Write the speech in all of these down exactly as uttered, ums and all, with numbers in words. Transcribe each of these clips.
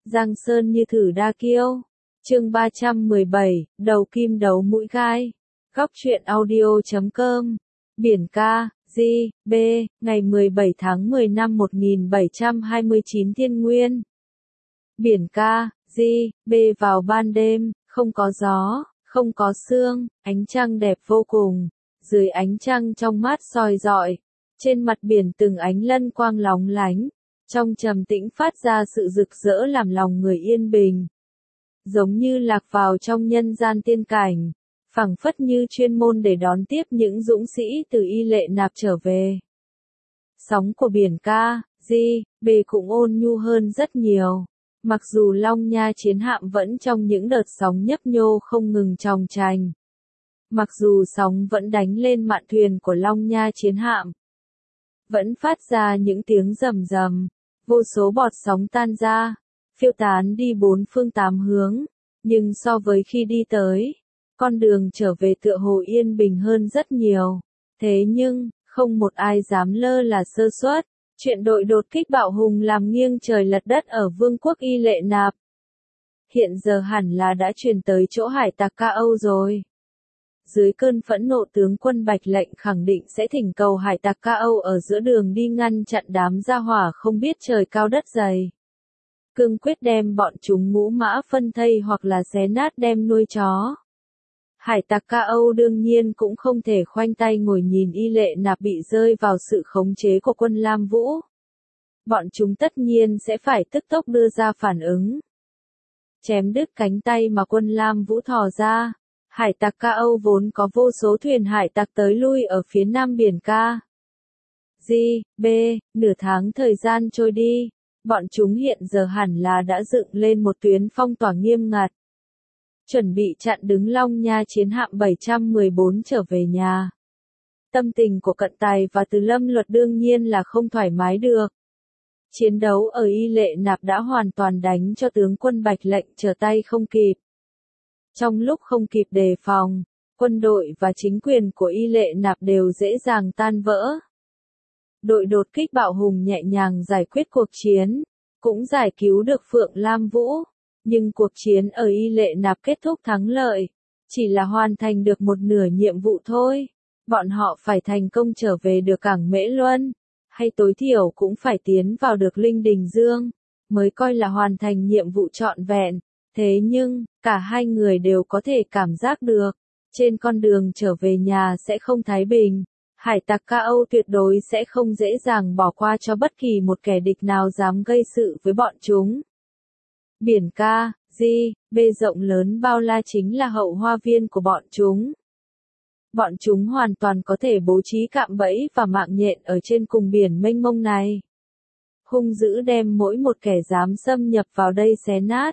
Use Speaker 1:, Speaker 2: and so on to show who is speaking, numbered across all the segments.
Speaker 1: Giang sơn như thử đa kiêu. Chương ba trăm mười bảy, đầu kim đấu mũi gai. Góc truyện audio chấm com. Biển ca, Di, B, ngày mười bảy tháng mười năm một nghìn bảy trăm hai mươi chín Thiên Nguyên. Biển ca, Di, B vào ban đêm, không có gió, không có sương, ánh trăng đẹp vô cùng. Dưới ánh trăng trong mát soi rọi, trên mặt biển từng ánh lân quang lóng lánh, trong trầm tĩnh phát ra sự rực rỡ làm lòng người yên bình. Giống như lạc vào trong nhân gian tiên cảnh, phảng phất như chuyên môn để đón tiếp những dũng sĩ từ Y Lệ Nạp trở về. Sóng của biển ca, Di, B cũng ôn nhu hơn rất nhiều. Mặc dù Long Nha chiến hạm vẫn trong những đợt sóng nhấp nhô không ngừng chòng chành. Mặc dù sóng vẫn đánh lên mạn thuyền của Long Nha chiến hạm, vẫn phát ra những tiếng rầm rầm, vô số bọt sóng tan ra, phiêu tán đi bốn phương tám hướng, nhưng so với khi đi tới, con đường trở về tựa hồ yên bình hơn rất nhiều. Thế nhưng, không một ai dám lơ là sơ suất. Chuyện đội đột kích bạo hùng làm nghiêng trời lật đất ở Vương quốc Y Lệ Nạp. Hiện giờ hẳn là đã truyền tới chỗ hải tặc Ca Âu rồi. Dưới cơn phẫn nộ tướng quân Bạch lệnh khẳng định sẽ thỉnh cầu hải tặc Ca Âu ở giữa đường đi ngăn chặn đám gia hỏa không biết trời cao đất dày. Cương quyết đem bọn chúng ngũ mã phân thây hoặc là xé nát đem nuôi chó. Hải tặc Ca Âu đương nhiên cũng không thể khoanh tay ngồi nhìn Y Lệ Nạp bị rơi vào sự khống chế của quân Lam Vũ. Bọn chúng tất nhiên sẽ phải tức tốc đưa ra phản ứng. Chém đứt cánh tay mà quân Lam Vũ thò ra. Hải tặc Ca Âu vốn có vô số thuyền hải tặc tới lui ở phía nam biển ca. Di, B, nửa tháng thời gian trôi đi, bọn chúng hiện giờ hẳn là đã dựng lên một tuyến phong tỏa nghiêm ngặt. Chuẩn bị chặn đứng Long Nha chiến hạm bảy trăm mười bốn trở về nhà. Tâm tình của Cận Tài và Từ Lâm Luật đương nhiên là không thoải mái được. Chiến đấu ở Y Lệ Nạp đã hoàn toàn đánh cho tướng quân Bạch lệnh trở tay không kịp. Trong lúc không kịp đề phòng, quân đội và chính quyền của Y Lệ Nạp đều dễ dàng tan vỡ. Đội đột kích bạo hùng nhẹ nhàng giải quyết cuộc chiến, cũng giải cứu được Phượng Lam Vũ. Nhưng cuộc chiến ở Y Lệ Nạp kết thúc thắng lợi, chỉ là hoàn thành được một nửa nhiệm vụ thôi. Bọn họ phải thành công trở về được cảng Mễ Luân, hay tối thiểu cũng phải tiến vào được Linh Đình Dương, mới coi là hoàn thành nhiệm vụ trọn vẹn. Thế nhưng, cả hai người đều có thể cảm giác được, trên con đường trở về nhà sẽ không thái bình. Hải tặc Ca Âu tuyệt đối sẽ không dễ dàng bỏ qua cho bất kỳ một kẻ địch nào dám gây sự với bọn chúng. Biển ca, Di, B rộng lớn bao la chính là hậu hoa viên của bọn chúng. Bọn chúng hoàn toàn có thể bố trí cạm bẫy và mạng nhện ở trên cùng biển mênh mông này. Hung dữ đem mỗi một kẻ dám xâm nhập vào đây xé nát.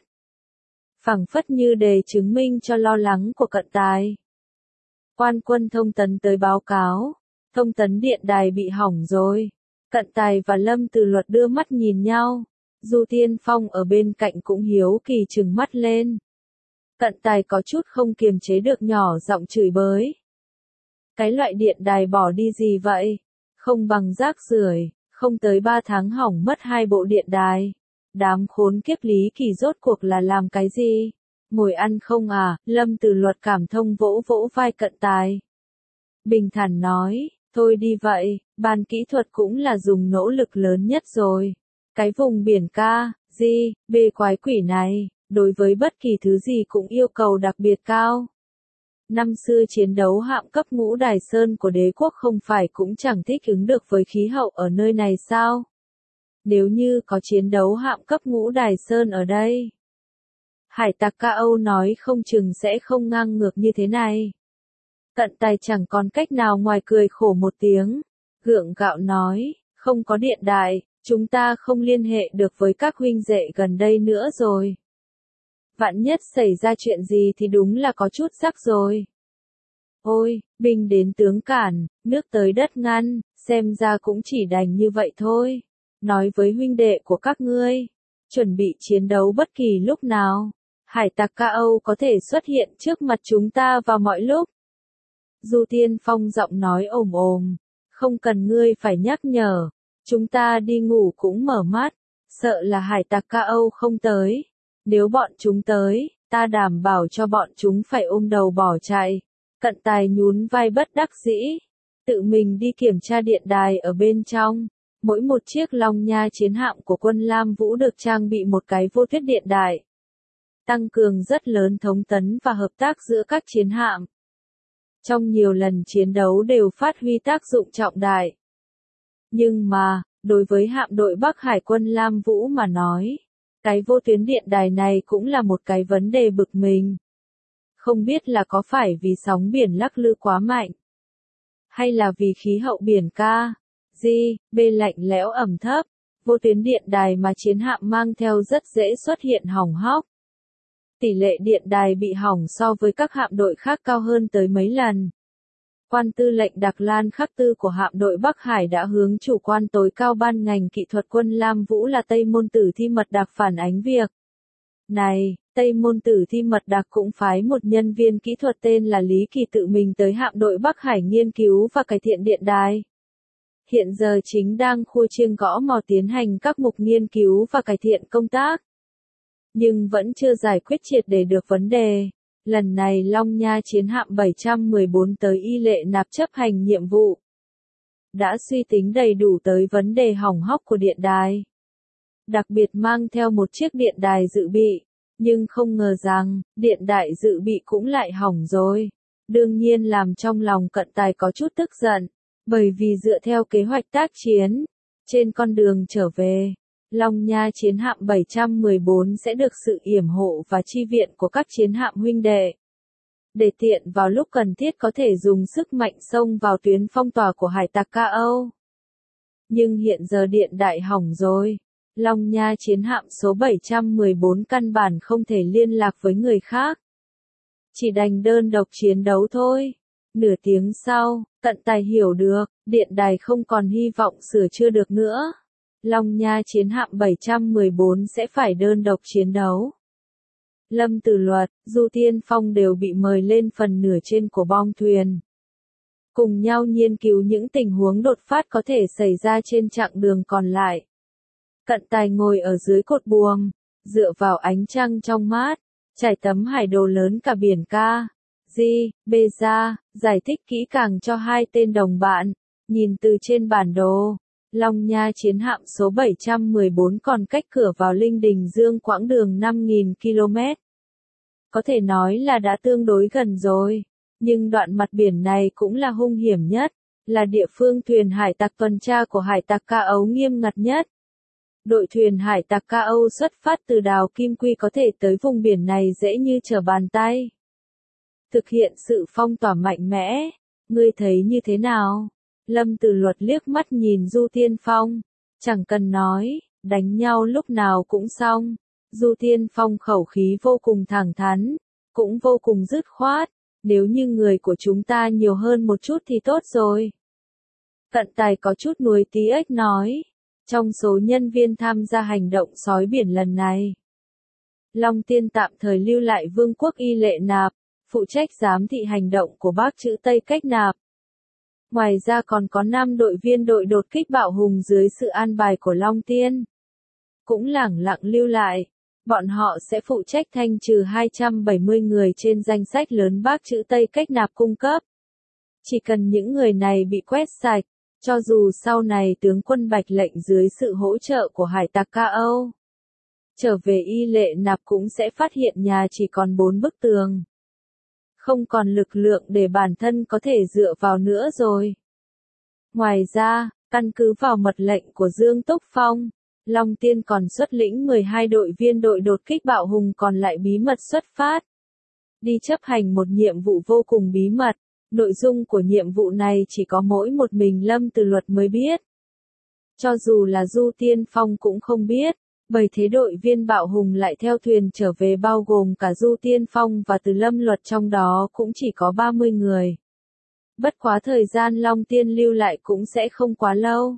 Speaker 1: Phảng phất như để chứng minh cho lo lắng của Cận Tài. Quan quân thông tấn tới báo cáo, thông tấn điện đài bị hỏng rồi. Cận Tài và Lâm Từ Luật đưa mắt nhìn nhau. Du Tiên Phong ở bên cạnh cũng hiếu kỳ trừng mắt lên. Cận Tài có chút không kiềm chế được nhỏ giọng chửi bới. Cái loại điện đài bỏ đi gì vậy? Không bằng rác rưởi, không tới ba tháng hỏng mất hai bộ điện đài. Đám khốn kiếp Lý Kỳ rốt cuộc là làm cái gì? Ngồi ăn không à? Lâm Từ Luật cảm thông vỗ vỗ vai Cận Tài. Bình thản nói, thôi đi vậy, ban kỹ thuật cũng là dùng nỗ lực lớn nhất rồi. Cái vùng biển ca, Di, B quái quỷ này, đối với bất kỳ thứ gì cũng yêu cầu đặc biệt cao. Năm xưa chiến đấu hạm cấp Ngũ Đài Sơn của đế quốc không phải cũng chẳng thích ứng được với khí hậu ở nơi này sao? Nếu như có chiến đấu hạm cấp Ngũ Đài Sơn ở đây, hải tặc Ca Âu nói không chừng sẽ không ngang ngược như thế này. Cận Tài chẳng còn cách nào ngoài cười khổ một tiếng, gượng gạo nói, không có điện đài. Chúng ta không liên hệ được với các huynh đệ gần đây nữa rồi. Vạn nhất xảy ra chuyện gì thì đúng là có chút rắc rồi. Ôi, binh đến tướng cản, nước tới đất ngăn, xem ra cũng chỉ đành như vậy thôi. Nói với huynh đệ của các ngươi, chuẩn bị chiến đấu bất kỳ lúc nào. Hải tặc Ca Âu có thể xuất hiện trước mặt chúng ta vào mọi lúc. Du Tiên Phong giọng nói ồm ồm, không cần ngươi phải nhắc nhở. Chúng ta đi ngủ cũng mở mắt, Sợ là hải tặc Ca Âu không tới. Nếu bọn chúng tới, ta đảm bảo cho bọn chúng phải ôm đầu bỏ chạy. Cận Tài nhún vai bất đắc dĩ. Tự mình đi kiểm tra điện đài ở bên trong. Mỗi một chiếc Long Nha chiến hạm của quân Lam Vũ được trang bị một cái vô tuyết điện đài. Tăng cường rất lớn thống tấn và hợp tác giữa các chiến hạm. Trong nhiều lần chiến đấu đều phát huy tác dụng trọng đại. Nhưng mà, đối với hạm đội Bắc Hải quân Lam Vũ mà nói, cái vô tuyến điện đài này cũng là một cái vấn đề bực mình. Không biết là có phải vì sóng biển lắc lư quá mạnh, hay là vì khí hậu biển Ca, Di, B lạnh lẽo ẩm thấp, vô tuyến điện đài mà chiến hạm mang theo rất dễ xuất hiện hỏng hóc. Tỷ lệ điện đài bị hỏng so với các hạm đội khác cao hơn tới mấy lần. Quan tư lệnh Đặc Lan Khắc Tư của hạm đội Bắc Hải đã hướng chủ quan tối cao ban ngành kỹ thuật quân Lam Vũ là Tây Môn Tử Thi Mật Đạc phản ánh việc này. Tây Môn Tử Thi Mật Đạc cũng phái một nhân viên kỹ thuật tên là Lý Kỳ tự mình tới hạm đội Bắc Hải nghiên cứu và cải thiện điện đài. Hiện giờ chính đang khua chiêng gõ mò tiến hành các mục nghiên cứu và cải thiện công tác. Nhưng vẫn chưa giải quyết triệt để được vấn đề. Lần này Long Nha chiến hạm bảy trăm mười bốn tới Y Lệ Nạp chấp hành nhiệm vụ. Đã suy tính đầy đủ tới vấn đề hỏng hóc của điện đài. Đặc biệt mang theo một chiếc điện đài dự bị. Nhưng không ngờ rằng, điện đài dự bị cũng lại hỏng rồi. Đương nhiên làm trong lòng Cận Tài có chút tức giận. Bởi vì dựa theo kế hoạch tác chiến, trên con đường trở về, Long Nha chiến hạm bảy trăm mười bốn sẽ được sự yểm hộ và chi viện của các chiến hạm huynh đệ. Để tiện vào lúc cần thiết có thể dùng sức mạnh xông vào tuyến phong tỏa của hải tặc Ca Âu. Nhưng hiện giờ điện đại hỏng rồi. Long Nha chiến hạm số bảy trăm mười bốn căn bản không thể liên lạc với người khác. Chỉ đành đơn độc chiến đấu thôi. Nửa tiếng sau, Cận Tài hiểu được, điện đài không còn hy vọng sửa chữa được nữa. Long Nha chiến hạm bảy trăm mười bốn sẽ phải đơn độc chiến đấu. Lâm Tử Luật, Du Tiên Phong đều bị mời lên phần nửa trên của bong thuyền. Cùng nhau nghiên cứu những tình huống đột phát có thể xảy ra trên chặng đường còn lại. Cận Tài ngồi ở dưới cột buồm, dựa vào ánh trăng trong mát, trải tấm hải đồ lớn cả biển Ca, Di, B ra, giải thích kỹ càng cho hai tên đồng bạn. Nhìn từ trên bản đồ, Long Nha chiến hạm số bảy trăm mười bốn còn cách cửa vào Linh Đình Dương quãng đường năm nghìn ki lô mét. Có thể nói là đã tương đối gần rồi, nhưng đoạn mặt biển này cũng là hung hiểm nhất, là địa phương thuyền hải tặc tuần tra của hải tặc Ca Âu nghiêm ngặt nhất. Đội thuyền hải tặc Ca Âu xuất phát từ đảo Kim Quy có thể tới vùng biển này dễ như trở bàn tay. Thực hiện sự phong tỏa mạnh mẽ, ngươi thấy như thế nào? Lâm Tử Luật liếc mắt nhìn Du Tiên Phong, chẳng cần nói, đánh nhau lúc nào cũng xong. Du Tiên Phong khẩu khí vô cùng thẳng thắn, cũng vô cùng dứt khoát, nếu như người của chúng ta nhiều hơn một chút thì tốt rồi. Cận Tài có chút nuối tí ếch nói, trong số nhân viên tham gia hành động sói biển lần này, Long Tiên tạm thời lưu lại Vương quốc Y Lệ Nạp, phụ trách giám thị hành động của Bác chữ Tây Cách Nạp. Ngoài ra còn có năm đội viên đội đột kích bạo hùng dưới sự an bài của Long Tiên. Cũng lẳng lặng lưu lại, bọn họ sẽ phụ trách thanh trừ hai trăm bảy mươi người trên danh sách lớn Bác chữ Tây Cách Nạp cung cấp. Chỉ cần những người này bị quét sạch, cho dù sau này tướng quân Bạch Lệnh dưới sự hỗ trợ của hải tặc Ca Âu trở về Y Lệ Nạp cũng sẽ phát hiện nhà chỉ còn bốn bức tường. Không còn lực lượng để bản thân có thể dựa vào nữa rồi. Ngoài ra, căn cứ vào mật lệnh của Dương Túc Phong, Long Tiên còn xuất lĩnh mười hai đội viên đội đột kích bạo hùng còn lại bí mật xuất phát. Đi chấp hành một nhiệm vụ vô cùng bí mật. Nội dung của nhiệm vụ này chỉ có mỗi một mình Lâm Tử Luật mới biết. Cho dù là Du Tiên Phong cũng không biết, bởi thế đội viên bạo hùng lại theo thuyền trở về bao gồm cả Du Tiên Phong và Từ Lâm Luật trong đó cũng chỉ có ba mươi người. Bất quá thời gian Long Tiên lưu lại cũng sẽ không quá lâu.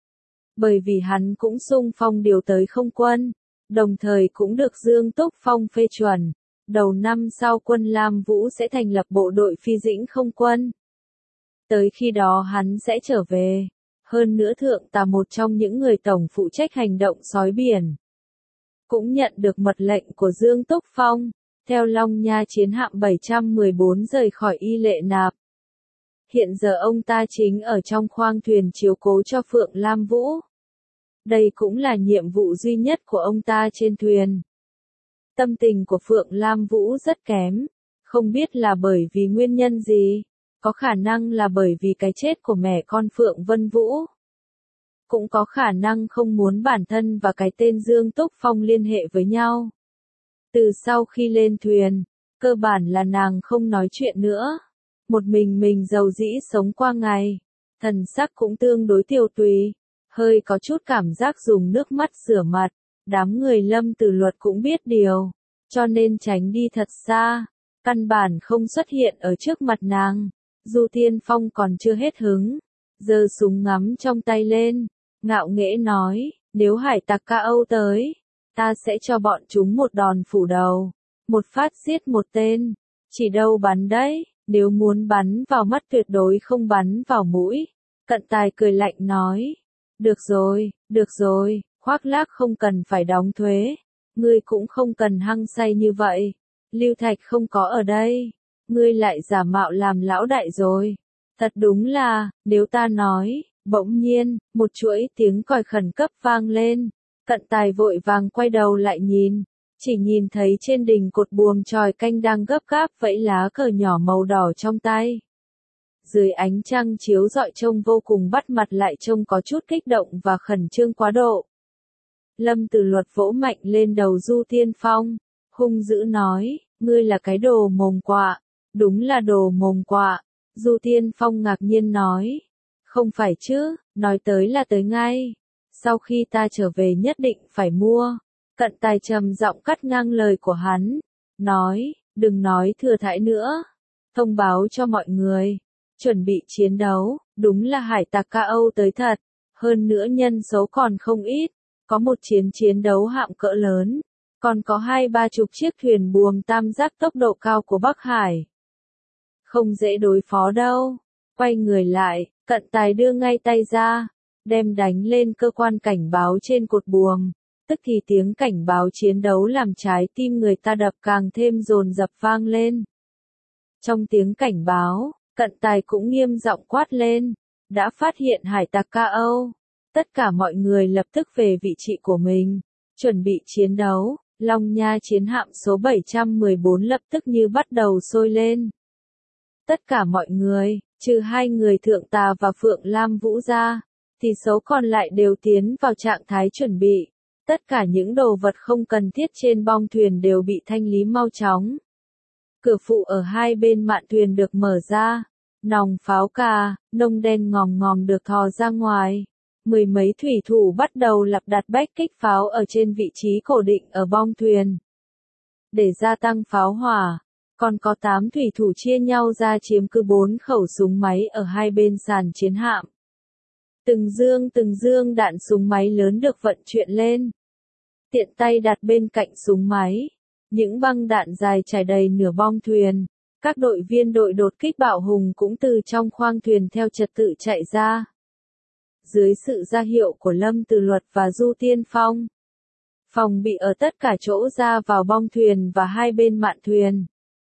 Speaker 1: Bởi vì hắn cũng xung phong điều tới không quân, đồng thời cũng được Dương Túc Phong phê chuẩn. Đầu năm sau quân Lam Vũ sẽ thành lập bộ đội phi dĩnh không quân. Tới khi đó hắn sẽ trở về. Hơn nữa thượng tà một trong những người tổng phụ trách hành động sói biển, cũng nhận được mật lệnh của Dương Túc Phong, theo Long Nha chiến hạm bảy trăm mười bốn rời khỏi Y Lệ Nạp. Hiện giờ ông ta chính ở trong khoang thuyền chiếu cố cho Phượng Lam Vũ. Đây cũng là nhiệm vụ duy nhất của ông ta trên thuyền. Tâm tình của Phượng Lam Vũ rất kém, không biết là bởi vì nguyên nhân gì, có khả năng là bởi vì cái chết của mẹ con Phượng Vân Vũ. Cũng có khả năng không muốn bản thân và cái tên Dương Túc Phong liên hệ với nhau. Từ sau khi lên thuyền, cơ bản là nàng không nói chuyện nữa. Một mình mình dầu dĩ sống qua ngày, thần sắc cũng tương đối tiêu tùy, hơi có chút cảm giác dùng nước mắt rửa mặt. Đám người Lâm Tử Luật cũng biết điều, cho nên tránh đi thật xa, căn bản không xuất hiện ở trước mặt nàng. Du Tiên Phong còn chưa hết hứng, giơ súng ngắm trong tay lên, ngạo nghễ nói, nếu hải tặc Ca Âu tới, ta sẽ cho bọn chúng một đòn phủ đầu, một phát giết một tên, chỉ đâu bắn đấy, nếu muốn bắn vào mắt tuyệt đối không bắn vào mũi. Cận Tài cười lạnh nói, được rồi, được rồi, khoác lác không cần phải đóng thuế, ngươi cũng không cần hăng say như vậy, Lưu Thạch không có ở đây, ngươi lại giả mạo làm lão đại rồi, thật đúng là, nếu ta nói. Bỗng nhiên, một chuỗi tiếng còi khẩn cấp vang lên, Cận Tài vội vàng quay đầu lại nhìn, chỉ nhìn thấy trên đỉnh cột buồm chòi canh đang gấp gáp vẫy lá cờ nhỏ màu đỏ trong tay. Dưới ánh trăng chiếu rọi trông vô cùng bắt mặt lại trông có chút kích động và khẩn trương quá độ. Lâm Tử Luật vỗ mạnh lên đầu Du Tiên Phong, hung dữ nói, ngươi là cái đồ mồm quạ, đúng là đồ mồm quạ. Du Tiên Phong ngạc nhiên nói, không phải chứ, nói tới là tới ngay, sau khi ta trở về nhất định phải mua. Cận Tài trầm giọng cắt ngang lời của hắn, nói, đừng nói thừa thãi nữa, thông báo cho mọi người, chuẩn bị chiến đấu, đúng là hải tặc Ca Âu tới thật, hơn nữa nhân số còn không ít, có một chiến chiến đấu hạm cỡ lớn, còn có hai ba chục chiếc thuyền buồm tam giác tốc độ cao của Bắc Hải. Không dễ đối phó đâu. Quay người lại, Cận Tài đưa ngay tay ra, đem đánh lên cơ quan cảnh báo trên cột buồm. Tức thì tiếng cảnh báo chiến đấu làm trái tim người ta đập càng thêm dồn dập vang lên. Trong tiếng cảnh báo, Cận Tài cũng nghiêm giọng quát lên, đã phát hiện hải tặc Ca Âu. Tất cả mọi người lập tức về vị trí của mình, chuẩn bị chiến đấu. Long Nha chiến hạm số bảy trăm mười bốn lập tức như bắt đầu sôi lên. Tất cả mọi người, trừ hai người Thượng Tà và Phượng Lam Vũ ra, thì số còn lại đều tiến vào trạng thái chuẩn bị. Tất cả những đồ vật không cần thiết trên bong thuyền đều bị thanh lý mau chóng. Cửa phụ ở hai bên mạn thuyền được mở ra, nòng pháo cà, nông đen ngòm ngòm được thò ra ngoài. Mười mấy thủy thủ bắt đầu lắp đặt bách kích pháo ở trên vị trí cố định ở bong thuyền. Để gia tăng pháo hỏa, còn có tám thủy thủ chia nhau ra chiếm cứ bốn khẩu súng máy ở hai bên sàn chiến hạm. Từng dương từng dương đạn súng máy lớn được vận chuyển lên. Tiện tay đặt bên cạnh súng máy. Những băng đạn dài trải đầy nửa bong thuyền. Các đội viên đội đột kích bạo hùng cũng từ trong khoang thuyền theo trật tự chạy ra. Dưới sự ra hiệu của Lâm Tử Luật và Du Tiên Phong, phòng bị ở tất cả chỗ ra vào bong thuyền và hai bên mạn thuyền.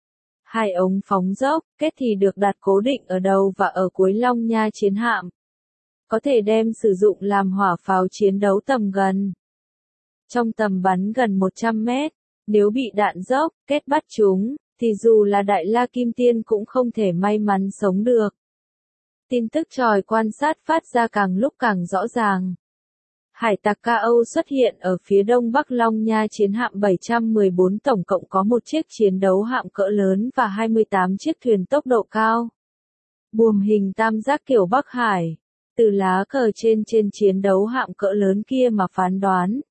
Speaker 1: Hai ống phóng dốc, kết thì được đặt cố định ở đầu và ở cuối Long Nha chiến hạm. Có thể đem sử dụng làm hỏa pháo chiến đấu tầm gần. Trong tầm bắn gần một trăm mét, nếu bị đạn dốc, kết bắt chúng, thì dù là Đại La Kim Tiên cũng không thể may mắn sống được. Tin tức chòi quan sát phát ra càng lúc càng rõ ràng. Hải tặc Ca Âu xuất hiện ở phía đông bắc Long Nha chiến hạm bảy trăm mười bốn, tổng cộng có một chiếc chiến đấu hạm cỡ lớn và hai mươi tám chiếc thuyền tốc độ cao. Buồm hình tam giác kiểu Bắc Hải, từ lá cờ trên trên chiến đấu hạm cỡ lớn kia mà phán đoán,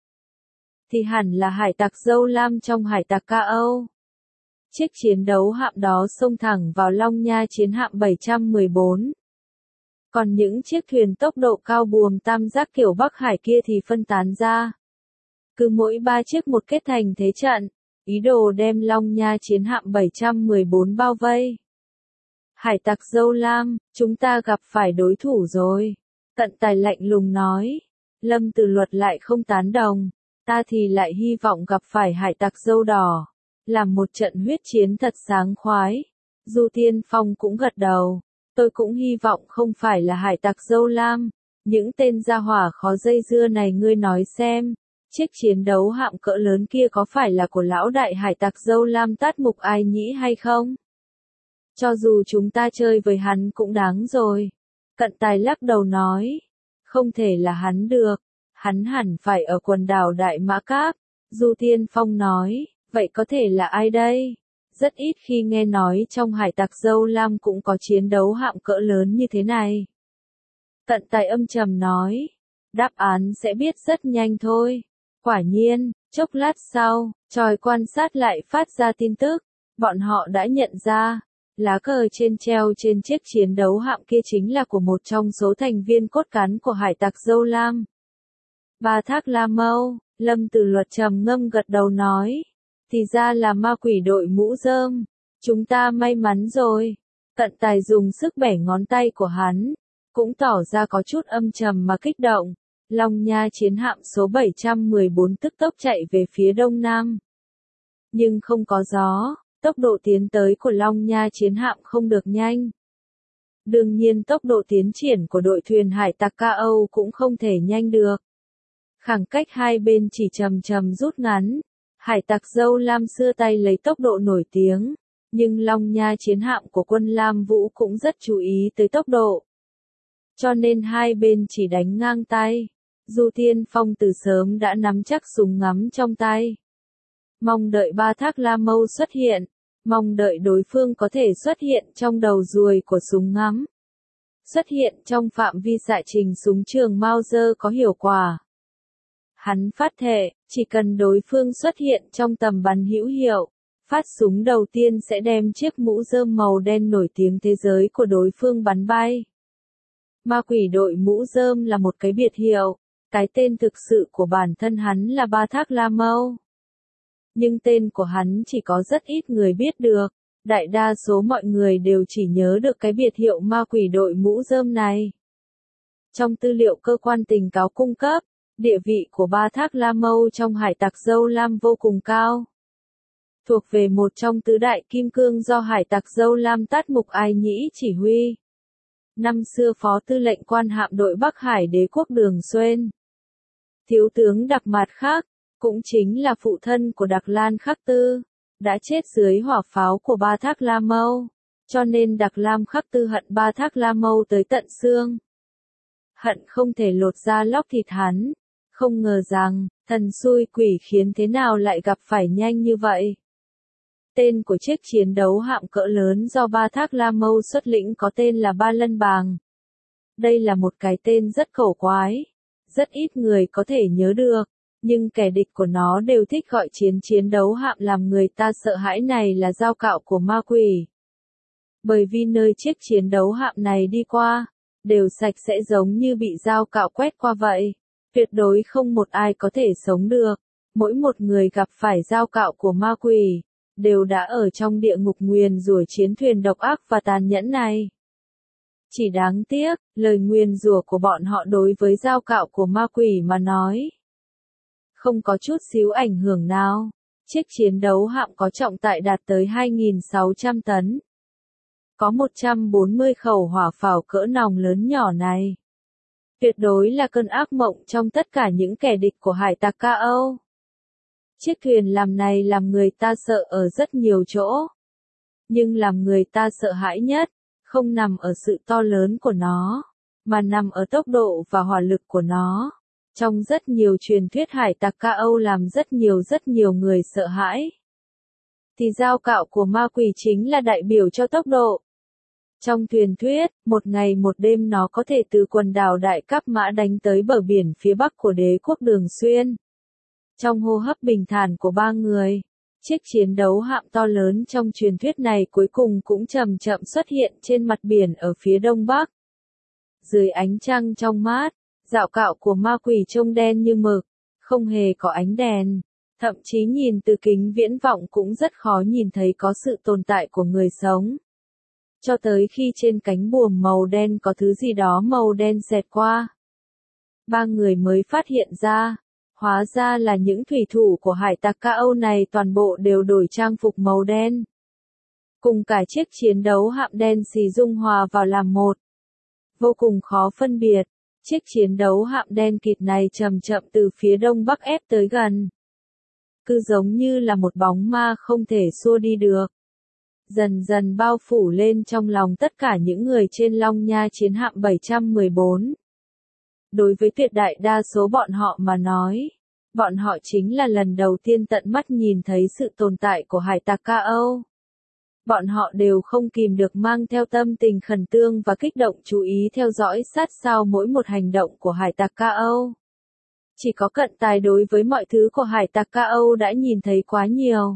Speaker 1: thì hẳn là hải tặc Dâu Lam trong hải tặc Ca Âu. Chiếc chiến đấu hạm đó xông thẳng vào Long Nha chiến hạm bảy trăm mười bốn. Còn những chiếc thuyền tốc độ cao buồm tam giác kiểu Bắc Hải kia thì phân tán ra. Cứ mỗi ba chiếc một kết thành thế trận, ý đồ đem Long Nha chiến hạm bảy trăm mười bốn bao vây. Hải tặc Dâu Lam, chúng ta gặp phải đối thủ rồi. Cận Tài lạnh lùng nói. Lâm Từ Luật lại không tán đồng. Ta thì lại hy vọng gặp phải hải tặc dâu đỏ. Làm một trận huyết chiến thật sáng khoái. Du Tiên Phong cũng gật đầu. Tôi cũng hy vọng không phải là hải tặc dâu lam. Những tên gia hỏa khó dây dưa này ngươi nói xem. Chiếc chiến đấu hạm cỡ lớn kia có phải là của lão đại hải tặc dâu lam Tát Mục Ai Nhĩ hay không? Cho dù chúng ta chơi với hắn cũng đáng rồi. Cận Tài lắc đầu nói. Không thể là hắn được. Hắn hẳn phải ở quần đảo Đại Mã Cáp. Du Tiên Phong nói. Vậy có thể là ai đây? Rất ít khi nghe nói trong hải tặc dâu lam cũng có chiến đấu hạm cỡ lớn như thế này. Cận Tài âm trầm nói. Đáp án sẽ biết rất nhanh thôi. Quả nhiên, chốc lát sau, tròi quan sát lại phát ra tin tức. Bọn họ đã nhận ra, lá cờ trên treo trên chiếc chiến đấu hạm kia chính là của một trong số thành viên cốt cán của hải tặc dâu lam. Ba Thác La Mâu, Lâm Từ Luật trầm ngâm gật đầu nói. Thì ra là ma quỷ đội mũ rơm. Chúng ta may mắn rồi. Cận Tài dùng sức bẻ ngón tay của hắn. Cũng tỏ ra có chút âm trầm mà kích động. Long Nha chiến hạm số bảy trăm mười bốn tức tốc chạy về phía đông nam. Nhưng không có gió, tốc độ tiến tới của Long Nha chiến hạm không được nhanh. Đương nhiên tốc độ tiến triển của đội thuyền hải tặc Ca Âu cũng không thể nhanh được. Khoảng cách hai bên chỉ chậm chậm rút ngắn. Hải tặc dâu lam xưa tay lấy tốc độ nổi tiếng, nhưng Long Nha chiến hạm của quân Lam Vũ cũng rất chú ý tới tốc độ. Cho nên hai bên chỉ đánh ngang tay. Du Tiên Phong từ sớm đã nắm chắc súng ngắm trong tay. Mong đợi Ba Thác La Mâu xuất hiện, mong đợi đối phương có thể xuất hiện trong đầu ruồi của súng ngắm. Xuất hiện trong phạm vi xạ trình súng trường Mauser có hiệu quả. Hắn phát thệ, chỉ cần đối phương xuất hiện trong tầm bắn hữu hiệu, phát súng đầu tiên sẽ đem chiếc mũ rơm màu đen nổi tiếng thế giới của đối phương bắn bay. Ma quỷ đội mũ rơm là một cái biệt hiệu, cái tên thực sự của bản thân hắn là Ba Thác La Mâu. Nhưng tên của hắn chỉ có rất ít người biết được, đại đa số mọi người đều chỉ nhớ được cái biệt hiệu ma quỷ đội mũ rơm này. Trong tư liệu cơ quan tình báo cung cấp, địa vị của Ba Thác La Mâu trong hải tặc dâu lam vô cùng cao. Thuộc về một trong tứ đại kim cương do hải tặc dâu lam Tát Mục Ai Nhĩ chỉ huy. Năm xưa phó tư lệnh quan hạm đội Bắc Hải đế quốc Đường Xuyên. Thiếu tướng Đặc Mạt Khắc, cũng chính là phụ thân của Đặc Lan Khắc Tư, đã chết dưới hỏa pháo của Ba Thác La Mâu, cho nên Đặc Lam Khắc Tư hận Ba Thác La Mâu tới tận xương. Hận không thể lột da lóc thịt hắn, không ngờ rằng, thần xui quỷ khiến thế nào lại gặp phải nhanh như vậy. Tên của chiếc chiến đấu hạm cỡ lớn do Ba Thác La Mâu xuất lĩnh có tên là Ba Lân Bàng. Đây là một cái tên rất cổ quái, rất ít người có thể nhớ được, nhưng kẻ địch của nó đều thích gọi chiến chiến đấu hạm làm người ta sợ hãi này là dao cạo của ma quỷ. Bởi vì nơi chiếc chiến đấu hạm này đi qua, đều sạch sẽ giống như bị dao cạo quét qua vậy. Tuyệt đối không một ai có thể sống được. Mỗi một người gặp phải dao cạo của ma quỷ, đều đã ở trong địa ngục nguyền rủa chiến thuyền độc ác và tàn nhẫn này. Chỉ đáng tiếc, lời nguyền rủa của bọn họ đối với dao cạo của ma quỷ mà nói, không có chút xíu ảnh hưởng nào. Chiếc chiến đấu hạm có trọng tải đạt tới hai nghìn sáu trăm tấn. Có một trăm bốn mươi khẩu hỏa pháo cỡ nòng lớn nhỏ này. Tuyệt đối là cơn ác mộng trong tất cả những kẻ địch của hải tặc Ca Âu. Chiếc thuyền làm này làm người ta sợ ở rất nhiều chỗ. Nhưng làm người ta sợ hãi nhất, không nằm ở sự to lớn của nó, mà nằm ở tốc độ và hỏa lực của nó. Trong rất nhiều truyền thuyết hải tặc Ca Âu làm rất nhiều rất nhiều người sợ hãi. Thì dao cạo của ma quỷ chính là đại biểu cho tốc độ. Trong truyền thuyết, một ngày một đêm nó có thể từ quần đảo Đại Cáp Mã đánh tới bờ biển phía bắc của đế quốc Đường Xuyên. Trong hô hấp bình thản của ba người, chiếc chiến đấu hạm to lớn trong truyền thuyết này cuối cùng cũng chậm chậm xuất hiện trên mặt biển ở phía đông bắc. Dưới ánh trăng trong mát, dao cạo của ma quỷ trông đen như mực, không hề có ánh đèn, thậm chí nhìn từ kính viễn vọng cũng rất khó nhìn thấy có sự tồn tại của người sống. Cho tới khi trên cánh buồm màu đen có thứ gì đó màu đen xẹt qua. ba người mới phát hiện ra. Hóa ra là những thủy thủ của hải tặc Ca Âu này toàn bộ đều đổi trang phục màu đen. Cùng cả chiếc chiến đấu hạm đen xì dung hòa vào làm một. Vô cùng khó phân biệt, chiếc chiến đấu hạm đen kịt này chậm chậm từ phía đông bắc ép tới gần. Cứ giống như là một bóng ma không thể xua đi được. Dần dần bao phủ lên trong lòng tất cả những người trên Long Nha chiến hạm bảy trăm mười bốn. Đối với tuyệt đại đa số bọn họ mà nói, bọn họ chính là lần đầu tiên tận mắt nhìn thấy sự tồn tại của hải tặc Ca Âu. Bọn họ đều không kìm được mang theo tâm tình khẩn trương và kích động chú ý theo dõi sát sao mỗi một hành động của hải tặc Ca Âu. Chỉ có Cận Tài đối với mọi thứ của hải tặc Ca Âu đã nhìn thấy quá nhiều.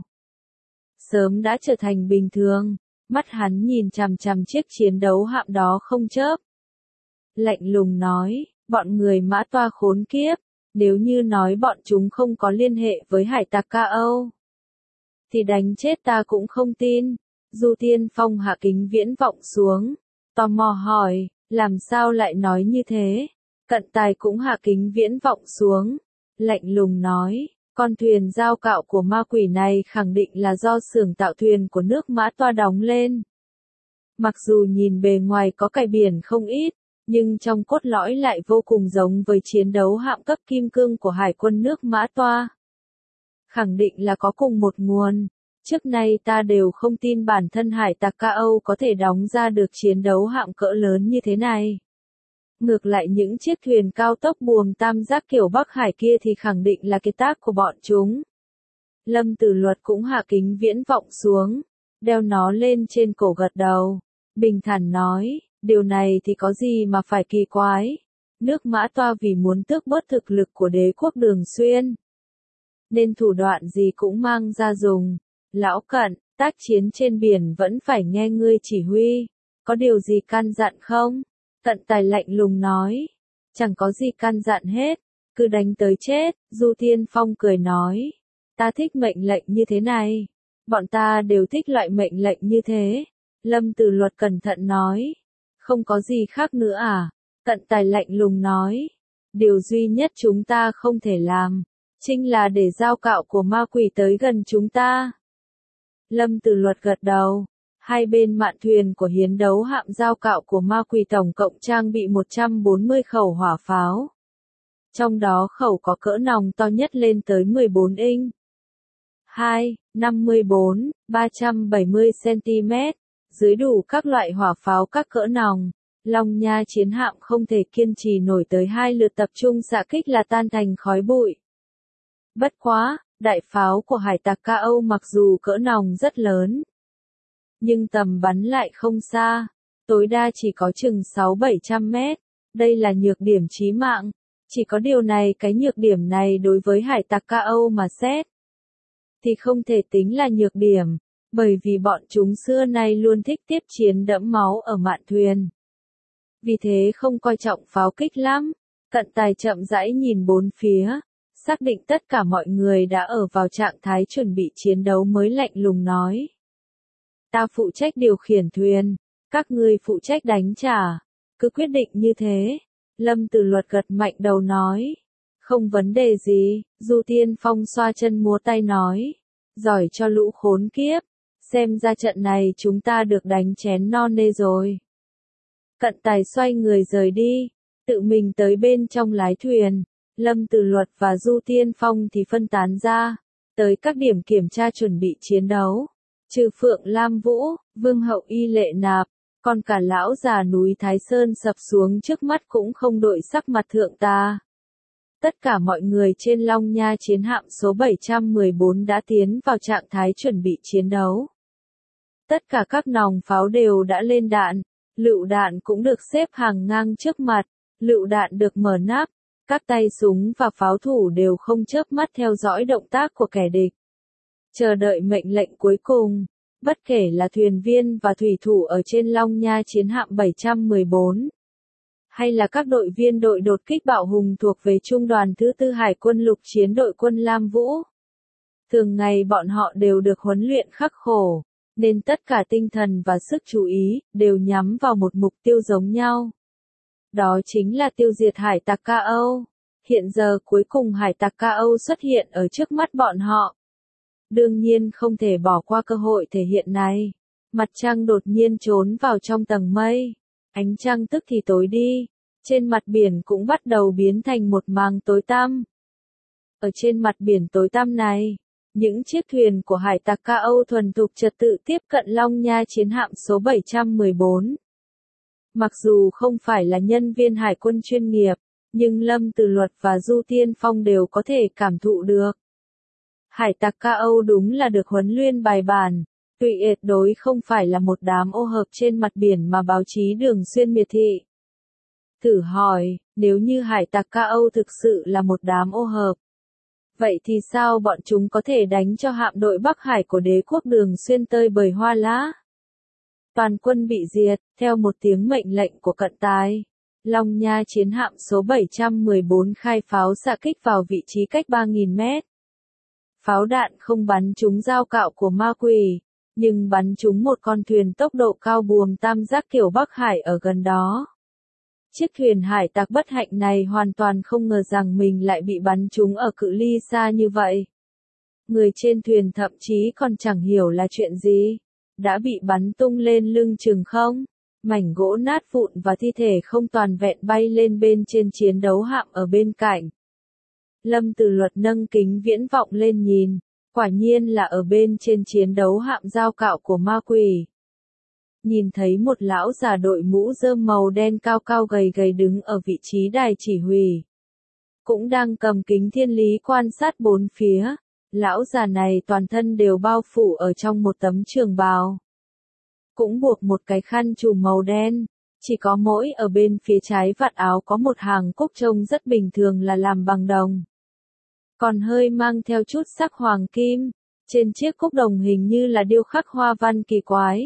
Speaker 1: Sớm đã trở thành bình thường, mắt hắn nhìn chằm chằm chiếc chiến đấu hạm đó không chớp. Lạnh lùng nói, bọn người Mã Toa khốn kiếp, nếu như nói bọn chúng không có liên hệ với hải tặc Ca Âu, thì đánh chết ta cũng không tin. Du Tiên Phong hạ kính viễn vọng xuống, tò mò hỏi, làm sao lại nói như thế? Cận Tài cũng hạ kính viễn vọng xuống, lạnh lùng nói, con thuyền giao cạo của ma quỷ này khẳng định là do xưởng tạo thuyền của nước Mã Toa đóng lên. Mặc dù nhìn bề ngoài có cải biển không ít, nhưng trong cốt lõi lại vô cùng giống với chiến đấu hạm cấp kim cương của hải quân nước Mã Toa. Khẳng định là có cùng một nguồn. Trước nay ta đều không tin bản thân hải tặc Ca Âu có thể đóng ra được chiến đấu hạm cỡ lớn như thế này. Ngược lại những chiếc thuyền cao tốc buồm tam giác kiểu Bắc Hải kia thì khẳng định là cái tác của bọn chúng. Lâm Tử Luật cũng hạ kính viễn vọng xuống, đeo nó lên trên cổ gật đầu. Bình thản nói, điều này thì có gì mà phải kỳ quái. Nước Mã Toa vì muốn tước bớt thực lực của đế quốc Đường Xuyên, nên thủ đoạn gì cũng mang ra dùng. Lão Cận, tác chiến trên biển vẫn phải nghe ngươi chỉ huy. Có điều gì căn dặn không? Cận Tài lạnh lùng nói. Chẳng có gì căn dặn hết. Cứ đánh tới chết. Du Tiên Phong cười nói. Ta thích mệnh lệnh như thế này. Bọn ta đều thích loại mệnh lệnh như thế. Lâm Tử Luật cẩn thận nói. Không có gì khác nữa à? Cận Tài lạnh lùng nói. Điều duy nhất chúng ta không thể làm, chính là để giao cạo của ma quỷ tới gần chúng ta. Lâm Tử Luật gật đầu. Hai bên mạn thuyền của hiến đấu hạm giao cạo của ma quỷ tổng cộng trang bị một trăm bốn mươi khẩu hỏa pháo. Trong đó khẩu có cỡ nòng to nhất lên tới mười bốn inch. hai, năm mươi bốn, ba trăm bảy mươi xăng-ti-mét. Dưới đủ các loại hỏa pháo các cỡ nòng, Long Nha chiến hạm không thể kiên trì nổi tới hai lượt tập trung xạ kích là tan thành khói bụi. Bất quá, đại pháo của hải tặc Ca Âu mặc dù cỡ nòng rất lớn, nhưng tầm bắn lại không xa, tối đa chỉ có chừng sáu bảy trăm mét. Đây là nhược điểm chí mạng. Chỉ có điều này cái nhược điểm này đối với hải tặc Ca Âu mà xét, thì không thể tính là nhược điểm, bởi vì bọn chúng xưa nay luôn thích tiếp chiến đẫm máu ở mạn thuyền. Vì thế không coi trọng pháo kích lắm. Cận Tài chậm rãi nhìn bốn phía, xác định tất cả mọi người đã ở vào trạng thái chuẩn bị chiến đấu mới lạnh lùng nói. Ta phụ trách điều khiển thuyền, các ngươi phụ trách đánh trả. Cứ quyết định như thế. Lâm Tử Luật gật mạnh đầu nói. Không vấn đề gì. Du Tiên Phong xoa chân múa tay nói. Giỏi cho lũ khốn kiếp. Xem ra trận này chúng ta được đánh chén non nê rồi. Cận Tài xoay người rời đi, tự mình tới bên trong lái thuyền. Lâm Tử Luật và Du Tiên Phong thì phân tán ra, tới các điểm kiểm tra chuẩn bị chiến đấu. Trừ Phượng Lam Vũ, Vương Hậu Y Lệ Nạp, còn cả lão già núi Thái Sơn sập xuống trước mắt cũng không đổi sắc mặt thượng ta. Tất cả mọi người trên Long Nha chiến hạm số bảy trăm mười bốn đã tiến vào trạng thái chuẩn bị chiến đấu. Tất cả các nòng pháo đều đã lên đạn, lựu đạn cũng được xếp hàng ngang trước mặt, lựu đạn được mở nắp, các tay súng và pháo thủ đều không chớp mắt theo dõi động tác của kẻ địch. Chờ đợi mệnh lệnh cuối cùng, bất kể là thuyền viên và thủy thủ ở trên Long Nha chiến hạm bảy trăm mười bốn, hay là các đội viên đội đột kích bạo hùng thuộc về trung đoàn thứ tư Hải quân lục chiến đội quân Lam Vũ. Thường ngày bọn họ đều được huấn luyện khắc khổ, nên tất cả tinh thần và sức chú ý đều nhắm vào một mục tiêu giống nhau. Đó chính là tiêu diệt hải tặc Ca Âu. Hiện giờ cuối cùng hải tặc Ca Âu xuất hiện ở trước mắt bọn họ. Đương nhiên không thể bỏ qua cơ hội thể hiện này. Mặt trăng đột nhiên trốn vào trong tầng mây. Ánh trăng tức thì tối đi. Trên mặt biển cũng bắt đầu biến thành một màng tối tăm. Ở trên mặt biển tối tăm này, những chiếc thuyền của hải tặc Ca Âu thuần thục trật tự tiếp cận Long Nha chiến hạm số bảy trăm mười bốn. Mặc dù không phải là nhân viên hải quân chuyên nghiệp, nhưng Lâm Từ Luật và Du Tiên Phong đều có thể cảm thụ được. Hải tặc Ca Âu đúng là được huấn luyện bài bản, tuyệt đối không phải là một đám ô hợp trên mặt biển mà báo chí thường xuyên miệt thị. Thử hỏi, nếu như hải tặc Ca Âu thực sự là một đám ô hợp, vậy thì sao bọn chúng có thể đánh cho hạm đội Bắc Hải của đế quốc Đường Xuyên tơi bời hoa lá? Toàn quân bị diệt, theo một tiếng mệnh lệnh của Cận Tài. Long Nha chiến hạm số bảy trăm mười bốn khai pháo xạ kích vào vị trí cách ba nghìn mét. Pháo đạn không bắn trúng dao cạo của ma quỷ, nhưng bắn trúng một con thuyền tốc độ cao buồm tam giác kiểu Bắc Hải ở gần đó. Chiếc thuyền hải tặc bất hạnh này hoàn toàn không ngờ rằng mình lại bị bắn trúng ở cự ly xa như vậy. Người trên thuyền thậm chí còn chẳng hiểu là chuyện gì. Đã bị bắn tung lên lưng chừng không? Mảnh gỗ nát vụn và thi thể không toàn vẹn bay lên bên trên chiến đấu hạm ở bên cạnh. Lâm Từ Luật nâng kính viễn vọng lên nhìn, quả nhiên là ở bên trên chiến đấu hạm dao cạo của ma quỷ. Nhìn thấy một lão già đội mũ rơm màu đen cao cao gầy gầy đứng ở vị trí đài chỉ huy. Cũng đang cầm kính thiên lý quan sát bốn phía. Lão già này toàn thân đều bao phủ ở trong một tấm trường bào. Cũng buộc một cái khăn trùm màu đen. Chỉ có mỗi ở bên phía trái vạt áo có một hàng cúc trông rất bình thường là làm bằng đồng. Còn hơi mang theo chút sắc hoàng kim. Trên chiếc cúc đồng hình như là điêu khắc hoa văn kỳ quái.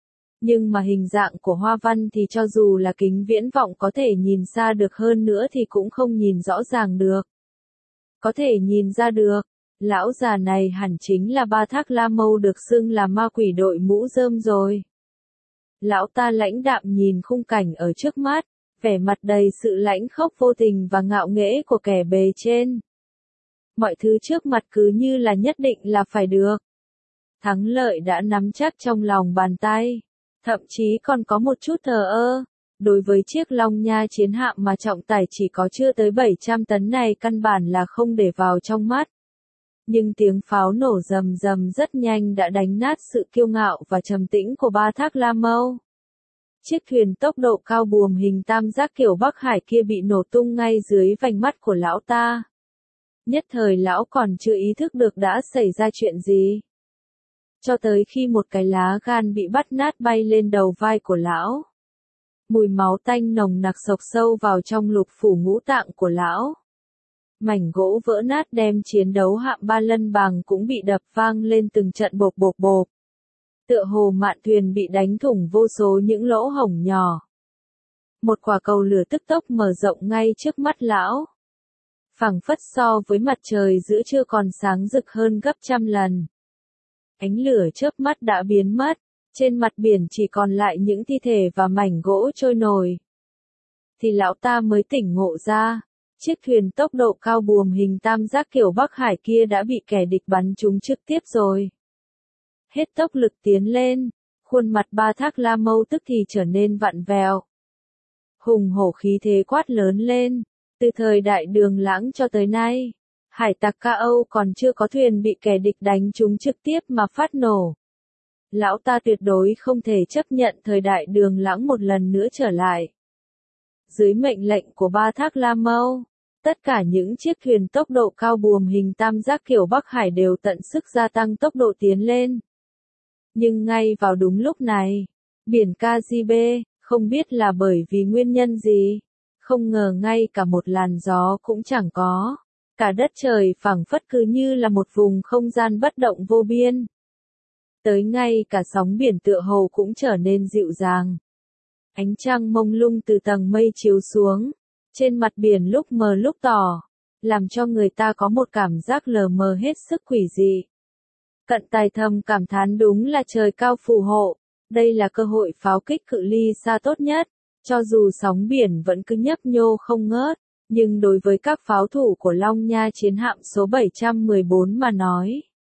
Speaker 1: Nhưng mà hình dạng của hoa văn thì cho dù là kính viễn vọng có thể nhìn xa được hơn nữa thì cũng không nhìn rõ ràng được. Có thể nhìn ra được, lão già này hẳn chính là Ba Thác La Mâu được xưng là ma quỷ đội mũ rơm rồi. Lão ta lãnh đạm nhìn khung cảnh ở trước mắt, vẻ mặt đầy sự lãnh khốc vô tình và ngạo nghễ của kẻ bề trên. Mọi thứ trước mặt cứ như là nhất định là phải được. Thắng lợi đã nắm chắc trong lòng bàn tay. Thậm chí còn có một chút thờ ơ. Đối với chiếc Long Nha chiến hạm mà trọng tải chỉ có chưa tới bảy trăm tấn này căn bản là không để vào trong mắt. Nhưng tiếng pháo nổ rầm rầm rất nhanh đã đánh nát sự kiêu ngạo và trầm tĩnh của Ba Thác La Mâu. Chiếc thuyền tốc độ cao buồm hình tam giác kiểu Bắc Hải kia bị nổ tung ngay dưới vành mắt của lão ta. Nhất thời lão còn chưa ý thức được đã xảy ra chuyện gì. Cho tới khi một cái lá gan bị bắt nát bay lên đầu vai của lão. Mùi máu tanh nồng nặc sộc sâu vào trong lục phủ ngũ tạng của lão. Mảnh gỗ vỡ nát đem chiến đấu hạm Ba Lân Bàng cũng bị đập vang lên từng trận bộp bộp bộp. Tựa hồ mạn thuyền bị đánh thủng vô số những lỗ hổng nhỏ. Một quả cầu lửa tức tốc mở rộng ngay trước mắt lão. Phảng phất so với mặt trời giữa trưa còn sáng rực hơn gấp trăm lần. Ánh lửa chớp mắt đã biến mất, trên mặt biển chỉ còn lại những thi thể và mảnh gỗ trôi nổi. Thì lão ta mới tỉnh ngộ ra, chiếc thuyền tốc độ cao buồm hình tam giác kiểu Bắc Hải kia đã bị kẻ địch bắn trúng trực tiếp rồi. Hết tốc lực tiến lên, khuôn mặt Ba Thác La Mâu tức thì trở nên vặn vẹo. Hùng hổ khí thế quát lớn lên, từ thời đại Đường Lãng cho tới nay. Hải tặc Ca Âu còn chưa có thuyền bị kẻ địch đánh trúng trực tiếp mà phát nổ. Lão ta tuyệt đối không thể chấp nhận thời đại Đường Lãng một lần nữa trở lại. Dưới mệnh lệnh của Ba Thác La Mâu, tất cả những chiếc thuyền tốc độ cao buồm hình tam giác kiểu Bắc Hải đều tận sức gia tăng tốc độ tiến lên. Nhưng ngay vào đúng lúc này, biển Caribe, không biết là bởi vì nguyên nhân gì, không ngờ ngay cả một làn gió cũng chẳng có. Cả đất trời phảng phất cứ như là một vùng không gian bất động vô biên. Tới ngay cả sóng biển tựa hồ cũng trở nên dịu dàng. Ánh trăng mông lung từ tầng mây chiếu xuống, trên mặt biển lúc mờ lúc tỏ, làm cho người ta có một cảm giác lờ mờ hết sức quỷ dị. Cận Tài thầm cảm thán đúng là trời cao phù hộ, đây là cơ hội pháo kích cự ly xa tốt nhất, Cho dù sóng biển vẫn cứ nhấp nhô không ngớt, nhưng đối với các pháo thủ của Long Nha chiến hạm số bảy trăm mười bốn mà nói,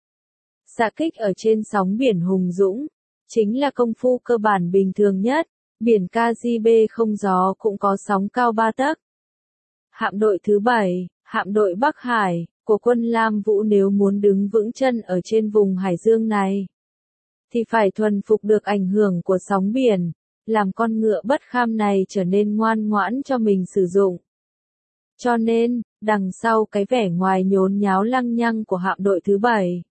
Speaker 1: xạ kích ở trên sóng biển hùng dũng, chính là công phu cơ bản bình thường nhất, biển Caribe không gió cũng có sóng cao ba tấc. Hạm đội thứ bảy, hạm đội Bắc Hải, của quân Lam Vũ nếu muốn đứng vững chân ở trên vùng hải dương này, thì phải thuần phục được ảnh hưởng của sóng biển, làm con ngựa bất kham này trở nên ngoan ngoãn cho mình sử dụng. Cho nên, đằng sau cái vẻ ngoài nhốn nháo lăng nhăng của hạm đội thứ bảy,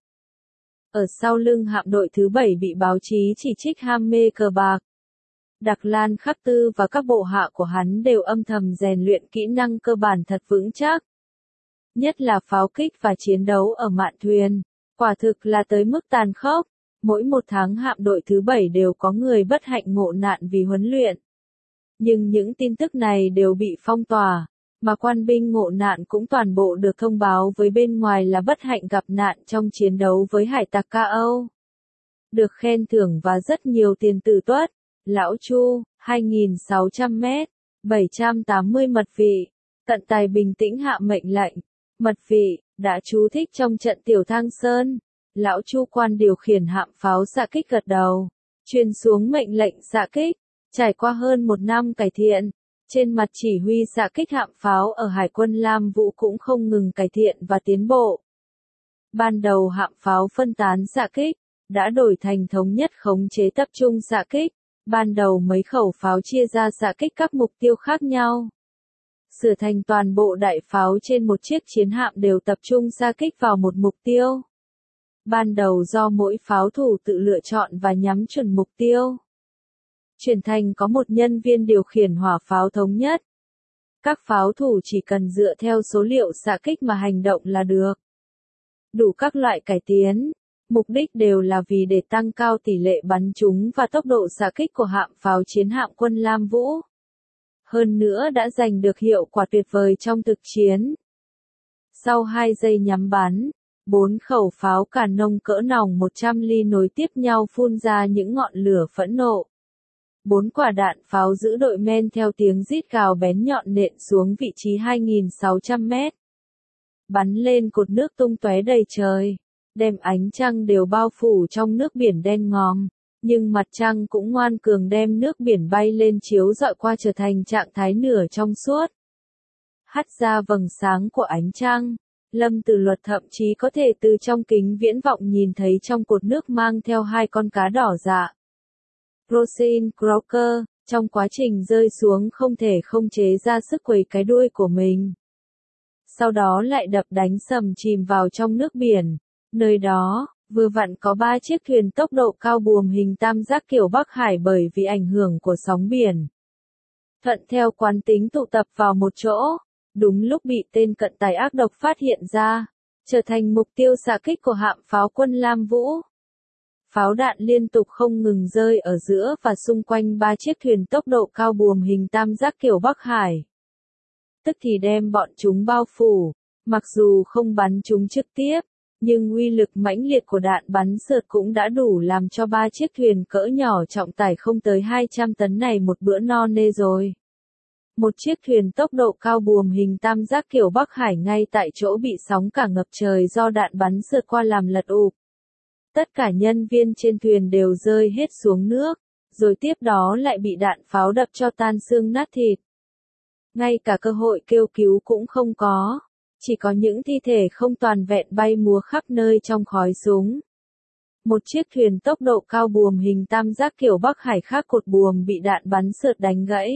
Speaker 1: ở sau lưng hạm đội thứ bảy bị báo chí chỉ trích ham mê cờ bạc. Đặc Lan Khắc Tư và các bộ hạ của hắn đều âm thầm rèn luyện kỹ năng cơ bản thật vững chắc. Nhất là pháo kích và chiến đấu ở mạn thuyền, quả thực là tới mức tàn khốc. Mỗi một tháng hạm đội thứ bảy đều có người bất hạnh ngộ nạn vì huấn luyện. Nhưng những tin tức này đều bị phong tỏa, mà quan binh ngộ nạn cũng toàn bộ được thông báo với bên ngoài là bất hạnh gặp nạn trong chiến đấu với hải tặc Ca Âu. Được khen thưởng và rất nhiều tiền tử tuất. Lão Chu, hai nghìn sáu trăm mét, bảy trăm tám mươi mật vị, tận tài bình tĩnh hạ mệnh lệnh. Mật vị, đã chú thích trong trận Tiểu Thang Sơn. Lão Chu quan điều khiển hạm pháo xạ kích gật đầu, truyền xuống mệnh lệnh xạ kích. Trải qua hơn một năm cải thiện, trên mặt chỉ huy xạ kích hạm pháo ở Hải quân Lam Vũ cũng không ngừng cải thiện và tiến bộ. Ban đầu hạm pháo phân tán xạ kích, đã đổi thành thống nhất khống chế tập trung xạ kích. Ban đầu mấy khẩu pháo chia ra xạ kích các mục tiêu khác nhau. Sửa thành toàn bộ đại pháo trên một chiếc chiến hạm đều tập trung xạ kích vào một mục tiêu. Ban đầu do mỗi pháo thủ tự lựa chọn và nhắm chuẩn mục tiêu. Chuyển thành có một nhân viên điều khiển hỏa pháo thống nhất. Các pháo thủ chỉ cần dựa theo số liệu xạ kích mà hành động là được. Đủ các loại cải tiến. Mục đích đều là vì để tăng cao tỷ lệ bắn trúng và tốc độ xạ kích của hạm pháo chiến hạm quân Lam Vũ. Hơn nữa đã giành được hiệu quả tuyệt vời trong thực chiến. Sau hai giây nhắm bắn, bốn khẩu pháo cà nông cỡ nòng một trăm ly nối tiếp nhau phun ra những ngọn lửa phẫn nộ. Bốn quả đạn pháo giữ đội men theo tiếng rít gào bén nhọn nện xuống vị trí hai nghìn sáu trăm mét. Bắn lên cột nước tung tóe đầy trời. Đem ánh trăng đều bao phủ trong nước biển đen ngòm, nhưng mặt trăng cũng ngoan cường đem nước biển bay lên chiếu rọi qua trở thành trạng thái nửa trong suốt. Hắt ra vầng sáng của ánh trăng, Lâm Tử Luật thậm chí có thể từ trong kính viễn vọng nhìn thấy trong cột nước mang theo hai con cá đỏ dạ. Rosin Crocker, trong quá trình rơi xuống không thể không chế ra sức quẩy cái đuôi của mình. Sau đó lại đập đánh sầm chìm vào trong nước biển. Nơi đó, vừa vặn có ba chiếc thuyền tốc độ cao buồm hình tam giác kiểu Bắc Hải bởi vì ảnh hưởng của sóng biển. Thuận theo quán tính tụ tập vào một chỗ, đúng lúc bị tên cận tài ác độc phát hiện ra, trở thành mục tiêu xạ kích của hạm pháo quân Lam Vũ. Pháo đạn liên tục không ngừng rơi ở giữa và xung quanh ba chiếc thuyền tốc độ cao buồm hình tam giác kiểu Bắc Hải. Tức thì đem bọn chúng bao phủ, mặc dù không bắn chúng trực tiếp. Nhưng uy lực mãnh liệt của đạn bắn sượt cũng đã đủ làm cho ba chiếc thuyền cỡ nhỏ trọng tải không tới hai trăm tấn này một bữa no nê rồi. Một chiếc thuyền tốc độ cao buồm hình tam giác kiểu Bắc Hải ngay tại chỗ bị sóng cả ngập trời do đạn bắn sượt qua làm lật úp. Tất cả nhân viên trên thuyền đều rơi hết xuống nước, rồi tiếp đó lại bị đạn pháo đập cho tan xương nát thịt. Ngay cả cơ hội kêu cứu cũng không có. Chỉ có những thi thể không toàn vẹn bay múa khắp nơi trong khói súng. Một chiếc thuyền tốc độ cao buồm hình tam giác kiểu Bắc Hải khác cột buồm bị đạn bắn sượt đánh gãy.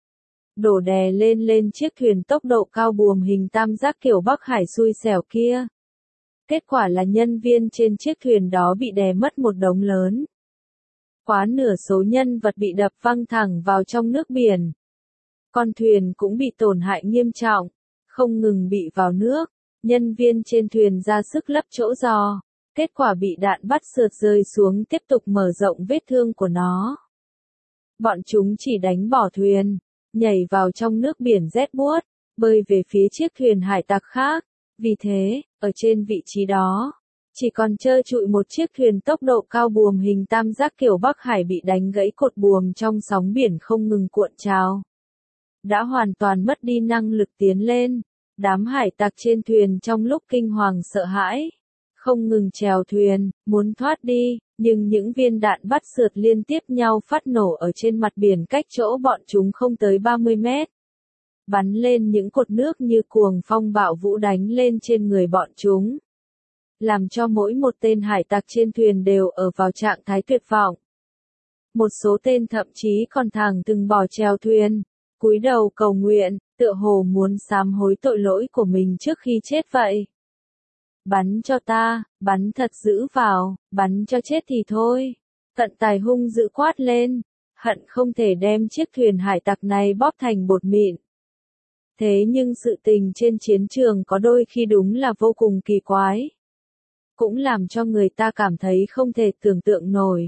Speaker 1: Đổ đè lên lên chiếc thuyền tốc độ cao buồm hình tam giác kiểu Bắc Hải xui xẻo kia. Kết quả là nhân viên trên chiếc thuyền đó bị đè mất một đống lớn. Quá nửa số nhân vật bị đập văng thẳng vào trong nước biển. Con thuyền cũng bị tổn hại nghiêm trọng. Không ngừng bị vào nước, nhân viên trên thuyền ra sức lấp chỗ giò, kết quả bị đạn bắt sượt rơi xuống tiếp tục mở rộng vết thương của nó. Bọn chúng chỉ đánh bỏ thuyền, nhảy vào trong nước biển rét buốt, bơi về phía chiếc thuyền hải tặc khác, vì thế, ở trên vị trí đó, Chỉ còn trơ trụi một chiếc thuyền tốc độ cao buồm hình tam giác kiểu Bắc Hải bị đánh gãy cột buồm trong sóng biển không ngừng cuộn trào. Đã hoàn toàn mất đi năng lực tiến lên. Đám hải tặc trên thuyền trong lúc kinh hoàng sợ hãi, không ngừng chèo thuyền, muốn thoát đi, nhưng những viên đạn bắt sượt liên tiếp nhau phát nổ ở trên mặt biển cách chỗ bọn chúng không tới ba mươi mét. Bắn lên những cột nước như cuồng phong bạo vũ đánh lên trên người bọn chúng. Làm cho mỗi một tên hải tặc trên thuyền đều ở vào trạng thái tuyệt vọng. Một số tên thậm chí còn thẳng từng bỏ chèo thuyền, cúi đầu cầu nguyện, tựa hồ muốn sám hối tội lỗi của mình trước khi chết vậy. Bắn cho ta, bắn thật dữ vào, bắn cho chết thì thôi. Cận Tài hung dữ quát lên, hận không thể đem chiếc thuyền hải tặc này bóp thành bột mịn. Thế nhưng sự tình trên chiến trường có đôi khi đúng là vô cùng kỳ quái. Cũng làm cho người ta cảm thấy không thể tưởng tượng nổi.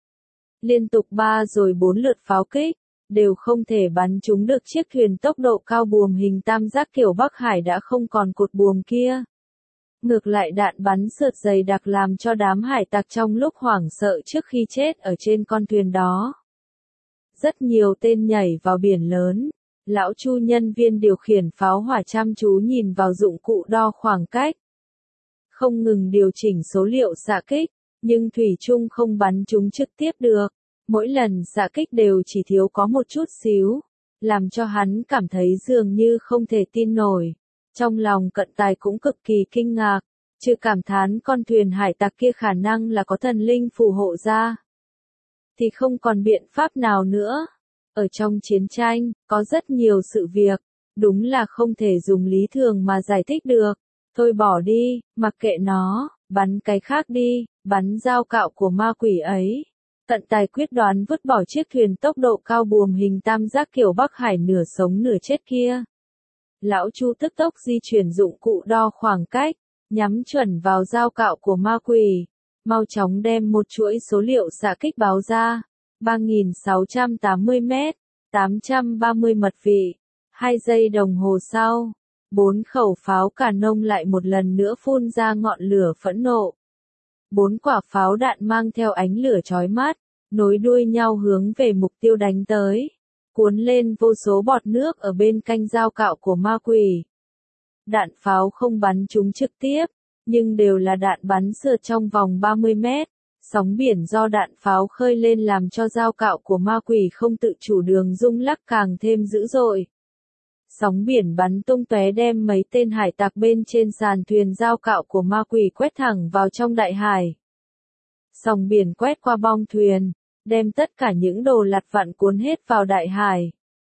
Speaker 1: Liên tục ba rồi bốn lượt pháo kích, đều không thể bắn trúng được chiếc thuyền tốc độ cao buồm hình tam giác kiểu Bắc Hải đã không còn cột buồm kia. Ngược lại đạn bắn sượt dày đặc làm cho đám hải tặc trong lúc hoảng sợ trước khi chết ở trên con thuyền đó. Rất nhiều tên nhảy vào biển lớn. Lão Chu nhân viên điều khiển pháo hỏa chăm chú nhìn vào dụng cụ đo khoảng cách. Không ngừng điều chỉnh số liệu xạ kích, nhưng thủy chung không bắn chúng trực tiếp được. Mỗi lần xạ kích đều chỉ thiếu có một chút xíu, làm cho hắn cảm thấy dường như không thể tin nổi. Trong lòng Cận Tài cũng cực kỳ kinh ngạc, chứ cảm thán con thuyền hải tặc kia khả năng là có thần linh phù hộ ra. Thì không còn biện pháp nào nữa. Ở trong chiến tranh, có rất nhiều sự việc, đúng là không thể dùng lý thường mà giải thích được. Thôi bỏ đi, mặc kệ nó, bắn cái khác đi, bắn dao cạo của ma quỷ ấy. Cận Tài quyết đoán vứt bỏ chiếc thuyền tốc độ cao buồm hình tam giác kiểu Bắc Hải nửa sống nửa chết kia. Lão Chu tức tốc di chuyển dụng cụ đo khoảng cách, nhắm chuẩn vào dao cạo của ma quỷ. Mau chóng đem một chuỗi số liệu xạ kích báo ra. ba nghìn sáu trăm tám mươi mét, tám trăm ba mươi mật vị. Hai giây đồng hồ sau, bốn khẩu pháo cà nông lại một lần nữa phun ra ngọn lửa phẫn nộ. Bốn quả pháo đạn mang theo ánh lửa chói mắt, nối đuôi nhau hướng về mục tiêu đánh tới, cuốn lên vô số bọt nước ở bên cạnh dao cạo của ma quỷ. Đạn pháo không bắn chúng trực tiếp, nhưng đều là đạn bắn sượt trong vòng ba mươi mét. Sóng biển do đạn pháo khơi lên làm cho dao cạo của ma quỷ không tự chủ đường rung lắc càng thêm dữ dội. Sóng biển bắn tung tóe đem mấy tên hải tặc bên trên sàn thuyền dao cạo của ma quỷ quét thẳng vào trong đại hải. Sóng biển quét qua bong thuyền, đem tất cả những đồ lặt vặt cuốn hết vào đại hải.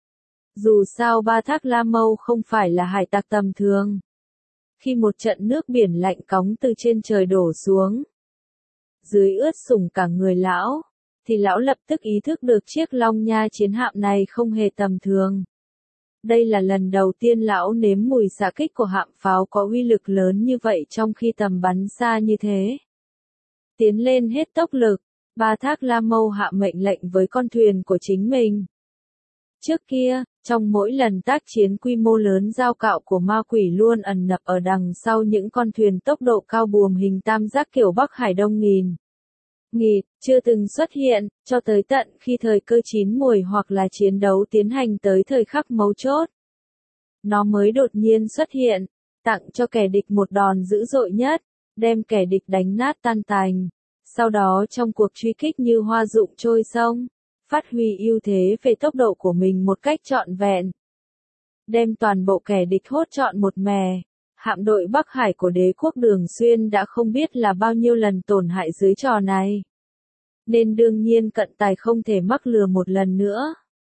Speaker 1: Dù sao Ba Thác La Mâu không phải là hải tặc tầm thường. Khi một trận nước biển lạnh cóng từ trên trời đổ xuống, dưới ướt sũng cả người lão, thì lão lập tức ý thức được chiếc Long Nha chiến hạm này không hề tầm thường. Đây là lần đầu tiên lão nếm mùi xạ kích của hạm pháo có uy lực lớn như vậy trong khi tầm bắn xa như thế. Tiến lên hết tốc lực, Ba Thác La Mâu hạ mệnh lệnh với con thuyền của chính mình. Trước kia, trong mỗi lần tác chiến quy mô lớn dao cạo của ma quỷ luôn ẩn nấp ở đằng sau những con thuyền tốc độ cao buồm hình tam giác kiểu Bắc Hải Đông nghìn. Nghịt, chưa từng xuất hiện, cho tới tận khi thời cơ chín muồi hoặc là chiến đấu tiến hành tới thời khắc mấu chốt. Nó mới đột nhiên xuất hiện, tặng cho kẻ địch một đòn dữ dội nhất, đem kẻ địch đánh nát tan tành. Sau đó trong cuộc truy kích như hoa rụng trôi sông, phát huy ưu thế về tốc độ của mình một cách trọn vẹn. Đem toàn bộ kẻ địch hốt trọn một mè. Hạm đội Bắc Hải của đế quốc Đường Xuyên đã không biết là bao nhiêu lần tổn hại dưới trò này. Nên đương nhiên Cận Tài không thể mắc lừa một lần nữa.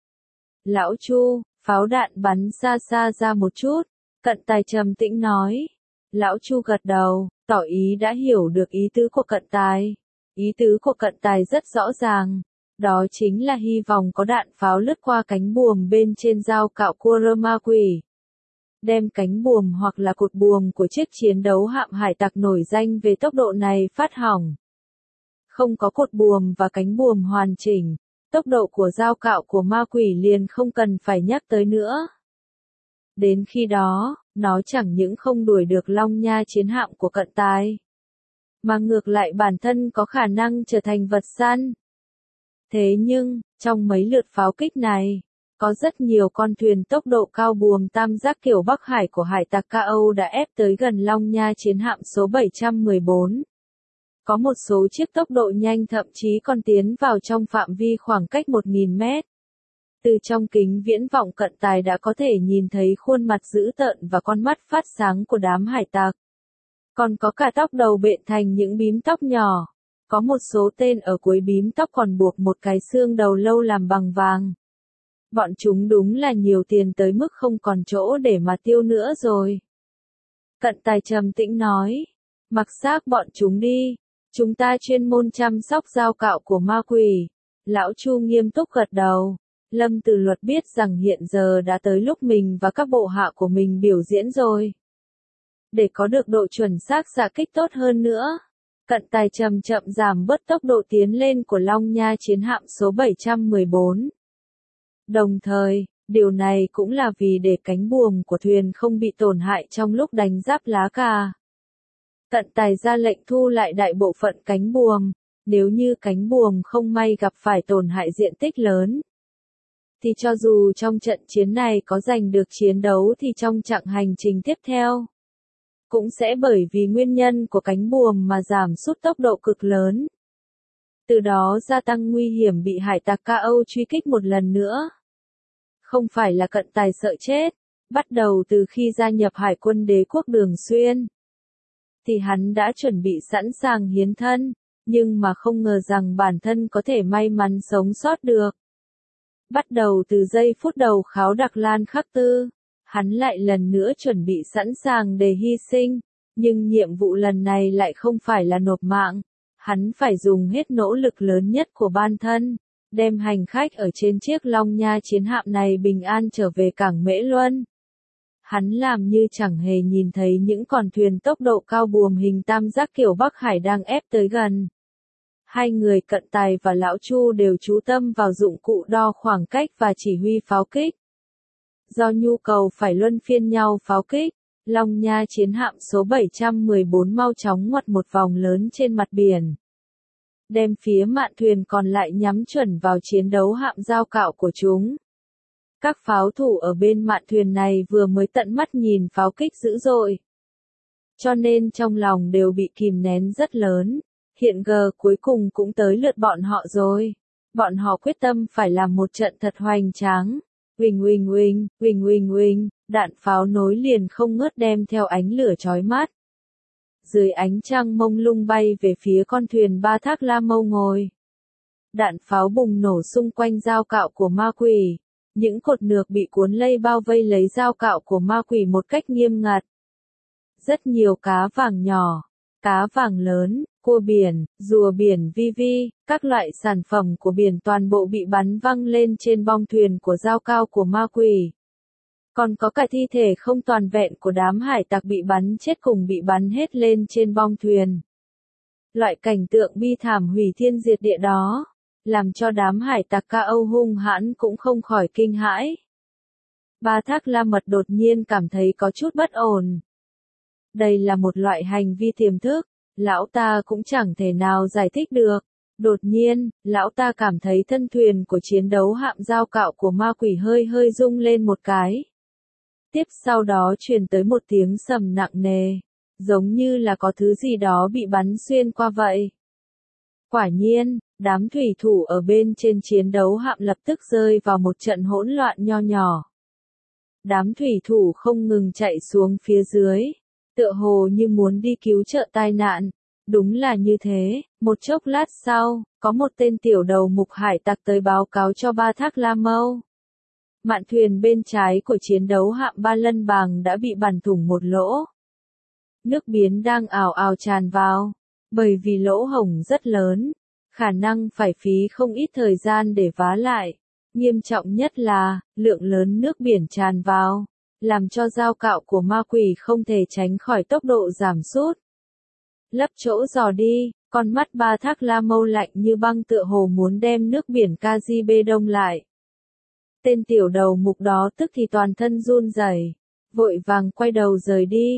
Speaker 1: Lão Chu, pháo đạn bắn xa xa ra một chút, Cận Tài trầm tĩnh nói. Lão Chu gật đầu, tỏ ý đã hiểu được ý tứ của Cận Tài. Ý tứ của Cận Tài rất rõ ràng. Đó chính là hy vọng có đạn pháo lướt qua cánh buồm bên trên dao cạo của ma quỷ. Đem cánh buồm hoặc là cột buồm của chiếc chiến đấu hạm hải tặc nổi danh về tốc độ này phát hỏng. Không có cột buồm và cánh buồm hoàn chỉnh, tốc độ của dao cạo của ma quỷ liền không cần phải nhắc tới nữa. Đến khi đó, nó chẳng những không đuổi được Long Nha chiến hạm của Cận Tài, mà ngược lại bản thân có khả năng trở thành vật săn. Thế nhưng, trong mấy lượt pháo kích này, có rất nhiều con thuyền tốc độ cao buồm tam giác kiểu Bắc Hải của hải tặc Ca Âu đã ép tới gần Long Nha chiến hạm số bảy trăm mười bốn. Có một số chiếc tốc độ nhanh thậm chí còn tiến vào trong phạm vi khoảng cách một nghìn mét. Từ trong kính viễn vọng cận tài đã có thể nhìn thấy khuôn mặt dữ tợn và con mắt phát sáng của đám hải tặc. Còn có cả tóc đầu bện thành những bím tóc nhỏ. Có một số tên ở cuối bím tóc còn buộc một cái xương đầu lâu làm bằng vàng. Bọn chúng đúng là nhiều tiền tới mức không còn chỗ để mà tiêu nữa rồi. Cận tài trầm tĩnh nói. Mặc xác bọn chúng đi. Chúng ta chuyên môn chăm sóc dao cạo của ma quỷ. Lão Chu nghiêm túc gật đầu. Lâm Từ Luật biết rằng hiện giờ đã tới lúc mình và các bộ hạ của mình biểu diễn rồi. Để có được độ chuẩn xác xạ kích tốt hơn nữa, cận tài chậm chậm giảm bớt tốc độ tiến lên của Long Nha chiến hạm số bảy trăm mười bốn. Đồng thời, điều này cũng là vì để cánh buồm của thuyền không bị tổn hại trong lúc đánh giáp lá cà. Cận tài ra lệnh thu lại đại bộ phận cánh buồm, nếu như cánh buồm không may gặp phải tổn hại diện tích lớn. Thì cho dù trong trận chiến này có giành được chiến đấu thì trong chặng hành trình tiếp theo, cũng sẽ bởi vì nguyên nhân của cánh buồm mà giảm sút tốc độ cực lớn. Từ đó gia tăng nguy hiểm bị hải tặc Ca Âu truy kích một lần nữa. Không phải là cận tài sợ chết, bắt đầu từ khi gia nhập Hải quân Đế quốc Đường Xuyên, thì hắn đã chuẩn bị sẵn sàng hiến thân, nhưng mà không ngờ rằng bản thân có thể may mắn sống sót được. Bắt đầu từ giây phút đầu kháo đặc Lan Khắc Tư, hắn lại lần nữa chuẩn bị sẵn sàng để hy sinh, nhưng nhiệm vụ lần này lại không phải là nộp mạng, hắn phải dùng hết nỗ lực lớn nhất của bản thân, đem hành khách ở trên chiếc Long Nha chiến hạm này bình an trở về cảng Mễ Luân. Hắn làm như chẳng hề nhìn thấy những con thuyền tốc độ cao buồm hình tam giác kiểu Bắc Hải đang ép tới gần. Hai người cận tài và lão Chu đều chú tâm vào dụng cụ đo khoảng cách và chỉ huy pháo kích. Do nhu cầu phải luân phiên nhau pháo kích, Long Nha chiến hạm số bảy trăm mười bốn mau chóng ngoặt một vòng lớn trên mặt biển. Đem phía mạn thuyền còn lại nhắm chuẩn vào chiến đấu hạm dao cạo của chúng. Các pháo thủ ở bên mạn thuyền này vừa mới tận mắt nhìn pháo kích dữ dội, cho nên trong lòng đều bị kìm nén rất lớn. Hiện giờ cuối cùng cũng tới lượt bọn họ rồi. Bọn họ quyết tâm phải làm một trận thật hoành tráng. Uỳnh uỳnh uỳnh, uỳnh uỳnh uỳnh, đạn pháo nối liền không ngớt đem theo ánh lửa chói mắt. Dưới ánh trăng mông lung bay về phía con thuyền Ba Thác La Mâu ngồi. Đạn pháo bùng nổ xung quanh dao cạo của ma quỷ. Những cột nược bị cuốn lây bao vây lấy dao cạo của ma quỷ một cách nghiêm ngặt. Rất nhiều cá vàng nhỏ, cá vàng lớn, cua biển, rùa biển vi vi, các loại sản phẩm của biển toàn bộ bị bắn văng lên trên bong thuyền của dao cao của ma quỷ. Còn có cả thi thể không toàn vẹn của đám hải tặc bị bắn chết cùng bị bắn hết lên trên bong thuyền. Loại cảnh tượng bi thảm hủy thiên diệt địa đó, làm cho đám hải tặc Ca Âu hung hãn cũng không khỏi kinh hãi. Ba Thác La Mật đột nhiên cảm thấy có chút bất ổn. Đây là một loại hành vi tiềm thức, lão ta cũng chẳng thể nào giải thích được. Đột nhiên, lão ta cảm thấy thân thuyền của chiến đấu hạm dao cạo của ma quỷ hơi hơi rung lên một cái. Tiếp sau đó truyền tới một tiếng sầm nặng nề, giống như là có thứ gì đó bị bắn xuyên qua vậy. Quả nhiên, đám thủy thủ ở bên trên chiến đấu hạm lập tức rơi vào một trận hỗn loạn nho nhỏ. Đám thủy thủ không ngừng chạy xuống phía dưới, tựa hồ như muốn đi cứu trợ tai nạn. Đúng là như thế, một chốc lát sau, có một tên tiểu đầu mục hải tặc tới báo cáo cho Ba Thác La Mâu. Mạn thuyền bên trái của chiến đấu hạm Ba Lân Bàng đã bị bắn thủng một lỗ. Nước biển đang ào ào tràn vào, bởi vì lỗ hổng rất lớn, khả năng phải phí không ít thời gian để vá lại. Nghiêm trọng nhất là, lượng lớn nước biển tràn vào, làm cho dao cạo của ma quỷ không thể tránh khỏi tốc độ giảm sút. Lấp chỗ dò đi, con mắt Ba Thác La Mâu lạnh như băng tựa hồ muốn đem nước biển Caribe đông lại. Tên tiểu đầu mục đó tức thì toàn thân run rẩy, vội vàng quay đầu rời đi.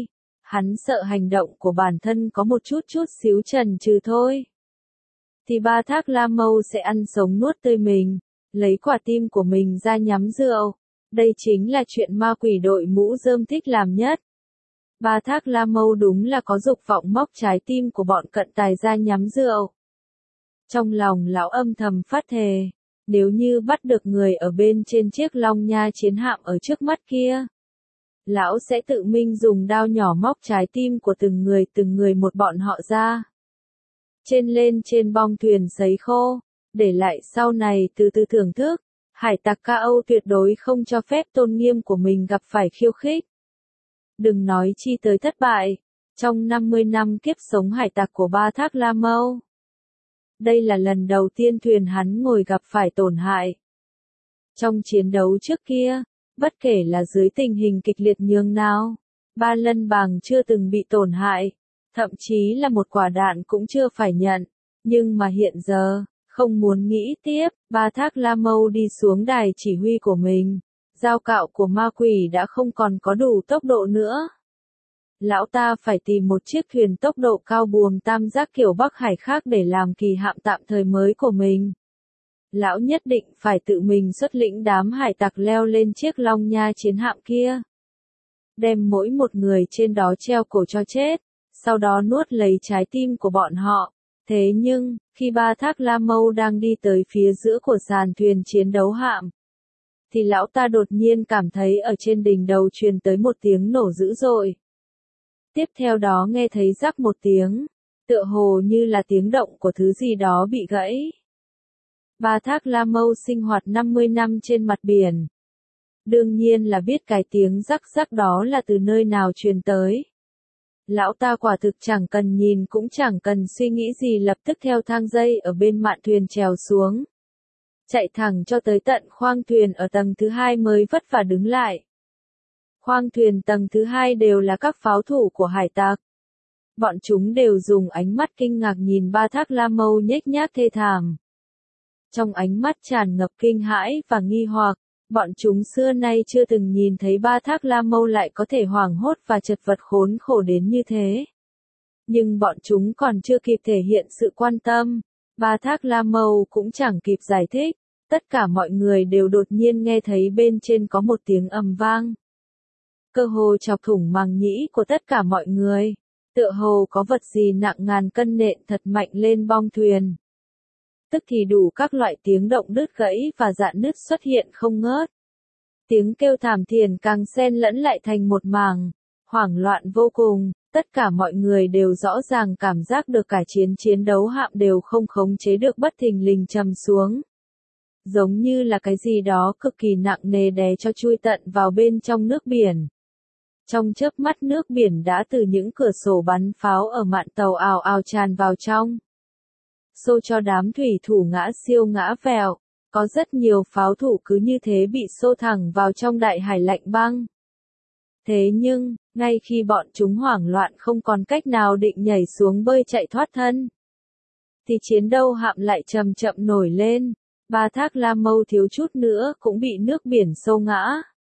Speaker 1: Hắn sợ hành động của bản thân có một chút chút xíu chần chừ thôi, thì Ba Thác La Mâu sẽ ăn sống nuốt tươi mình, lấy quả tim của mình ra nhắm rượu. Đây chính là chuyện ma quỷ đội mũ rơm thích làm nhất. Ba Thác La Mâu đúng là có dục vọng móc trái tim của bọn cận tài ra nhắm rượu. Trong lòng lão âm thầm phát thề, nếu như bắt được người ở bên trên chiếc Long Nha chiến hạm ở trước mắt kia, lão sẽ tự mình dùng đao nhỏ móc trái tim của từng người từng người một bọn họ ra. Trên lên trên bong thuyền sấy khô, để lại sau này từ từ thưởng thức. Hải tặc Ca Âu tuyệt đối không cho phép tôn nghiêm của mình gặp phải khiêu khích. Đừng nói chi tới thất bại, trong năm mươi năm kiếp sống hải tặc của Ba Thác La Mâu. Đây là lần đầu tiên thuyền hắn ngồi gặp phải tổn hại. Trong chiến đấu trước kia, bất kể là dưới tình hình kịch liệt nhường nào, Ba Lân Bàng chưa từng bị tổn hại, thậm chí là một quả đạn cũng chưa phải nhận. Nhưng mà hiện giờ, không muốn nghĩ tiếp, Ba Thác La Mâu đi xuống đài chỉ huy của mình. Dao cạo của ma quỷ đã không còn có đủ tốc độ nữa. Lão ta phải tìm một chiếc thuyền tốc độ cao buồm tam giác kiểu Bắc Hải khác để làm kỳ hạm tạm thời mới của mình. Lão nhất định phải tự mình xuất lĩnh đám hải tặc leo lên chiếc Long Nha chiến hạm kia. Đem mỗi một người trên đó treo cổ cho chết, sau đó nuốt lấy trái tim của bọn họ. Thế nhưng, khi Ba Thác La Mâu đang đi tới phía giữa của sàn thuyền chiến đấu hạm, thì lão ta đột nhiên cảm thấy ở trên đỉnh đầu truyền tới một tiếng nổ dữ dội. Tiếp theo đó nghe thấy rắc một tiếng, tựa hồ như là tiếng động của thứ gì đó bị gãy. Ba Thác La Mâu sinh hoạt năm mươi năm trên mặt biển. Đương nhiên là biết cái tiếng rắc rắc đó là từ nơi nào truyền tới. Lão ta quả thực chẳng cần nhìn cũng chẳng cần suy nghĩ gì, lập tức theo thang dây ở bên mạn thuyền trèo xuống. Chạy thẳng cho tới tận khoang thuyền ở tầng thứ hai mới vất vả đứng lại. Khoang thuyền tầng thứ hai đều là các pháo thủ của hải tặc. Bọn chúng đều dùng ánh mắt kinh ngạc nhìn Ba Thác La Mâu nhếch nhác thê thảm. Trong ánh mắt tràn ngập kinh hãi và nghi hoặc, bọn chúng xưa nay chưa từng nhìn thấy Ba Thác La Mâu lại có thể hoảng hốt và chật vật khốn khổ đến như thế. Nhưng bọn chúng còn chưa kịp thể hiện sự quan tâm, Ba Thác La Mâu cũng chẳng kịp giải thích, tất cả mọi người đều đột nhiên nghe thấy bên trên có một tiếng ầm vang. Cơ hồ chọc thủng màng nhĩ của tất cả mọi người, tựa hồ có vật gì nặng ngàn cân nện thật mạnh lên bong thuyền. Tức thì đủ các loại tiếng động đứt gãy và rạn nứt xuất hiện không ngớt. Tiếng kêu thảm thiền càng xen lẫn lại thành một màng, hoảng loạn vô cùng, tất cả mọi người đều rõ ràng cảm giác được cả chiến chiến đấu hạm đều không khống chế được bất thình lình trầm xuống. Giống như là cái gì đó cực kỳ nặng nề đè cho chui tận vào bên trong nước biển. Trong chớp mắt nước biển đã từ những cửa sổ bắn pháo ở mạn tàu ào ào tràn vào trong. Xô cho đám thủy thủ ngã siêu ngã vèo, có rất nhiều pháo thủ cứ như thế bị xô thẳng vào trong đại hải lạnh băng. Thế nhưng, ngay khi bọn chúng hoảng loạn không còn cách nào định nhảy xuống bơi chạy thoát thân, thì chiến đấu hạm lại chậm chậm nổi lên, Ba Thác La Mâu thiếu chút nữa cũng bị nước biển xô ngã.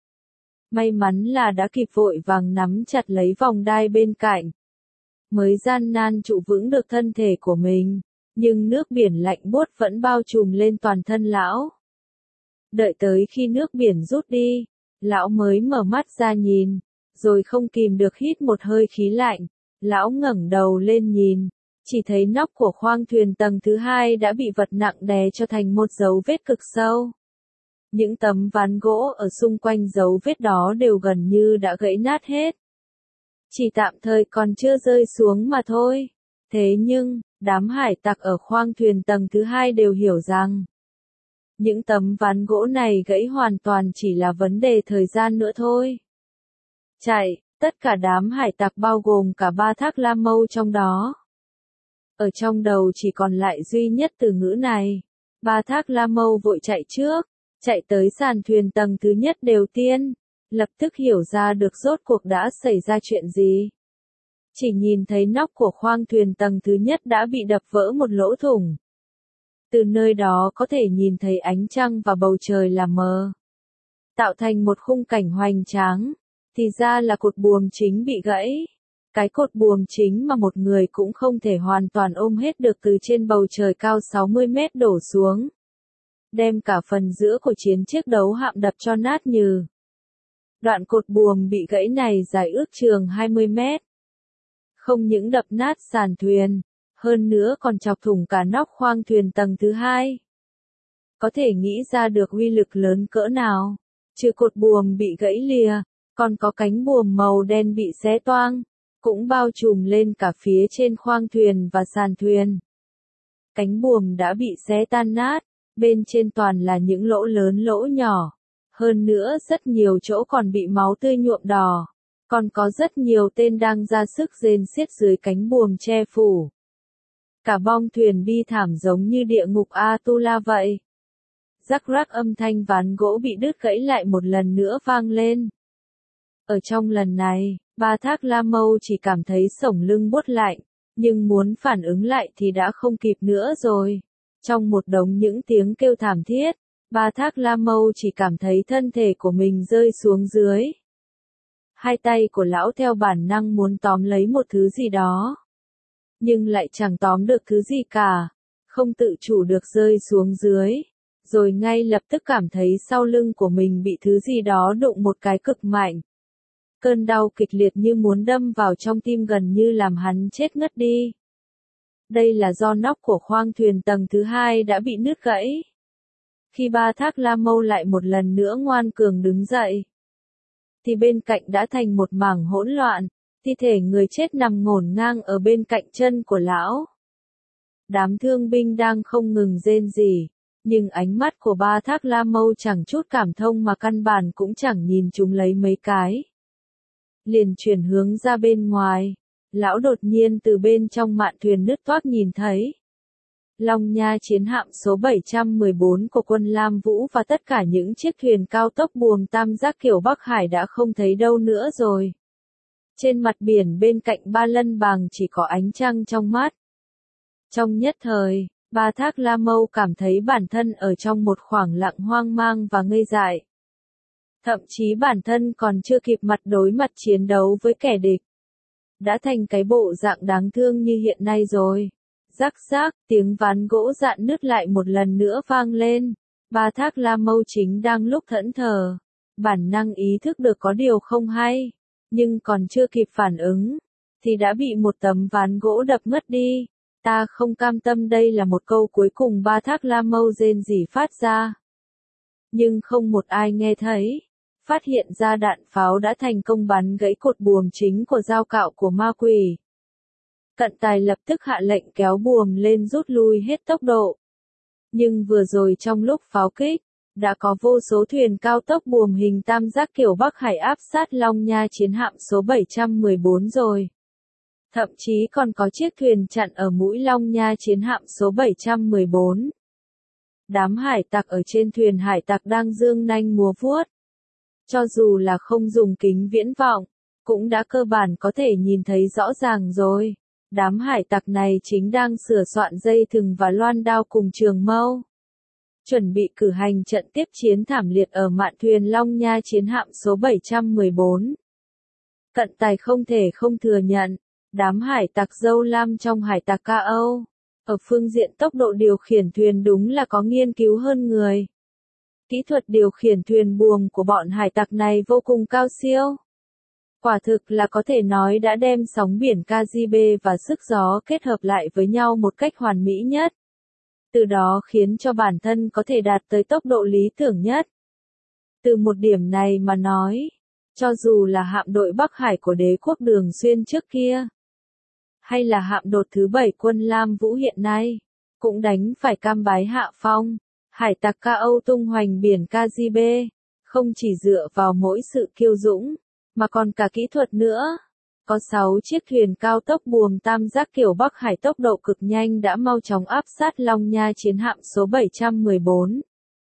Speaker 1: May mắn là đã kịp vội vàng nắm chặt lấy vòng đai bên cạnh, mới gian nan trụ vững được thân thể của mình, nhưng nước biển lạnh buốt vẫn bao trùm lên toàn thân lão. Đợi tới khi nước biển rút đi, lão mới mở mắt ra nhìn, rồi không kìm được hít một hơi khí lạnh, lão ngẩng đầu lên nhìn, chỉ thấy nóc của khoang thuyền tầng thứ hai đã bị vật nặng đè cho thành một dấu vết cực sâu. Những tấm ván gỗ ở xung quanh dấu vết đó đều gần như đã gãy nát hết. Chỉ tạm thời còn chưa rơi xuống mà thôi. Thế nhưng, đám hải tặc ở khoang thuyền tầng thứ hai đều hiểu rằng, những tấm ván gỗ này gãy hoàn toàn chỉ là vấn đề thời gian nữa thôi. Chạy, tất cả đám hải tặc bao gồm cả Ba Thác La Mâu trong đó. Ở trong đầu chỉ còn lại duy nhất từ ngữ này. Ba Thác La Mâu vội chạy trước, chạy tới sàn thuyền tầng thứ nhất đầu tiên, lập tức hiểu ra được rốt cuộc đã xảy ra chuyện gì. Chỉ nhìn thấy nóc của khoang thuyền tầng thứ nhất đã bị đập vỡ một lỗ thủng. Từ nơi đó có thể nhìn thấy ánh trăng và bầu trời là mờ, tạo thành một khung cảnh hoành tráng, thì ra là cột buồm chính bị gãy. Cái cột buồm chính mà một người cũng không thể hoàn toàn ôm hết được từ trên bầu trời cao sáu mươi mét đổ xuống. Đem cả phần giữa của chiến chiếc đấu hạm đập cho nát nhừ. Đoạn cột buồm bị gãy này dài ước chừng hai mươi mét. Không những đập nát sàn thuyền, hơn nữa còn chọc thủng cả nóc khoang thuyền tầng thứ hai. Có thể nghĩ ra được uy lực lớn cỡ nào. Trừ cột buồm bị gãy lìa, còn có cánh buồm màu đen bị xé toang, cũng bao trùm lên cả phía trên khoang thuyền và sàn thuyền. Cánh buồm đã bị xé tan nát, bên trên toàn là những lỗ lớn lỗ nhỏ. Hơn nữa rất nhiều chỗ còn bị máu tươi nhuộm đỏ. Còn có rất nhiều tên đang ra sức rên xiết dưới cánh buồm che phủ. Cả bong thuyền bi thảm giống như địa ngục Atula vậy. Rắc rắc âm thanh ván gỗ bị đứt gãy lại một lần nữa vang lên. Ở trong lần này, Ba Thác Lam Mâu chỉ cảm thấy sống lưng buốt lạnh, nhưng muốn phản ứng lại thì đã không kịp nữa rồi. Trong một đống những tiếng kêu thảm thiết, Ba Thác Lam Mâu chỉ cảm thấy thân thể của mình rơi xuống dưới. Hai tay của lão theo bản năng muốn tóm lấy một thứ gì đó. Nhưng lại chẳng tóm được thứ gì cả, không tự chủ được rơi xuống dưới. Rồi ngay lập tức cảm thấy sau lưng của mình bị thứ gì đó đụng một cái cực mạnh. Cơn đau kịch liệt như muốn đâm vào trong tim gần như làm hắn chết ngất đi. Đây là do nóc của khoang thuyền tầng thứ hai đã bị nứt gãy. Khi Ba Thác Lam Mâu lại một lần nữa ngoan cường đứng dậy, thì bên cạnh đã thành một mảng hỗn loạn, thi thể người chết nằm ngổn ngang ở bên cạnh chân của lão. Đám thương binh đang không ngừng rên rỉ, nhưng ánh mắt của Ba Thác Lam Mâu chẳng chút cảm thông mà căn bản cũng chẳng nhìn chúng lấy mấy cái. Liền chuyển hướng ra bên ngoài, lão đột nhiên từ bên trong mạn thuyền nứt toác nhìn thấy. Long Nha chiến hạm số bảy trăm mười bốn của quân Lam Vũ và tất cả những chiếc thuyền cao tốc buồm tam giác kiểu Bắc Hải đã không thấy đâu nữa rồi. Trên mặt biển bên cạnh Ba Lân Bàng chỉ có ánh trăng trong mát. Trong nhất thời, Ba Thác Lam Mâu cảm thấy bản thân ở trong một khoảng lặng hoang mang và ngây dại. Thậm chí bản thân còn chưa kịp mặt đối mặt chiến đấu với kẻ địch. Đã thành cái bộ dạng đáng thương như hiện nay rồi. Rắc rắc, tiếng ván gỗ dạn nứt lại một lần nữa vang lên. Ba Thác Lam Mâu chính đang lúc thẫn thờ. Bản năng ý thức được có điều không hay. Nhưng còn chưa kịp phản ứng. Thì đã bị một tấm ván gỗ đập ngất đi. Ta không cam tâm, đây là một câu cuối cùng Ba Thác Lam Mâu rên rỉ phát ra. Nhưng không một ai nghe thấy. Phát hiện ra đạn pháo đã thành công bắn gãy cột buồm chính của dao cạo của ma quỷ. Cận Tài lập tức hạ lệnh kéo buồm lên rút lui hết tốc độ. Nhưng vừa rồi trong lúc pháo kích, đã có vô số thuyền cao tốc buồm hình tam giác kiểu Bắc Hải áp sát Long Nha chiến hạm số bảy trăm mười bốn rồi. Thậm chí còn có chiếc thuyền chặn ở mũi Long Nha chiến hạm số bảy trăm mười bốn. Đám hải tặc ở trên thuyền hải tặc đang giương nanh múa vuốt. Cho dù là không dùng kính viễn vọng, cũng đã cơ bản có thể nhìn thấy rõ ràng rồi. Đám hải tặc này chính đang sửa soạn dây thừng và loan đao cùng trường mâu. Chuẩn bị cử hành trận tiếp chiến thảm liệt ở mạn thuyền Long Nha chiến hạm số bảy trăm mười bốn. Cận Tài không thể không thừa nhận, đám hải tặc dâu lam trong hải tặc ca Âu, ở phương diện tốc độ điều khiển thuyền đúng là có nghiên cứu hơn người. Kỹ thuật điều khiển thuyền buồm của bọn hải tặc này vô cùng cao siêu. Quả thực là có thể nói đã đem sóng biển Caribe và sức gió kết hợp lại với nhau một cách hoàn mỹ nhất. Từ đó khiến cho bản thân có thể đạt tới tốc độ lý tưởng nhất. Từ một điểm này mà nói, cho dù là hạm đội Bắc Hải của đế quốc Đường Xuyên trước kia, hay là hạm đột thứ bảy quân Lam Vũ hiện nay, cũng đánh phải cam bái hạ phong. Hải tặc ca Âu tung hoành biển Caribe, không chỉ dựa vào mỗi sự kiêu dũng, mà còn cả kỹ thuật nữa. Có sáu chiếc thuyền cao tốc buồm tam giác kiểu Bắc Hải tốc độ cực nhanh đã mau chóng áp sát Long Nha chiến hạm số bảy trăm mười bốn.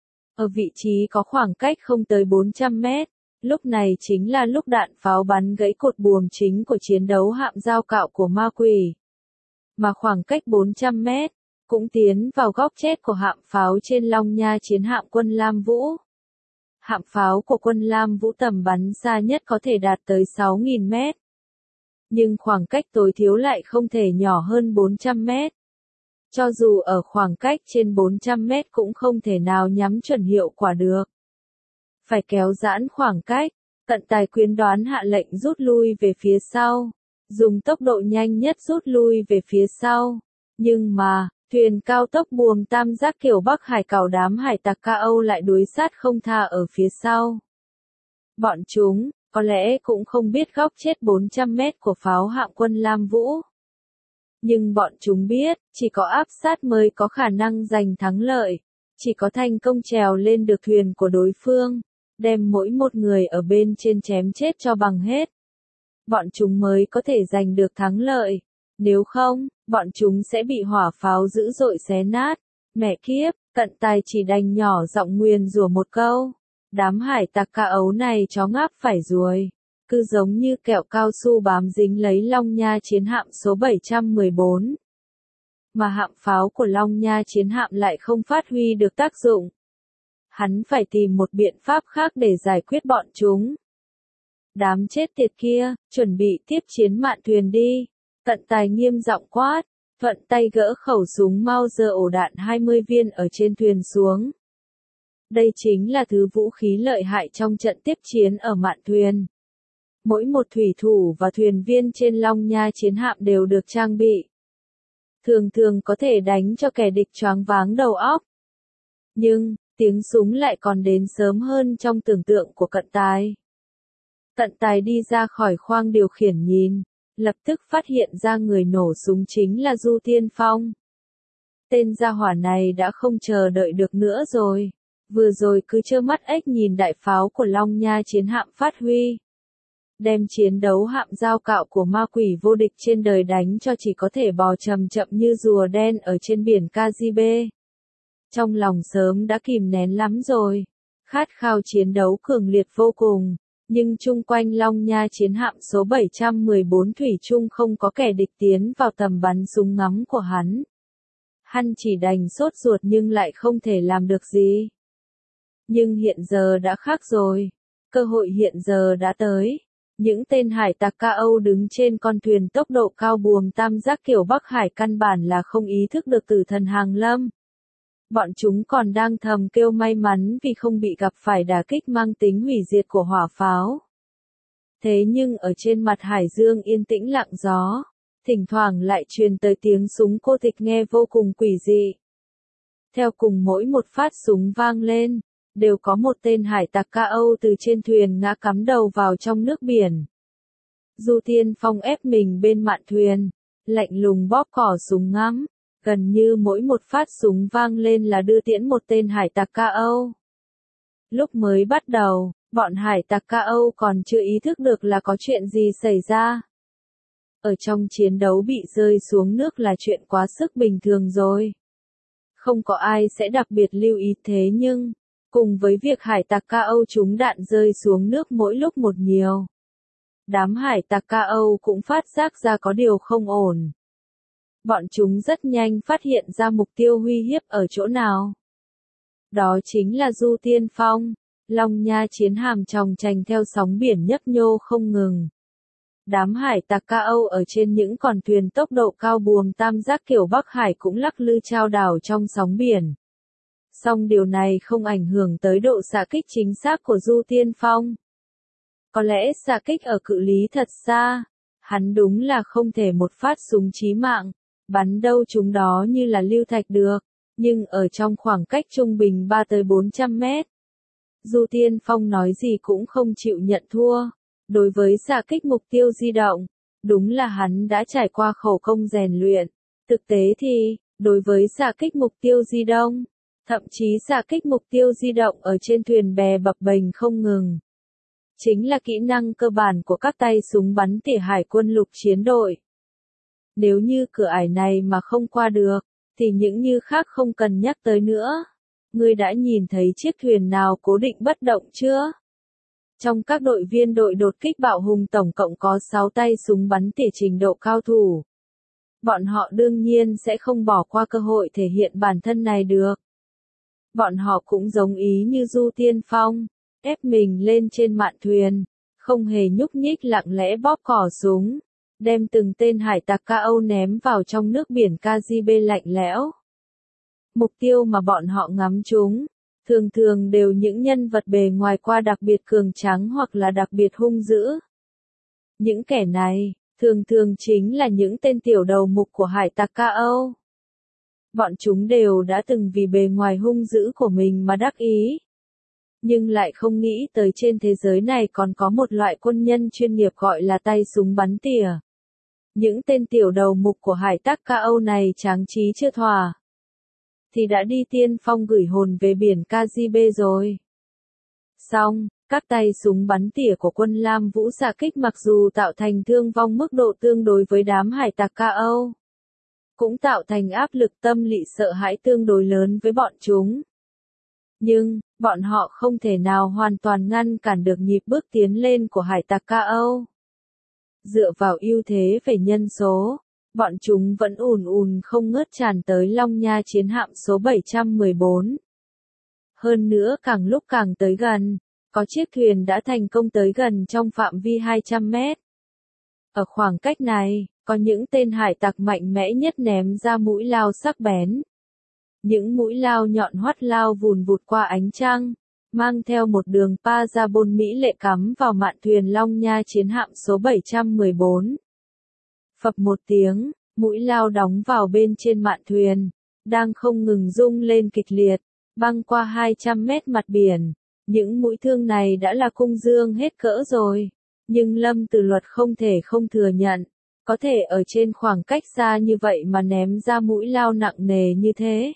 Speaker 1: Ở vị trí có khoảng cách không tới bốn trăm mét, lúc này chính là lúc đạn pháo bắn gãy cột buồm chính của chiến đấu hạm dao cạo của ma quỷ. Mà khoảng cách bốn trăm mét, cũng tiến vào góc chết của hạm pháo trên Long Nha chiến hạm quân Lam Vũ. Hạm pháo của quân Lam Vũ tầm bắn xa nhất có thể đạt tới sáu nghìn mét. nhưng khoảng cách tối thiểu lại không thể nhỏ hơn bốn trăm mét. Cho dù ở khoảng cách trên bốn trăm mét cũng không thể nào nhắm chuẩn hiệu quả được. Phải kéo giãn khoảng cách, Cận Tài quyết đoán hạ lệnh rút lui về phía sau, dùng tốc độ nhanh nhất rút lui về phía sau. Nhưng mà, thuyền cao tốc buồm tam giác kiểu Bắc Hải cảo đám hải tặc Ca Âu lại đuổi sát không tha ở phía sau. Bọn chúng, có lẽ cũng không biết góc chết bốn trăm mét của pháo hạm quân Lam Vũ. Nhưng bọn chúng biết, chỉ có áp sát mới có khả năng giành thắng lợi, chỉ có thành công trèo lên được thuyền của đối phương, đem mỗi một người ở bên trên chém chết cho bằng hết. Bọn chúng mới có thể giành được thắng lợi, nếu không, bọn chúng sẽ bị hỏa pháo dữ dội xé nát. Mẹ kiếp, Cận Tài chỉ đành nhỏ giọng nguyền rủa một câu. Đám hải tặc Ca Ấu này chó ngáp phải ruồi, cứ giống như kẹo cao su bám dính lấy Long Nha chiến hạm số bảy trăm mười bốn. Mà hạm pháo của Long Nha chiến hạm lại không phát huy được tác dụng. Hắn phải tìm một biện pháp khác để giải quyết bọn chúng. Đám chết tiệt kia, chuẩn bị tiếp chiến mạn thuyền đi. Cận Tài nghiêm giọng quát, thuận tay gỡ khẩu súng Mauser ổ đạn hai mươi viên ở trên thuyền xuống. Đây chính là thứ vũ khí lợi hại trong trận tiếp chiến ở mạn thuyền. Mỗi một thủy thủ và thuyền viên trên Long Nha chiến hạm đều được trang bị. Thường thường có thể đánh cho kẻ địch choáng váng đầu óc. Nhưng, tiếng súng lại còn đến sớm hơn trong tưởng tượng của Cận Tài. Cận Tài đi ra khỏi khoang điều khiển nhìn, lập tức phát hiện ra người nổ súng chính là Du Tiên Phong. Tên gia hỏa này đã không chờ đợi được nữa rồi. Vừa rồi cứ trơ mắt ếch nhìn đại pháo của Long Nha chiến hạm phát huy. Đem chiến đấu hạm dao cạo của ma quỷ vô địch trên đời đánh cho chỉ có thể bò chậm chậm như rùa đen ở trên biển Caribe. Trong lòng sớm đã kìm nén lắm rồi. Khát khao chiến đấu cường liệt vô cùng. Nhưng chung quanh Long Nha chiến hạm số bảy trăm mười bốn thủy chung không có kẻ địch tiến vào tầm bắn súng ngắm của hắn. Hắn chỉ đành sốt ruột nhưng lại không thể làm được gì. Nhưng hiện giờ đã khác rồi. Cơ hội hiện giờ đã tới. Những tên hải tặc Ca Âu đứng trên con thuyền tốc độ cao buồm tam giác kiểu Bắc Hải căn bản là không ý thức được tử thần hàng lâm. Bọn chúng còn đang thầm kêu may mắn vì không bị gặp phải đả kích mang tính hủy diệt của hỏa pháo. Thế nhưng ở trên mặt hải dương yên tĩnh lặng gió, thỉnh thoảng lại truyền tới tiếng súng cô tịch nghe vô cùng quỷ dị. Theo cùng mỗi một phát súng vang lên, đều có một tên hải tặc Ca Âu từ trên thuyền ngã cắm đầu vào trong nước biển. Du Tiên Phong ép mình bên mạn thuyền, lạnh lùng bóp cò súng ngắm, gần như mỗi một phát súng vang lên là đưa tiễn một tên hải tặc Ca Âu. Lúc mới bắt đầu, bọn hải tặc Ca Âu còn chưa ý thức được là có chuyện gì xảy ra. Ở trong chiến đấu bị rơi xuống nước là chuyện quá sức bình thường rồi. Không có ai sẽ đặc biệt lưu ý thế nhưng, cùng với việc hải tặc Ca Âu trúng đạn rơi xuống nước mỗi lúc một nhiều, đám hải tặc Ca Âu cũng phát giác ra có điều không ổn. Bọn chúng rất nhanh phát hiện ra mục tiêu uy hiếp ở chỗ nào. Đó chính là Du Tiên Phong, Long Nha chiến hạm chòng chành theo sóng biển nhấp nhô không ngừng. Đám hải tặc Ca Âu ở trên những con thuyền tốc độ cao buồm tam giác kiểu Bắc Hải cũng lắc lư chao đảo trong sóng biển. Song điều này không ảnh hưởng tới độ xạ kích chính xác của Du Tiên Phong. Có lẽ xạ kích ở cự ly thật xa, hắn đúng là không thể một phát súng chí mạng, bắn đâu chúng đó như là lưu thạch được, nhưng ở trong khoảng cách trung bình ba tới bốn trăm mét. Du Tiên Phong nói gì cũng không chịu nhận thua. Đối với xạ kích mục tiêu di động, đúng là hắn đã trải qua khổ công rèn luyện. Thực tế thì, đối với xạ kích mục tiêu di động, thậm chí xạ kích mục tiêu di động ở trên thuyền bè bập bềnh không ngừng, chính là kỹ năng cơ bản của các tay súng bắn tỉa hải quân lục chiến đội. Nếu như cửa ải này mà không qua được, thì những như khác không cần nhắc tới nữa. Ngươi đã nhìn thấy chiếc thuyền nào cố định bất động chưa? Trong các đội viên đội đột kích bạo hùng tổng cộng có sáu tay súng bắn tỉa trình độ cao thủ. Bọn họ đương nhiên sẽ không bỏ qua cơ hội thể hiện bản thân này được. Bọn họ cũng giống ý như Du Tiên Phong, ép mình lên trên mạn thuyền, không hề nhúc nhích lặng lẽ bóp cò súng. đem từng tên hải tặc ca Âu ném vào trong nước biển Caribe lạnh lẽo. Mục tiêu mà bọn họ ngắm trúng, thường thường đều những nhân vật bề ngoài qua đặc biệt cường tráng hoặc là đặc biệt hung dữ. Những kẻ này, thường thường chính là những tên tiểu đầu mục của hải tặc ca Âu. Bọn chúng đều đã từng vì bề ngoài hung dữ của mình mà đắc ý. Nhưng lại không nghĩ tới trên thế giới này còn có một loại quân nhân chuyên nghiệp gọi là tay súng bắn tỉa. Những tên tiểu đầu mục của hải tặc ca Âu này tráng trí chưa thỏa, thì đã đi tiên phong gửi hồn về biển Caribe rồi. Xong, các tay súng bắn tỉa của quân Lam Vũ xạ kích mặc dù tạo thành thương vong mức độ tương đối với đám hải tặc ca Âu, cũng tạo thành áp lực tâm lý sợ hãi tương đối lớn với bọn chúng. Nhưng, bọn họ không thể nào hoàn toàn ngăn cản được nhịp bước tiến lên của hải tặc ca Âu. Dựa vào ưu thế về nhân số, bọn chúng vẫn ùn ùn không ngớt tràn tới Long Nha chiến hạm số bảy trăm mười bốn. Hơn nữa càng lúc càng tới gần, có chiếc thuyền đã thành công tới gần trong phạm vi hai trăm mét. Ở khoảng cách này, có những tên hải tặc mạnh mẽ nhất ném ra mũi lao sắc bén. Những mũi lao nhọn hoắt lao vùn vụt qua ánh trăng, mang theo một đường parabol mỹ lệ cắm vào mạn thuyền Long Nha chiến hạm số bảy trăm mười bốn. Phập một tiếng, mũi lao đóng vào bên trên mạn thuyền, đang không ngừng rung lên kịch liệt, băng qua hai trăm mét mặt biển. Những mũi thương này đã là cung dương hết cỡ rồi, nhưng Lâm Tử Luật không thể không thừa nhận, có thể ở trên khoảng cách xa như vậy mà ném ra mũi lao nặng nề như thế.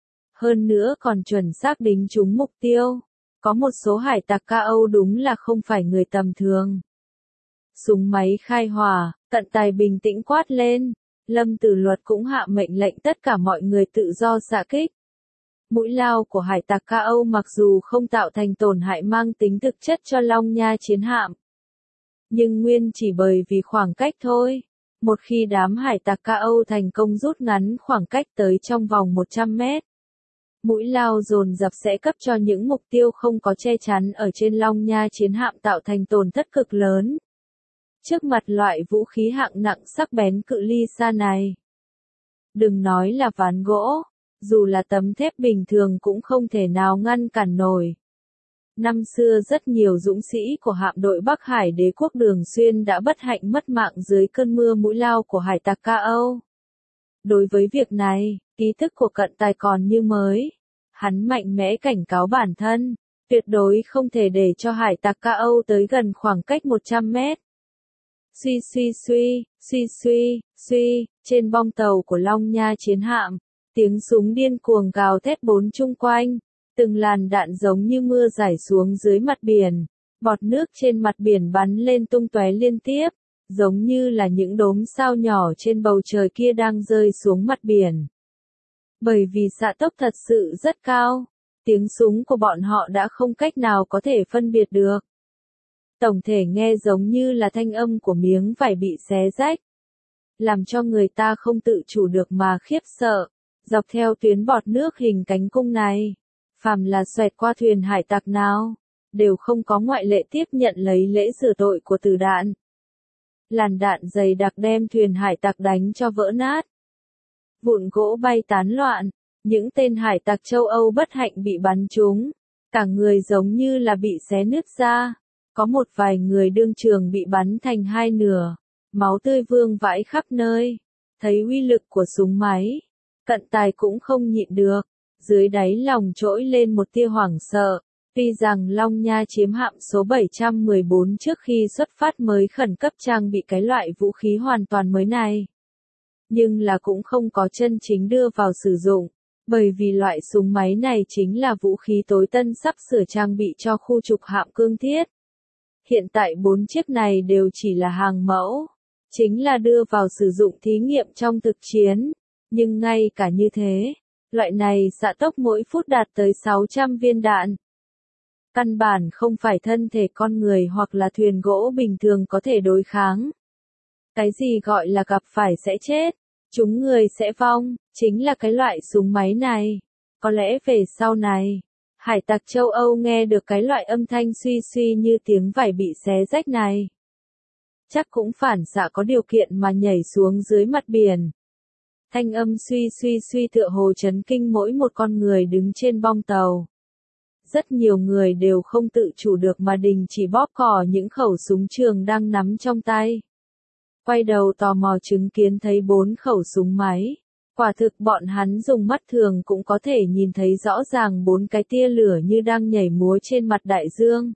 Speaker 1: Hơn nữa còn chuẩn xác đính trúng mục tiêu. Có một số hải tặc ca Âu đúng là không phải người tầm thường. Súng máy khai hỏa, Cận Tài bình tĩnh quát lên. Lâm Tử Luật cũng hạ mệnh lệnh tất cả mọi người tự do xạ kích. Mũi lao của hải tặc ca Âu mặc dù không tạo thành tổn hại mang tính thực chất cho Long Nha chiến hạm, nhưng nguyên chỉ bởi vì khoảng cách thôi. Một khi đám hải tặc ca Âu thành công rút ngắn khoảng cách tới trong vòng một trăm mét, mũi lao dồn dập sẽ cấp cho những mục tiêu không có che chắn ở trên Long Nha chiến hạm tạo thành tổn thất cực lớn. Trước mặt loại vũ khí hạng nặng sắc bén cự ly xa này, đừng nói là ván gỗ, dù là tấm thép bình thường cũng không thể nào ngăn cản nổi. Năm xưa rất nhiều dũng sĩ của hạm đội Bắc Hải đế quốc Đường Xuyên đã bất hạnh mất mạng dưới cơn mưa mũi lao của hải tặc ca Âu. Đối với việc này, ý thức của Cận Tài còn như mới. Hắn mạnh mẽ cảnh cáo bản thân, tuyệt đối không thể để cho hải tặc ca Âu tới gần khoảng cách một trăm mét. Suy suy suy, suy suy, suy, trên bong tàu của Long Nha chiến hạm, tiếng súng điên cuồng gào thét bốn chung quanh, từng làn đạn giống như mưa rải xuống dưới mặt biển, bọt nước trên mặt biển bắn lên tung tóe liên tiếp, giống như là những đốm sao nhỏ trên bầu trời kia đang rơi xuống mặt biển. Bởi vì xạ tốc thật sự rất cao, tiếng súng của bọn họ đã không cách nào có thể phân biệt được. Tổng thể nghe giống như là thanh âm của miếng vải bị xé rách, làm cho người ta không tự chủ được mà khiếp sợ. Dọc theo tuyến bọt nước hình cánh cung này, phàm là xoẹt qua thuyền hải tặc nào, đều không có ngoại lệ tiếp nhận lấy lễ rửa tội của tử đạn. Làn đạn dày đặc đem thuyền hải tặc đánh cho vỡ nát. Vụn gỗ bay tán loạn, những tên hải tặc châu Âu bất hạnh bị bắn trúng, cả người giống như là bị xé nứt ra, có một vài người đương trường bị bắn thành hai nửa, máu tươi vương vãi khắp nơi. Thấy uy lực của súng máy, Cận Tài cũng không nhịn được, dưới đáy lòng trỗi lên một tia hoảng sợ. Tuy rằng Long Nha chiếm hạm số bảy trăm mười bốn trước khi xuất phát mới khẩn cấp trang bị cái loại vũ khí hoàn toàn mới này, nhưng là cũng không có chân chính đưa vào sử dụng, bởi vì loại súng máy này chính là vũ khí tối tân sắp sửa trang bị cho khu trục hạm Cương Thiết. Hiện tại bốn chiếc này đều chỉ là hàng mẫu, chính là đưa vào sử dụng thí nghiệm trong thực chiến, nhưng ngay cả như thế, loại này xạ tốc mỗi phút đạt tới sáu trăm viên đạn. Căn bản không phải thân thể con người hoặc là thuyền gỗ bình thường có thể đối kháng. Cái gì gọi là gặp phải sẽ chết, chúng người sẽ vong, chính là cái loại súng máy này. Có lẽ về sau này, hải tặc châu Âu nghe được cái loại âm thanh suy suy như tiếng vải bị xé rách này, chắc cũng phản xạ có điều kiện mà nhảy xuống dưới mặt biển. Thanh âm suy suy suy tựa hồ chấn kinh mỗi một con người đứng trên bong tàu. Rất nhiều người đều không tự chủ được mà đình chỉ bóp cò những khẩu súng trường đang nắm trong tay. Quay đầu tò mò chứng kiến thấy bốn khẩu súng máy. Quả thực bọn hắn dùng mắt thường cũng có thể nhìn thấy rõ ràng bốn cái tia lửa như đang nhảy múa trên mặt đại dương.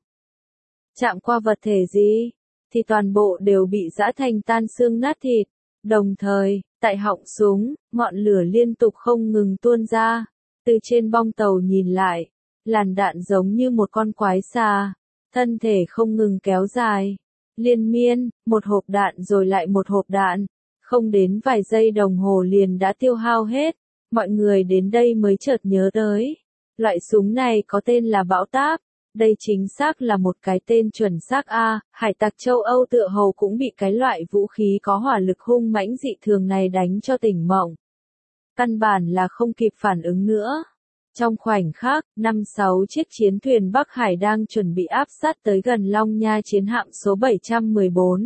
Speaker 1: Chạm qua vật thể gì, thì toàn bộ đều bị giã thành tan xương nát thịt. Đồng thời, tại họng súng, ngọn lửa liên tục không ngừng tuôn ra. Từ trên bong tàu nhìn lại, làn đạn giống như một con quái xà, thân thể không ngừng kéo dài. Liên miên, một hộp đạn rồi lại một hộp đạn, không đến vài giây đồng hồ liền đã tiêu hao hết. Mọi người đến đây mới chợt nhớ tới. Loại súng này có tên là bão táp. Đây chính xác là một cái tên chuẩn xác a. Hải tặc châu Âu tựa hồ cũng bị cái loại vũ khí có hỏa lực hung mãnh dị thường này đánh cho tỉnh mộng. Căn bản là không kịp phản ứng nữa. Trong khoảnh khắc, năm sáu chiếc chiến thuyền Bắc Hải đang chuẩn bị áp sát tới gần Long Nha chiến hạm số bảy trăm mười bốn.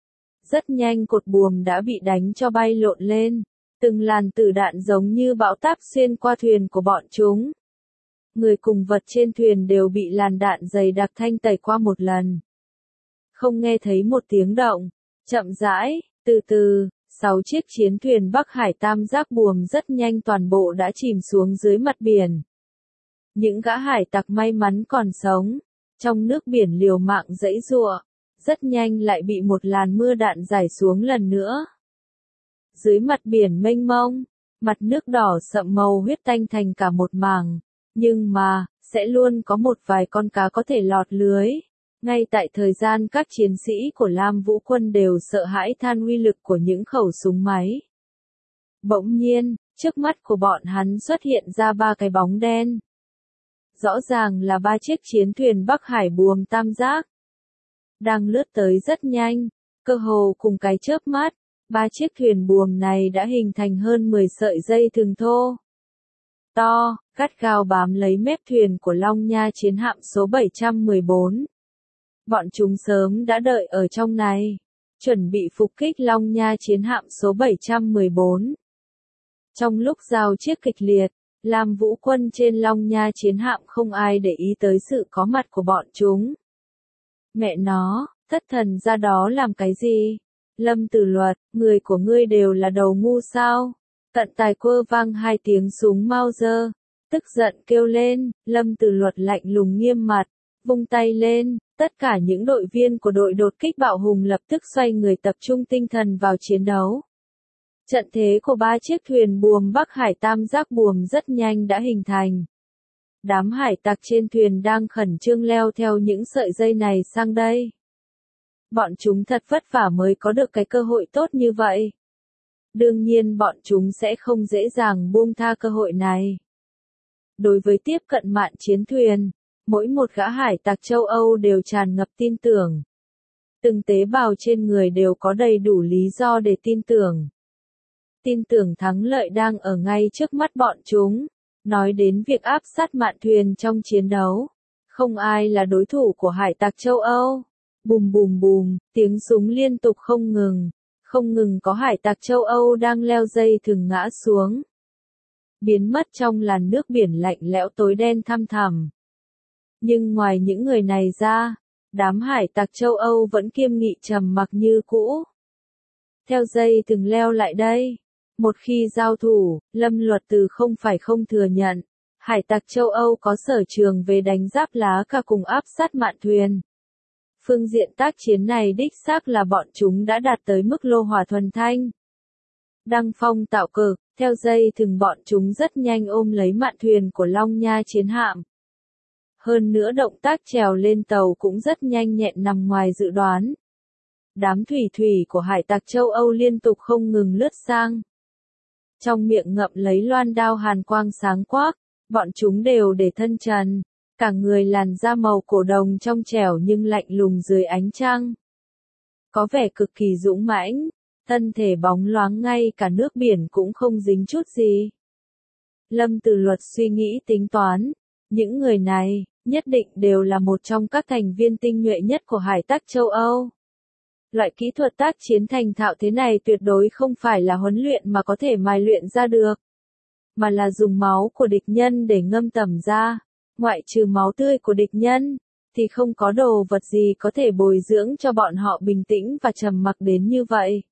Speaker 1: Rất nhanh cột buồm đã bị đánh cho bay lộn lên. Từng làn tử đạn giống như bão táp xuyên qua thuyền của bọn chúng. Người cùng vật trên thuyền đều bị làn đạn dày đặc thanh tẩy qua một lần. Không nghe thấy một tiếng động. Chậm rãi, từ từ, sáu chiếc chiến thuyền Bắc Hải tam giác buồm rất nhanh toàn bộ đã chìm xuống dưới mặt biển. Những gã hải tặc may mắn còn sống, trong nước biển liều mạng giãy giụa, rất nhanh lại bị một làn mưa đạn rải xuống lần nữa. Dưới mặt biển mênh mông, mặt nước đỏ sậm màu huyết tanh thành cả một mảng, nhưng mà, sẽ luôn có một vài con cá có thể lọt lưới. Ngay tại thời gian các chiến sĩ của Lam Vũ Quân đều sợ hãi than uy lực của những khẩu súng máy. Bỗng nhiên, trước mắt của bọn hắn xuất hiện ra ba cái bóng đen. Rõ ràng là ba chiếc chiến thuyền Bắc Hải buồm tam giác. Đang lướt tới rất nhanh, cơ hồ cùng cái chớp mắt, ba chiếc thuyền buồm này đã hình thành hơn mười sợi dây thừng thô. To, gắt gao bám lấy mép thuyền của Long Nha chiến hạm số bảy trăm mười bốn. Bọn chúng sớm đã đợi ở trong này, chuẩn bị phục kích Long Nha chiến hạm số bảy trăm mười bốn. Trong lúc giao chiến kịch liệt, Lam Vũ Quân trên Long Nha chiến hạm không ai để ý tới sự có mặt của bọn chúng. Mẹ nó, thất thần ra đó làm cái gì? Lâm Tử Luật, người của ngươi đều là đầu ngu sao? Tận tài quơ vang hai tiếng súng Mauser, tức giận kêu lên. Lâm Tử Luật lạnh lùng nghiêm mặt, vung tay lên, tất cả những đội viên của đội đột kích bạo hùng lập tức xoay người tập trung tinh thần vào chiến đấu. Trận thế của ba chiếc thuyền buồm Bắc Hải tam giác buồm rất nhanh đã hình thành. Đám hải tặc trên thuyền đang khẩn trương leo theo những sợi dây này sang đây. Bọn chúng thật vất vả mới có được cái cơ hội tốt như vậy. Đương nhiên bọn chúng sẽ không dễ dàng buông tha cơ hội này. Đối với tiếp cận mạn chiến thuyền, mỗi một gã hải tặc châu Âu đều tràn ngập tin tưởng. Từng tế bào trên người đều có đầy đủ lý do để tin tưởng. Tin tưởng thắng lợi đang ở ngay trước mắt bọn chúng. Nói đến việc áp sát mạn thuyền trong chiến đấu, không ai là đối thủ của hải tặc châu Âu. Bùm bùm bùm, tiếng súng liên tục không ngừng. Không ngừng có hải tặc châu Âu đang leo dây thừng ngã xuống. Biến mất trong làn nước biển lạnh lẽo tối đen thăm thẳm. Nhưng ngoài những người này ra, đám hải tặc châu Âu vẫn kiêm nghị trầm mặc như cũ. Theo dây thừng leo lại đây. Một khi giao thủ, Lâm Luật Từ không phải không thừa nhận. Hải tặc châu Âu có sở trường về đánh giáp lá cả cùng áp sát mạn thuyền. Phương diện tác chiến này đích xác là bọn chúng đã đạt tới mức lô hỏa thuần thanh. Đăng phong tạo cực, theo dây thừng bọn chúng rất nhanh ôm lấy mạn thuyền của Long Nha chiến hạm. Hơn nữa động tác trèo lên tàu cũng rất nhanh nhẹn nằm ngoài dự đoán. Đám thủy thủy của hải tặc châu Âu liên tục không ngừng lướt sang. Trong miệng ngậm lấy loan đao hàn quang sáng quắc, bọn chúng đều để thân trần. Cả người làn da màu cổ đồng trong trẻo nhưng lạnh lùng dưới ánh trăng. Có vẻ cực kỳ dũng mãnh, thân thể bóng loáng ngay cả nước biển cũng không dính chút gì. Lâm Tử Luật suy nghĩ tính toán, những người này, nhất định đều là một trong các thành viên tinh nhuệ nhất của hải tặc châu Âu. Loại kỹ thuật tác chiến thành thạo thế này tuyệt đối không phải là huấn luyện mà có thể mài luyện ra được, mà là dùng máu của địch nhân để ngâm tẩm ra. Ngoại trừ máu tươi của địch nhân, thì không có đồ vật gì có thể bồi dưỡng cho bọn họ bình tĩnh và trầm mặc đến như vậy.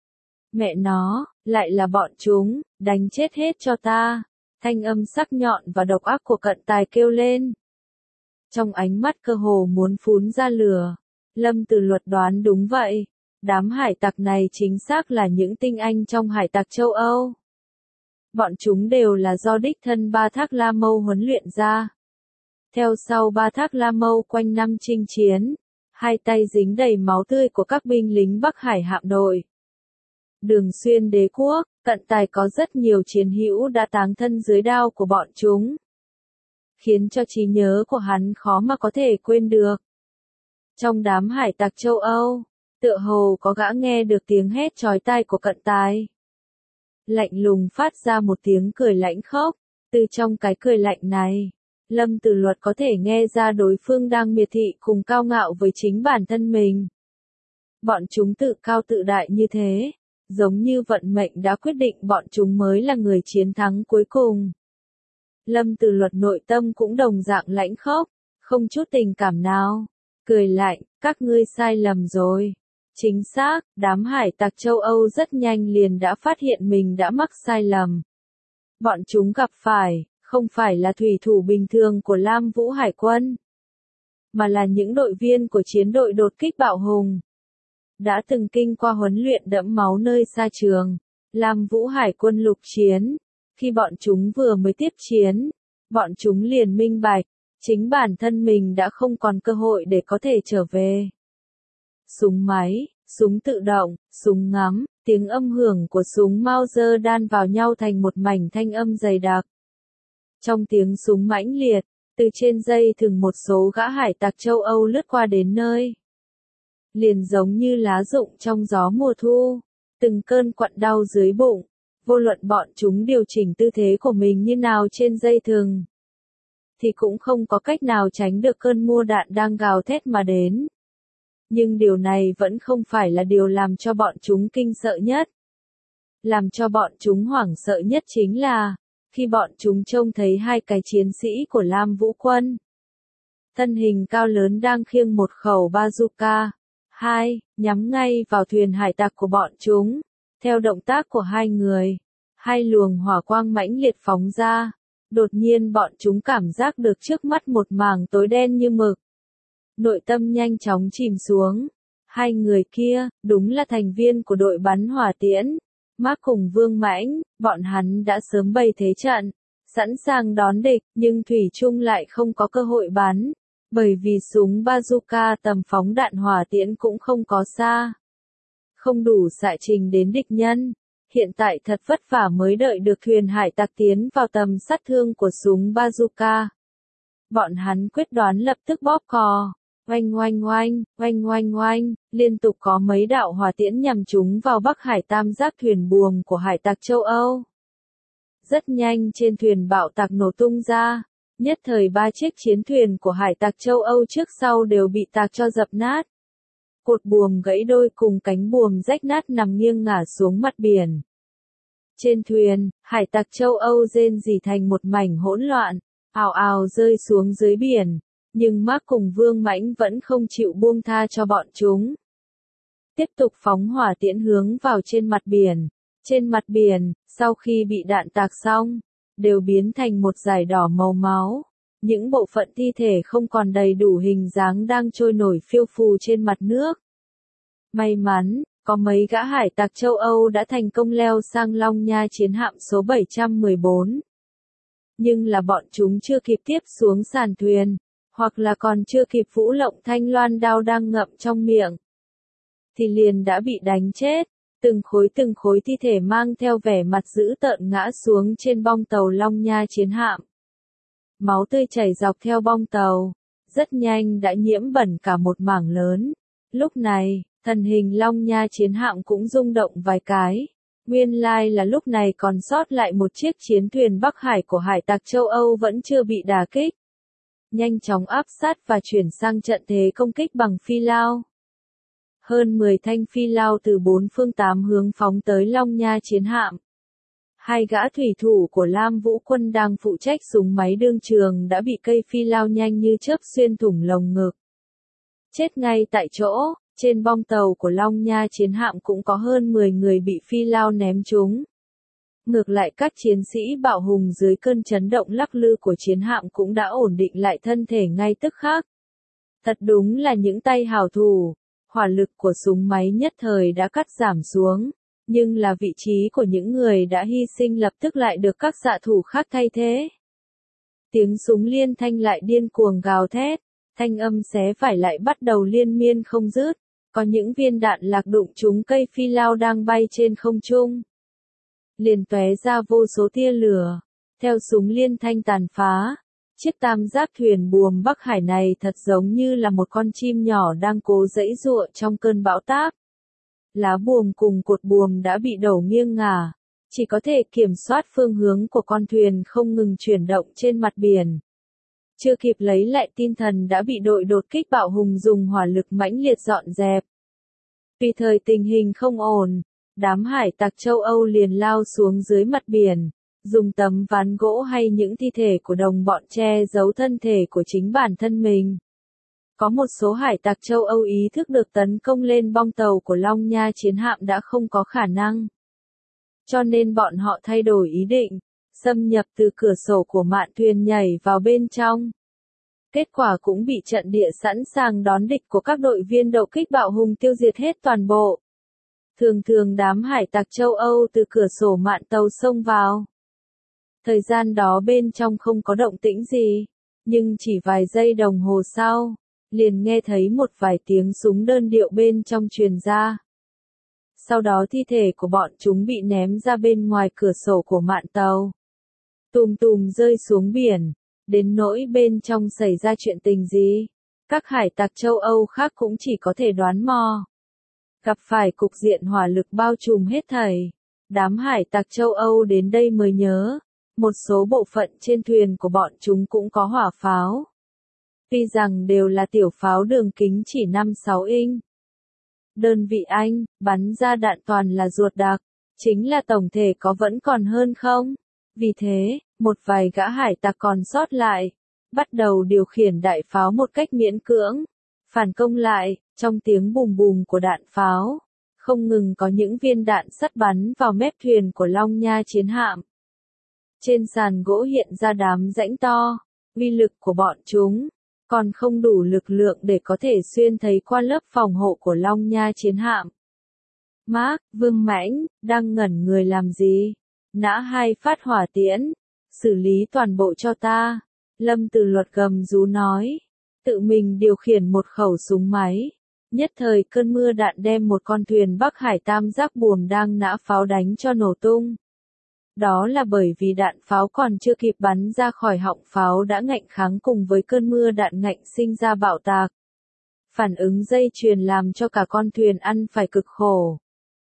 Speaker 1: Mẹ nó, lại là bọn chúng, đánh chết hết cho ta. Thanh âm sắc nhọn và độc ác của Cận Tài kêu lên. Trong ánh mắt cơ hồ muốn phún ra lửa, Lâm Từ Luật đoán đúng vậy. Đám hải tặc này chính xác là những tinh anh trong hải tặc châu Âu. Bọn chúng đều là do đích thân Ba Thác La Mâu huấn luyện ra. Theo sau Ba Thác La Mâu quanh năm chinh chiến, hai tay dính đầy máu tươi của các binh lính Bắc Hải hạm đội. Đường xuyên đế quốc, Cận Tài có rất nhiều chiến hữu đã táng thân dưới đao của bọn chúng, khiến cho trí nhớ của hắn khó mà có thể quên được. Trong đám hải tặc châu Âu, tựa hồ có gã nghe được tiếng hét chói tai của Cận Tài. Lạnh lùng phát ra một tiếng cười lãnh khốc, từ trong cái cười lạnh này, Lâm Từ Luật có thể nghe ra đối phương đang miệt thị cùng cao ngạo với chính bản thân mình. Bọn chúng tự cao tự đại như thế, giống như vận mệnh đã quyết định bọn chúng mới là người chiến thắng cuối cùng. Lâm Từ Luật nội tâm cũng đồng dạng lãnh khốc, không chút tình cảm nào, cười lạnh, các ngươi sai lầm rồi. Chính xác, đám hải tặc châu Âu rất nhanh liền đã phát hiện mình đã mắc sai lầm. Bọn chúng gặp phải, không phải là thủy thủ bình thường của Lam Vũ Hải quân, mà là những đội viên của chiến đội đột kích bạo hùng. Đã từng kinh qua huấn luyện đẫm máu nơi xa trường, Lam Vũ Hải quân lục chiến. Khi bọn chúng vừa mới tiếp chiến, bọn chúng liền minh bạch, chính bản thân mình đã không còn cơ hội để có thể trở về. Súng máy, súng tự động, súng ngắm, tiếng âm hưởng của súng Mauser đan vào nhau thành một mảnh thanh âm dày đặc. Trong tiếng súng mãnh liệt, từ trên dây thừng một số gã hải tặc châu Âu lướt qua đến nơi. Liền giống như lá rụng trong gió mùa thu, từng cơn quặn đau dưới bụng, vô luận bọn chúng điều chỉnh tư thế của mình như nào trên dây thừng, thì cũng không có cách nào tránh được cơn mưa đạn đang gào thét mà đến. Nhưng điều này vẫn không phải là điều làm cho bọn chúng kinh sợ nhất. Làm cho bọn chúng hoảng sợ nhất chính là, khi bọn chúng trông thấy hai cái chiến sĩ của Lam Vũ quân. Thân hình cao lớn đang khiêng một khẩu bazooka, hai, nhắm ngay vào thuyền hải tặc của bọn chúng. Theo động tác của hai người, hai luồng hỏa quang mãnh liệt phóng ra. Đột nhiên bọn chúng cảm giác được trước mắt một mảng tối đen như mực. Nội tâm nhanh chóng chìm xuống. Hai người kia, đúng là thành viên của đội bắn hỏa tiễn. Mark cùng Vương Mãnh, bọn hắn đã sớm bày thế trận, sẵn sàng đón địch, nhưng thủy chung lại không có cơ hội bắn, bởi vì súng bazooka tầm phóng đạn hỏa tiễn cũng không có xa. Không đủ xạ trình đến địch nhân. Hiện tại thật vất vả mới đợi được thuyền hải tặc tiến vào tầm sát thương của súng bazooka. Bọn hắn quyết đoán lập tức bóp cò. Oanh oanh oanh, oanh oanh oanh, liên tục có mấy đạo hỏa tiễn nhằm trúng vào Bắc Hải tam giác thuyền buồm của hải tặc châu Âu. Rất nhanh trên thuyền bạo tạc nổ tung ra, nhất thời ba chiếc chiến thuyền của hải tặc châu Âu trước sau đều bị tạc cho dập nát. Cột buồm gãy đôi cùng cánh buồm rách nát nằm nghiêng ngả xuống mặt biển. Trên thuyền, hải tặc châu Âu rên rỉ thành một mảnh hỗn loạn, ào ào rơi xuống dưới biển. Nhưng Mark cùng Vương Mãnh vẫn không chịu buông tha cho bọn chúng. Tiếp tục phóng hỏa tiễn hướng vào trên mặt biển. Trên mặt biển, sau khi bị đạn tạc xong, đều biến thành một dải đỏ màu máu. Những bộ phận thi thể không còn đầy đủ hình dáng đang trôi nổi phiêu phù trên mặt nước. May mắn, có mấy gã hải tặc châu Âu đã thành công leo sang Long Nha chiến hạm số bảy trăm mười bốn. Nhưng là bọn chúng chưa kịp tiếp xuống sàn thuyền, hoặc là còn chưa kịp vũ lộng thanh loan đao đang ngậm trong miệng, thì liền đã bị đánh chết. Từng khối từng khối thi thể mang theo vẻ mặt dữ tợn ngã xuống trên bong tàu Long Nha chiến hạm. Máu tươi chảy dọc theo bong tàu, rất nhanh đã nhiễm bẩn cả một mảng lớn. Lúc này, thân hình Long Nha chiến hạm cũng rung động vài cái. Nguyên lai là lúc này còn sót lại một chiếc chiến thuyền Bắc Hải của hải tặc châu Âu vẫn chưa bị đả kích. Nhanh chóng áp sát và chuyển sang trận thế công kích bằng phi lao. Hơn mười thanh phi lao từ bốn phương tám hướng phóng tới Long Nha chiến hạm. Hai gã thủy thủ của Lam Vũ quân đang phụ trách súng máy đương trường đã bị cây phi lao nhanh như chớp xuyên thủng lồng ngực. Chết ngay tại chỗ, trên bong tàu của Long Nha chiến hạm cũng có hơn mười người bị phi lao ném trúng. Ngược lại các chiến sĩ bạo hùng dưới cơn chấn động lắc lư của chiến hạm cũng đã ổn định lại thân thể ngay tức khắc. Thật đúng là những tay hảo thủ, hỏa lực của súng máy nhất thời đã cắt giảm xuống, nhưng là vị trí của những người đã hy sinh lập tức lại được các xạ thủ khác thay thế. Tiếng súng liên thanh lại điên cuồng gào thét, thanh âm xé phải lại bắt đầu liên miên không dứt, có những viên đạn lạc đụng trúng cây phi lao đang bay trên không trung. Liền tóe ra vô số tia lửa, theo súng liên thanh tàn phá. Chiếc tam giác thuyền buồm Bắc Hải này thật giống như là một con chim nhỏ đang cố giãy giụa trong cơn bão táp. Lá buồm cùng cột buồm đã bị đổ nghiêng ngả, chỉ có thể kiểm soát phương hướng của con thuyền không ngừng chuyển động trên mặt biển. Chưa kịp lấy lại tinh thần đã bị đội đột kích bạo hùng dùng hỏa lực mãnh liệt dọn dẹp. Vì thời tình hình không ổn, đám hải tặc châu Âu liền lao xuống dưới mặt biển, dùng tấm ván gỗ hay những thi thể của đồng bọn che giấu thân thể của chính bản thân mình. Có một số hải tặc châu Âu ý thức được tấn công lên bong tàu của Long Nha chiến hạm đã không có khả năng. Cho nên bọn họ thay đổi ý định, xâm nhập từ cửa sổ của mạn thuyền nhảy vào bên trong. Kết quả cũng bị trận địa sẵn sàng đón địch của các đội viên đậu kích bạo hùng tiêu diệt hết toàn bộ. Thường thường đám hải tặc châu Âu từ cửa sổ mạn tàu xông vào. Thời gian đó bên trong không có động tĩnh gì, nhưng chỉ vài giây đồng hồ sau, liền nghe thấy một vài tiếng súng đơn điệu bên trong truyền ra. Sau đó thi thể của bọn chúng bị ném ra bên ngoài cửa sổ của mạn tàu. Tùm tùm rơi xuống biển, đến nỗi bên trong xảy ra chuyện tình gì, các hải tặc châu Âu khác cũng chỉ có thể đoán mò. Gặp phải cục diện hỏa lực bao trùm hết thảy, đám hải tặc châu Âu đến đây mới nhớ, một số bộ phận trên thuyền của bọn chúng cũng có hỏa pháo. Tuy rằng đều là tiểu pháo đường kính chỉ năm sáu inch. Đơn vị Anh, bắn ra đạn toàn là ruột đặc, chính là tổng thể có vẫn còn hơn không? Vì thế, một vài gã hải tặc còn sót lại, bắt đầu điều khiển đại pháo một cách miễn cưỡng, phản công lại, trong tiếng bùm bùm của đạn pháo, không ngừng có những viên đạn sắt bắn vào mép thuyền của Long Nha chiến hạm. Trên sàn gỗ hiện ra đám rãnh to, uy lực của bọn chúng còn không đủ lực lượng để có thể xuyên thấy qua lớp phòng hộ của Long Nha chiến hạm. Mark, Vương Mãnh, đang ngẩn người làm gì? Nã hai phát hỏa tiễn, xử lý toàn bộ cho ta. Lâm Từ Luật gầm rú nói, tự mình điều khiển một khẩu súng máy. Nhất thời cơn mưa đạn đem một con thuyền Bắc Hải tam giác buồm đang nã pháo đánh cho nổ tung. Đó là bởi vì đạn pháo còn chưa kịp bắn ra khỏi họng pháo đã ngạnh kháng cùng với cơn mưa đạn ngạnh sinh ra bạo tạc. Phản ứng dây chuyền làm cho cả con thuyền ăn phải cực khổ.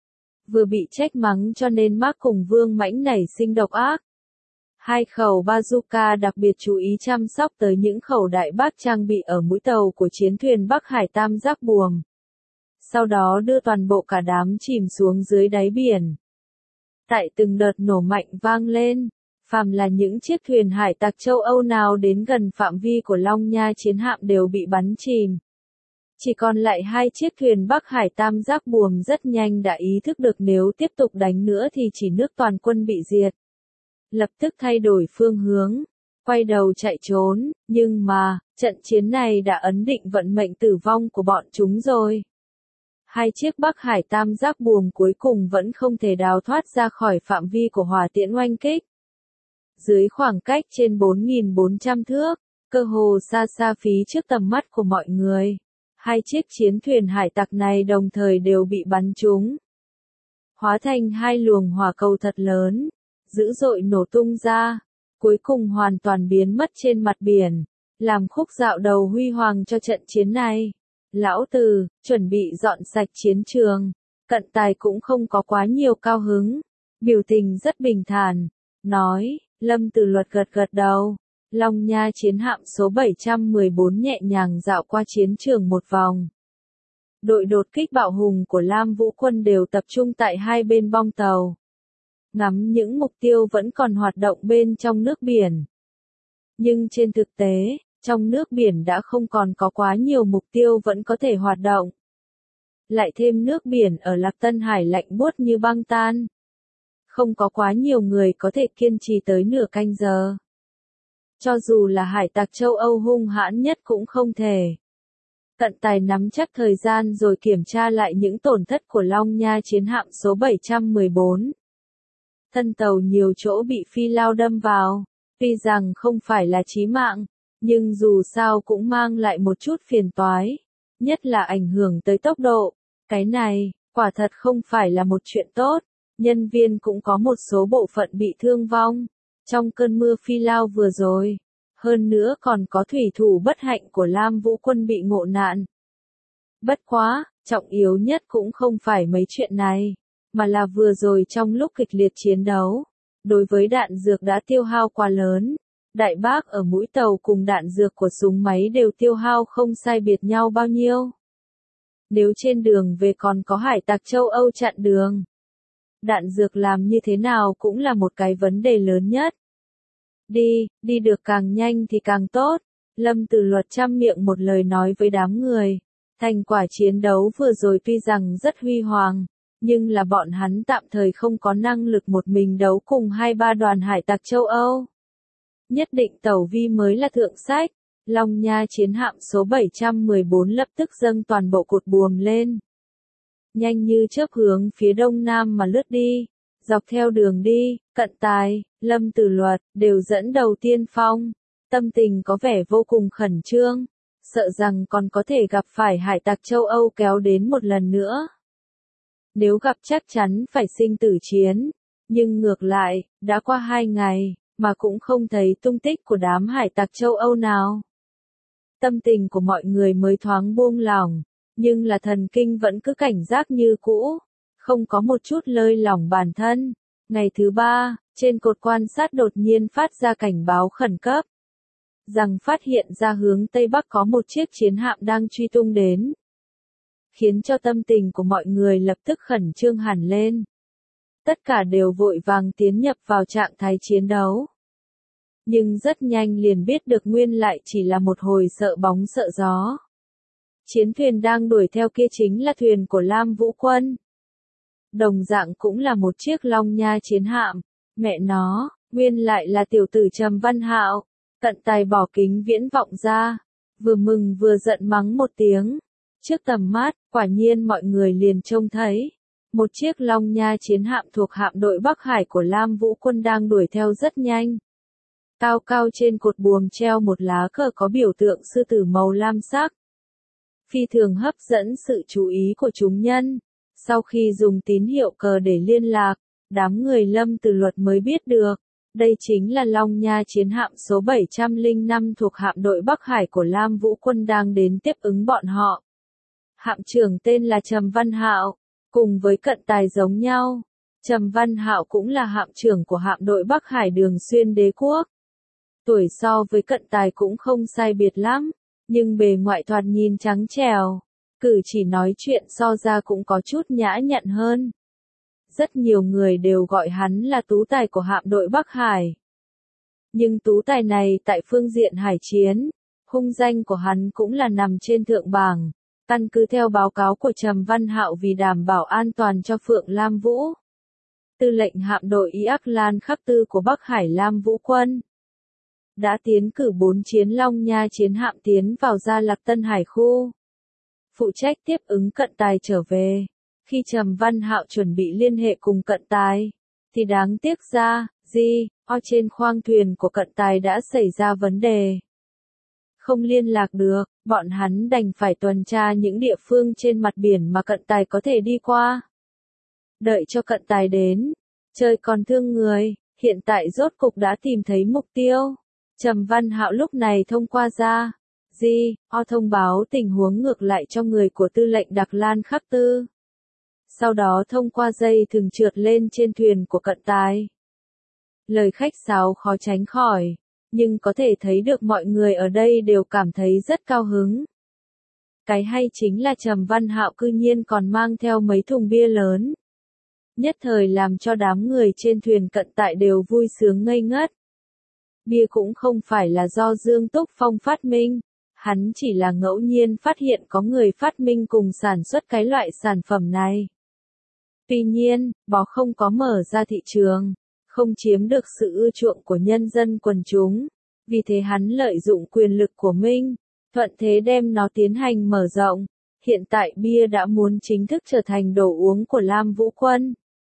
Speaker 1: Vừa bị trách mắng cho nên Mark cùng Vương Mãnh nảy sinh độc ác. Hai khẩu bazooka đặc biệt chú ý chăm sóc tới những khẩu đại bác trang bị ở mũi tàu của chiến thuyền Bắc Hải tam giác buồm. Sau đó đưa toàn bộ cả đám chìm xuống dưới đáy biển. Tại từng đợt nổ mạnh vang lên, phàm là những chiếc thuyền hải tặc châu Âu nào đến gần phạm vi của Long Nha chiến hạm đều bị bắn chìm. Chỉ còn lại hai chiếc thuyền Bắc Hải tam giác buồm rất nhanh đã ý thức được nếu tiếp tục đánh nữa thì chỉ nước toàn quân bị diệt. Lập tức thay đổi phương hướng, quay đầu chạy trốn, nhưng mà, trận chiến này đã ấn định vận mệnh tử vong của bọn chúng rồi. Hai chiếc Bắc Hải tam giác buồm cuối cùng vẫn không thể đào thoát ra khỏi phạm vi của hỏa tiễn oanh kích. Dưới khoảng cách trên bốn nghìn bốn trăm thước, cơ hồ xa xa phí trước tầm mắt của mọi người, hai chiếc chiến thuyền hải tặc này đồng thời đều bị bắn trúng. Hóa thành hai luồng hỏa cầu thật lớn, dữ dội nổ tung ra, cuối cùng hoàn toàn biến mất trên mặt biển, làm khúc dạo đầu huy hoàng cho trận chiến này. Lão Từ, chuẩn bị dọn sạch chiến trường, Cận Tài cũng không có quá nhiều cao hứng, biểu tình rất bình thản, nói, Lâm Từ Luật gật gật đầu, Long Nha chiến hạm số bảy trăm mười bốn nhẹ nhàng dạo qua chiến trường một vòng. đội đột kích bạo hùng của Lam Vũ quân đều tập trung tại hai bên bong tàu. Ngắm những mục tiêu vẫn còn hoạt động bên trong nước biển. Nhưng trên thực tế, trong nước biển đã không còn có quá nhiều mục tiêu vẫn có thể hoạt động. Lại thêm nước biển ở Lạc Tân Hải lạnh buốt như băng tan. Không có quá nhiều người có thể kiên trì tới nửa canh giờ. Cho dù là hải tặc châu Âu hung hãn nhất cũng không thể. Cận Tài nắm chắc thời gian rồi kiểm tra lại những tổn thất của Long Nha chiến hạm số bảy trăm mười bốn. Thân tàu nhiều chỗ bị phi lao đâm vào, tuy rằng không phải là chí mạng, nhưng dù sao cũng mang lại một chút phiền toái, nhất là ảnh hưởng tới tốc độ. Cái này, quả thật không phải là một chuyện tốt, nhân viên cũng có một số bộ phận bị thương vong, trong cơn mưa phi lao vừa rồi. Hơn nữa còn có thủy thủ bất hạnh của Lam Vũ quân bị ngộ nạn. Bất quá, trọng yếu nhất cũng không phải mấy chuyện này, mà là vừa rồi trong lúc kịch liệt chiến đấu, đối với đạn dược đã tiêu hao quá lớn. Đại bác ở mũi tàu cùng đạn dược của súng máy đều tiêu hao không sai biệt nhau bao nhiêu. Nếu trên đường về còn có hải tặc châu Âu chặn đường, đạn dược làm như thế nào cũng là một cái vấn đề lớn nhất. Đi, đi được càng nhanh thì càng tốt. Lâm Tử Luật trăm miệng một lời nói với đám người. Thành quả chiến đấu vừa rồi tuy rằng rất huy hoàng, nhưng là bọn hắn tạm thời không có năng lực một mình đấu cùng hai ba đoàn hải tặc châu Âu. Nhất định tàu Vi mới là thượng sách. Long Nha chiến hạm số bảy trăm mười bốn lập tức dâng toàn bộ cột buồm lên. Nhanh như chớp hướng phía đông nam mà lướt đi. Dọc theo đường đi, Cận Tài, Lâm Tử Luật, đều dẫn đầu tiên phong. Tâm tình có vẻ vô cùng khẩn trương, sợ rằng còn có thể gặp phải hải tặc châu Âu kéo đến một lần nữa. Nếu gặp chắc chắn phải sinh tử chiến, nhưng ngược lại, đã qua hai ngày, mà cũng không thấy tung tích của đám hải tặc châu Âu nào. Tâm tình của mọi người mới thoáng buông lỏng, nhưng là thần kinh vẫn cứ cảnh giác như cũ. Không có một chút lơi lỏng bản thân. Ngày thứ ba, trên cột quan sát đột nhiên phát ra cảnh báo khẩn cấp. Rằng phát hiện ra hướng Tây Bắc có một chiếc chiến hạm đang truy tung đến. Khiến cho tâm tình của mọi người lập tức khẩn trương hẳn lên. Tất cả đều vội vàng tiến nhập vào trạng thái chiến đấu. Nhưng rất nhanh liền biết được nguyên lại chỉ là một hồi sợ bóng sợ gió. Chiến thuyền đang đuổi theo kia chính là thuyền của Lam Vũ quân. Đồng dạng cũng là một chiếc Long Nha chiến hạm, mẹ nó, nguyên lại là tiểu tử Trầm Văn Hạo. Cận Tài bỏ kính viễn vọng ra, vừa mừng vừa giận mắng một tiếng. Trước tầm mắt, quả nhiên mọi người liền trông thấy, một chiếc Long Nha chiến hạm thuộc hạm đội Bắc Hải của Lam Vũ quân đang đuổi theo rất nhanh. Cao cao trên cột buồm treo một lá cờ có biểu tượng sư tử màu lam sắc. Phi thường hấp dẫn sự chú ý của chúng nhân. Sau khi dùng tín hiệu cờ để liên lạc, đám người Lâm Tử Luật mới biết được, đây chính là Long Nha chiến hạm số bảy trăm lẻ năm thuộc hạm đội Bắc Hải của Lam Vũ quân đang đến tiếp ứng bọn họ. Hạm trưởng tên là Trầm Văn Hạo, cùng với Cận Tài giống nhau. Trầm Văn Hạo cũng là hạm trưởng của hạm đội Bắc Hải Đường Xuyên Đế quốc. Tuổi so với Cận Tài cũng không sai biệt lắm, nhưng bề ngoại thoạt nhìn trắng trẻo. Cử chỉ nói chuyện so ra cũng có chút nhã nhặn hơn. Rất nhiều người đều gọi hắn là tú tài của hạm đội Bắc Hải. Nhưng tú tài này tại phương diện hải chiến, hung danh của hắn cũng là nằm trên thượng bảng. Căn cứ theo báo cáo của Trầm Văn Hạo vì đảm bảo an toàn cho Phượng Lam Vũ. Tư lệnh hạm đội Iác Lan Khắc Tư của Bắc Hải Lam Vũ quân đã tiến cử bốn chiến Long Nha chiến hạm tiến vào Gia Lạc Tân Hải khu. Phụ trách tiếp ứng Cận Tài trở về. Khi Trầm Văn Hạo chuẩn bị liên hệ cùng Cận Tài, thì đáng tiếc ra, di, o trên khoang thuyền của Cận Tài đã xảy ra vấn đề. Không liên lạc được, bọn hắn đành phải tuần tra những địa phương trên mặt biển mà Cận Tài có thể đi qua. Đợi cho Cận Tài đến, trời còn thương người, hiện tại rốt cục đã tìm thấy mục tiêu. Trầm Văn Hạo lúc này thông qua ra. Di, o thông báo tình huống ngược lại cho người của tư lệnh Đặc Lan Khắc Tư. Sau đó thông qua dây thừng trượt lên trên thuyền của Cận Tài. Lời khách sáo khó tránh khỏi, nhưng có thể thấy được mọi người ở đây đều cảm thấy rất cao hứng. Cái hay chính là Trầm Văn Hạo cư nhiên còn mang theo mấy thùng bia lớn. Nhất thời làm cho đám người trên thuyền cận tại đều vui sướng ngây ngất. Bia cũng không phải là do Dương Túc Phong phát minh, hắn chỉ là ngẫu nhiên phát hiện có người phát minh cùng sản xuất cái loại sản phẩm này. Tuy nhiên, bó không có mở ra thị trường, không chiếm được sự ưa chuộng của nhân dân quần chúng, vì thế hắn lợi dụng quyền lực của mình, thuận thế đem nó tiến hành mở rộng. Hiện tại bia đã muốn chính thức trở thành đồ uống của Lam Vũ Quân.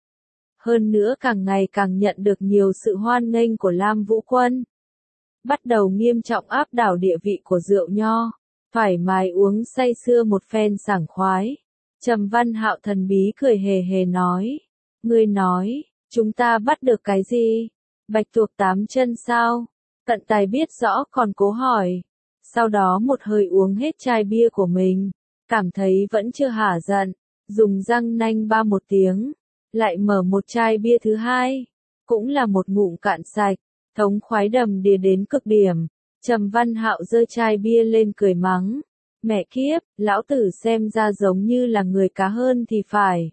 Speaker 1: Hơn nữa càng ngày càng nhận được nhiều sự hoan nghênh của Lam Vũ Quân. Bắt đầu nghiêm trọng áp đảo địa vị của rượu nho, thoải mái uống say sưa một phen sảng khoái. Trầm Văn Hạo thần bí cười hề hề nói, ngươi nói, chúng ta bắt được cái gì? Bạch tuộc tám chân sao? Cận Tài biết rõ còn cố hỏi. Sau đó một hơi uống hết chai bia của mình, cảm thấy vẫn chưa hả giận, dùng răng nanh ba một tiếng, lại mở một chai bia thứ hai, cũng là một ngụm cạn sạch, thống khoái đầm đìa đến cực điểm. Trầm Văn Hạo giơ chai bia lên cười mắng, mẹ kiếp, lão tử xem ra giống như là người cá hơn thì phải.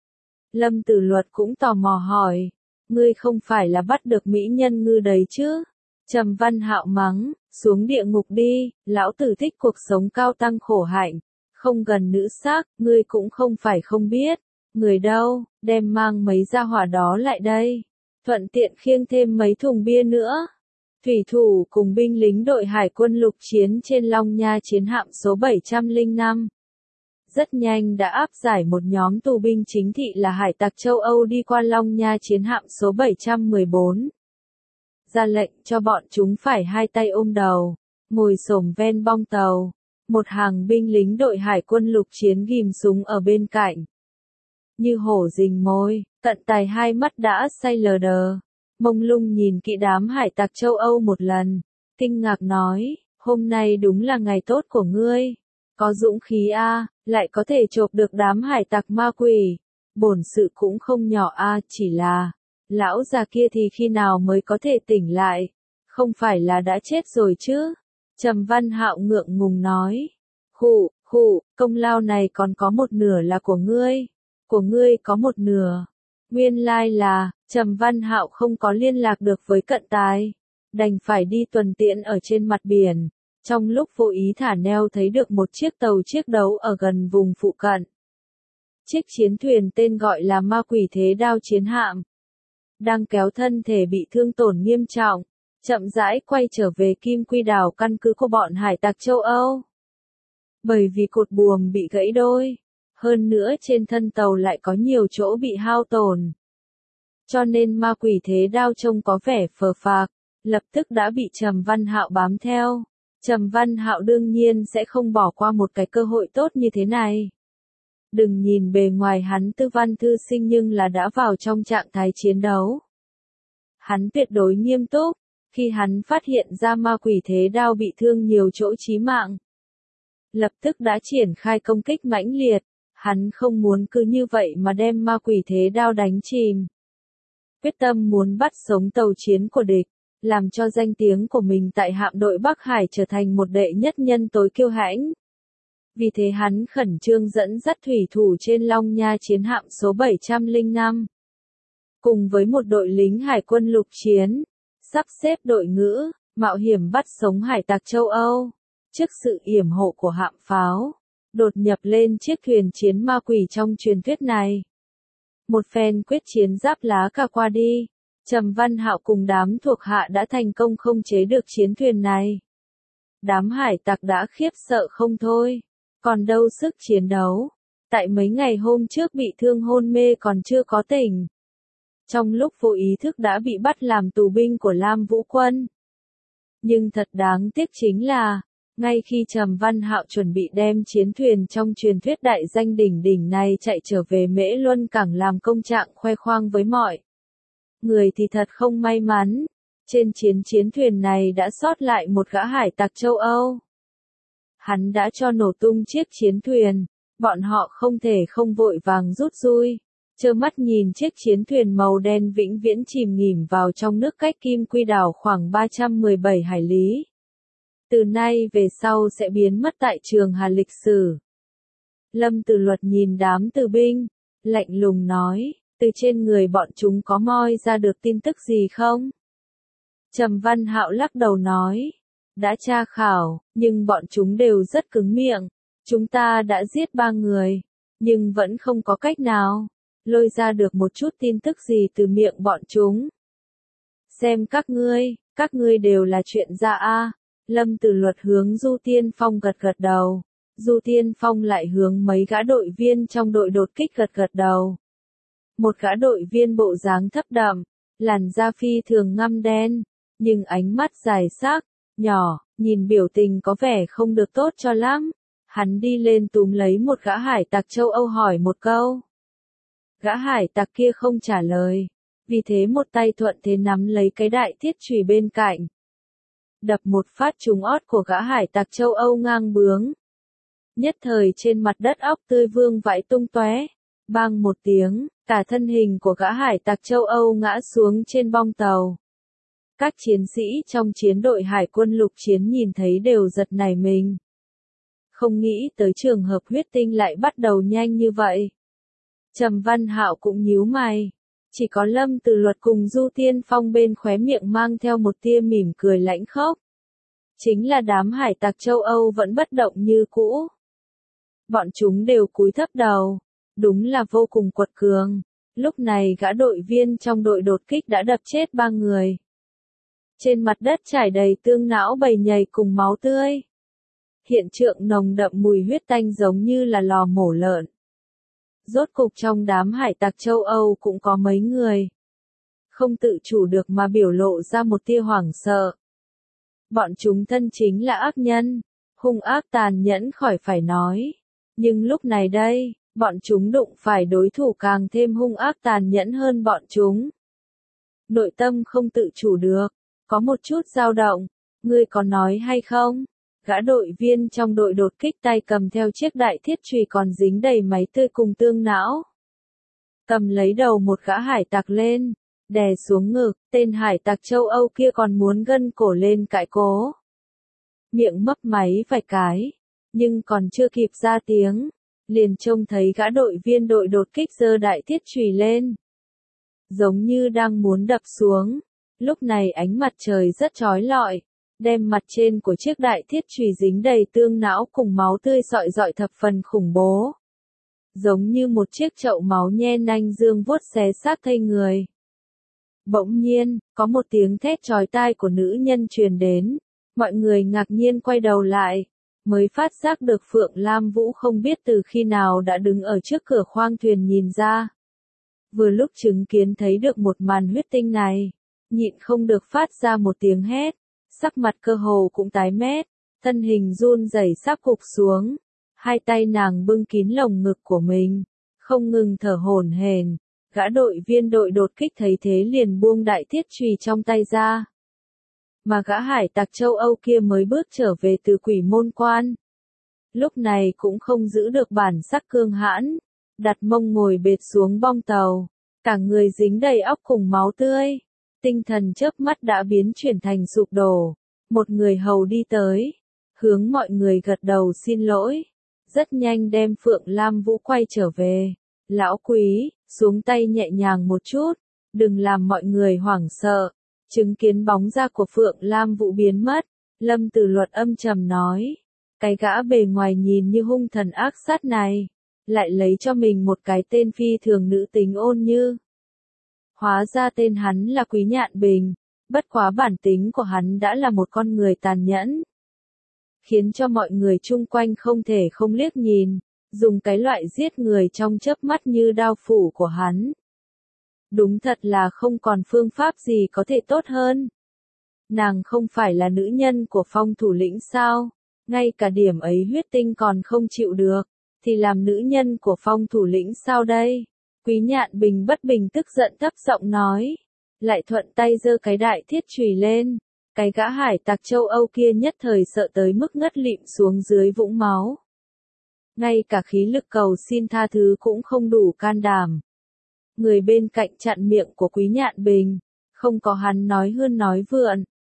Speaker 1: Lâm Tử Luật cũng tò mò hỏi, ngươi không phải là bắt được mỹ nhân ngư đấy chứ? Trầm Văn Hạo mắng, xuống địa ngục đi, lão tử thích cuộc sống cao tăng khổ hạnh, không gần nữ sắc, ngươi cũng không phải không biết. Người đâu, đem mang mấy gia hỏa đó lại đây. Thuận tiện khiêng thêm mấy thùng bia nữa. Thủy thủ cùng binh lính đội hải quân lục chiến trên Long Nha chiến hạm số bảy trăm lẻ năm. Rất nhanh đã áp giải một nhóm tù binh chính thị là hải tặc châu Âu đi qua Long Nha chiến hạm số bảy trăm mười bốn. Ra lệnh cho bọn chúng phải hai tay ôm đầu, ngồi xổm ven bong tàu. Một hàng binh lính đội hải quân lục chiến ghim súng ở bên cạnh. Như hổ rình mồi, Cận Tài hai mắt đã say lờ đờ, mông lung nhìn kỹ đám hải tặc châu Âu một lần, kinh ngạc nói, hôm nay đúng là ngày tốt của ngươi, có dũng khí a, lại có thể chộp được đám hải tặc ma quỷ, bổn sự cũng không nhỏ a, chỉ là, lão già kia thì khi nào mới có thể tỉnh lại, không phải là đã chết rồi chứ? Trầm Văn Hạo ngượng ngùng nói, khụ, khụ, công lao này còn có một nửa là của ngươi. Của ngươi có một nửa. Nguyên lai là, Trầm Văn Hạo không có liên lạc được với Cận Tài, đành phải đi tuần tiễn ở trên mặt biển. Trong lúc vô ý thả neo thấy được một chiếc tàu chiếc đấu ở gần vùng phụ cận. Chiếc chiến thuyền tên gọi là Ma Quỷ Thế Đao chiến hạm, đang kéo thân thể bị thương tổn nghiêm trọng, chậm rãi quay trở về Kim Quy đảo căn cứ của bọn hải tặc châu Âu. Bởi vì cột buồm bị gãy đôi. Hơn nữa trên thân tàu lại có nhiều chỗ bị hao tổn. Cho nên Ma Quỷ Thế Đao trông có vẻ phờ phạc, lập tức đã bị Trầm Văn Hạo bám theo. Trầm Văn Hạo đương nhiên sẽ không bỏ qua một cái cơ hội tốt như thế này. Đừng nhìn bề ngoài hắn tư văn thư sinh nhưng là đã vào trong trạng thái chiến đấu. Hắn tuyệt đối nghiêm túc, khi hắn phát hiện ra Ma Quỷ Thế Đao bị thương nhiều chỗ chí mạng. Lập tức đã triển khai công kích mãnh liệt. Hắn không muốn cứ như vậy mà đem Ma Quỷ Thế Đao đánh chìm. Quyết tâm muốn bắt sống tàu chiến của địch, làm cho danh tiếng của mình tại hạm đội Bắc Hải trở thành một đệ nhất nhân tối kiêu hãnh. Vì thế hắn khẩn trương dẫn dắt thủy thủ trên Long Nha chiến hạm số bảy trăm lẻ năm. Cùng với một đội lính hải quân lục chiến, sắp xếp đội ngũ, mạo hiểm bắt sống hải tặc châu Âu. Trước sự yểm hộ của hạm pháo, đột nhập lên chiếc thuyền chiến ma quỷ trong truyền thuyết này. Một phen quyết chiến giáp lá cả qua đi, Trầm Văn Hạo cùng đám thuộc hạ đã thành công khống chế được chiến thuyền này. Đám hải tặc đã khiếp sợ không thôi, còn đâu sức chiến đấu, tại mấy ngày hôm trước bị thương hôn mê còn chưa có tỉnh. Trong lúc vô ý thức đã bị bắt làm tù binh của Lam Vũ Quân. Nhưng thật đáng tiếc chính là, ngay khi Trầm Văn Hạo chuẩn bị đem chiến thuyền trong truyền thuyết đại danh đỉnh đỉnh này chạy trở về Mễ Luân Cảng làm công trạng khoe khoang với mọi người thì thật không may mắn, trên chiến chiến thuyền này đã sót lại một gã hải tặc châu Âu. Hắn đã cho nổ tung chiếc chiến thuyền, bọn họ không thể không vội vàng rút lui, trơ mắt nhìn chiếc chiến thuyền màu đen vĩnh viễn chìm nghỉm vào trong nước cách Kim Quy đảo khoảng ba trăm mười bảy hải lý. từ nay về sau sẽ biến mất tại trường hà lịch sử. Lâm Tử Luật nhìn đám tử binh, lạnh lùng nói, từ trên người bọn chúng có moi ra được tin tức gì không? Trầm Văn Hạo lắc đầu nói, đã tra khảo, nhưng bọn chúng đều rất cứng miệng, chúng ta đã giết ba người, nhưng vẫn không có cách nào lôi ra được một chút tin tức gì từ miệng bọn chúng. Xem các ngươi, các ngươi đều là chuyện gia a. Lâm Tử Luật hướng Du Tiên Phong gật gật đầu. Du Tiên Phong lại hướng mấy gã đội viên trong đội đột kích gật gật đầu. Một gã đội viên bộ dáng thấp đậm, làn da phi thường ngăm đen, nhưng ánh mắt dài sắc, nhỏ, nhìn biểu tình có vẻ không được tốt cho lắm. Hắn đi lên túm lấy một gã hải tặc châu Âu hỏi một câu. Gã hải tặc kia không trả lời, vì thế một tay thuận thế nắm lấy cái đại thiết chùy bên cạnh. Đập một phát trúng ót của gã hải tặc châu Âu ngang bướng. Nhất thời trên mặt đất óc tươi vương vãi tung tóe, bang một tiếng, cả thân hình của gã hải tặc châu Âu ngã xuống trên bong tàu. Các chiến sĩ trong chiến đội hải quân lục chiến nhìn thấy đều giật nảy mình. Không nghĩ tới trường hợp huyết tinh lại bắt đầu nhanh như vậy. Trầm Văn Hạo cũng nhíu mày. Chỉ có Lâm Tử Luật cùng Du Tiên Phong bên khóe miệng mang theo một tia mỉm cười lãnh khốc. Chính là đám hải tặc châu Âu vẫn bất động như cũ. Bọn chúng đều cúi thấp đầu. Đúng là vô cùng quật cường. Lúc này gã đội viên trong đội đột kích đã đập chết ba người. Trên mặt đất trải đầy tương não bầy nhầy cùng máu tươi. Hiện tượng nồng đậm mùi huyết tanh giống như là lò mổ lợn. Rốt cục trong đám hải tặc châu Âu cũng có mấy người không tự chủ được mà biểu lộ ra một tia hoảng sợ. Bọn chúng thân chính là ác nhân, hung ác tàn nhẫn khỏi phải nói. Nhưng lúc này đây, bọn chúng đụng phải đối thủ càng thêm hung ác tàn nhẫn hơn bọn chúng. Nội tâm không tự chủ được, có một chút dao động, ngươi có nói hay không? Gã đội viên trong đội đột kích tay cầm theo chiếc đại thiết chùy còn dính đầy máu tươi cùng tương não. Cầm lấy đầu một gã hải tặc lên, đè xuống ngực, tên hải tặc châu Âu kia còn muốn gân cổ lên cãi cố. Miệng mấp máy vài cái, nhưng còn chưa kịp ra tiếng, liền trông thấy gã đội viên đội đột kích giơ đại thiết chùy lên. Giống như đang muốn đập xuống, lúc này ánh mặt trời rất chói lọi. Đem mặt trên của chiếc đại thiết chùy dính đầy tương não cùng máu tươi sọi rọi thập phần khủng bố. Giống như một chiếc chậu máu nhe nanh dương vuốt xé xác thây người. Bỗng nhiên, có một tiếng thét chói tai của nữ nhân truyền đến. Mọi người ngạc nhiên quay đầu lại, mới phát giác được Phượng Lam Vũ không biết từ khi nào đã đứng ở trước cửa khoang thuyền nhìn ra. Vừa lúc chứng kiến thấy được một màn huyết tinh này, nhịn không được phát ra một tiếng hét. Sắc mặt cơ hồ cũng tái mét, thân hình run rẩy sắp gục xuống, hai tay nàng bưng kín lồng ngực của mình, không ngừng thở hổn hển. Gã đội viên đội đột kích thấy thế liền buông đại thiết chùy trong tay ra. Mà gã hải tặc châu Âu kia mới bước trở về từ Quỷ Môn Quan. Lúc này cũng không giữ được bản sắc cương hãn, đặt mông ngồi bệt xuống bong tàu, cả người dính đầy óc cùng máu tươi. Tinh thần chớp mắt đã biến chuyển thành sụp đổ. Một người hầu đi tới, hướng mọi người gật đầu xin lỗi. Rất nhanh đem Phượng Lam Vũ quay trở về. Lão quý, xuống tay nhẹ nhàng một chút, đừng làm mọi người hoảng sợ. Chứng kiến bóng da của Phượng Lam Vũ biến mất, Lâm Tử Luật âm trầm nói. Cái gã bề ngoài nhìn như hung thần ác sát này, lại lấy cho mình một cái tên phi thường nữ tính ôn như. Hóa ra tên hắn là Quý Nhạn Bình, bất quá bản tính của hắn đã là một con người tàn nhẫn. Khiến cho mọi người chung quanh không thể không liếc nhìn, dùng cái loại giết người trong chớp mắt như đao phủ của hắn. Đúng thật là không còn phương pháp gì có thể tốt hơn. Nàng không phải là nữ nhân của Phong thủ lĩnh sao, ngay cả điểm ấy huyết tinh còn không chịu được, thì làm nữ nhân của Phong thủ lĩnh sao đây? Quý Nhạn Bình bất bình tức giận thấp giọng nói, lại thuận tay giơ cái đại thiết chùy lên, cái gã hải tặc châu Âu kia nhất thời sợ tới mức ngất lịm xuống dưới vũng máu. Ngay cả khí lực cầu xin tha thứ cũng không đủ can đảm. Người bên cạnh chặn miệng của Quý Nhạn Bình, không có hắn nói hơn nói vượn,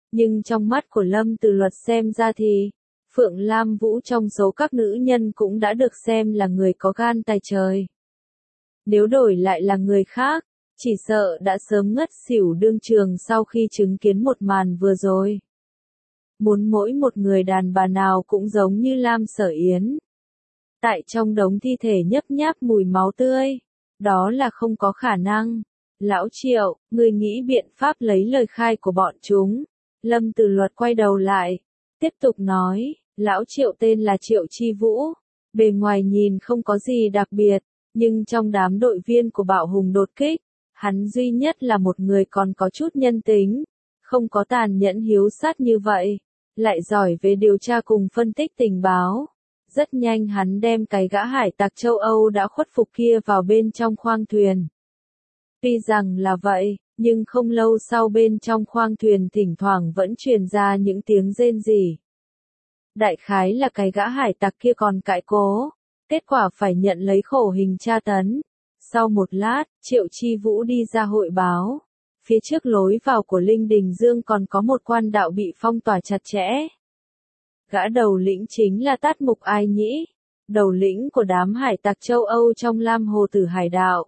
Speaker 1: Nhưng trong mắt của Lâm Từ Luật xem ra thì, Phượng Lam Vũ trong số các nữ nhân cũng đã được xem là người có gan tài trời. Nếu đổi lại là người khác, chỉ sợ đã sớm ngất xỉu đương trường sau khi chứng kiến một màn vừa rồi. Muốn mỗi một người đàn bà nào cũng giống như Lam Sở Yến. Tại trong đống thi thể nhấp nháp mùi máu tươi, đó là không có khả năng. Lão Triệu, người nghĩ biện pháp lấy lời khai của bọn chúng. Lâm Từ Luật quay đầu lại, tiếp tục nói, Lão Triệu tên là Triệu Chi Vũ, bề ngoài nhìn không có gì đặc biệt, nhưng trong đám đội viên của bạo hùng đột kích, hắn duy nhất là một người còn có chút nhân tính, không có tàn nhẫn hiếu sát như vậy, lại giỏi về điều tra cùng phân tích tình báo. Rất nhanh hắn đem cái gã hải tặc châu Âu đã khuất phục kia vào bên trong khoang thuyền. Tuy rằng là vậy, nhưng không lâu sau bên trong khoang thuyền thỉnh thoảng vẫn truyền ra những tiếng rên rỉ. Đại khái là cái gã hải tặc kia còn cãi cố, kết quả phải nhận lấy khổ hình tra tấn. Sau một lát, Triệu Chi Vũ đi ra hội báo. Phía trước lối vào của Linh Đình Dương còn có một quan đạo bị phong tỏa chặt chẽ. Gã đầu lĩnh chính là Tát Mục Ai Nhĩ, đầu lĩnh của đám hải tặc châu Âu trong Lam Hồ Tử Hải Đạo.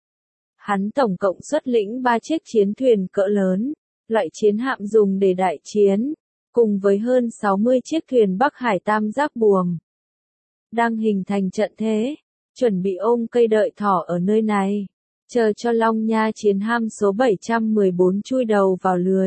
Speaker 1: Hắn tổng cộng xuất lĩnh ba chiếc chiến thuyền cỡ lớn, loại chiến hạm dùng để đại chiến, cùng với hơn sáu mươi chiếc thuyền Bắc Hải tam giác buồm. Đang hình thành trận thế, chuẩn bị ôm cây đợi thỏ ở nơi này, chờ cho Long Nha chiến hạm số bảy trăm mười bốn chui đầu vào lưới.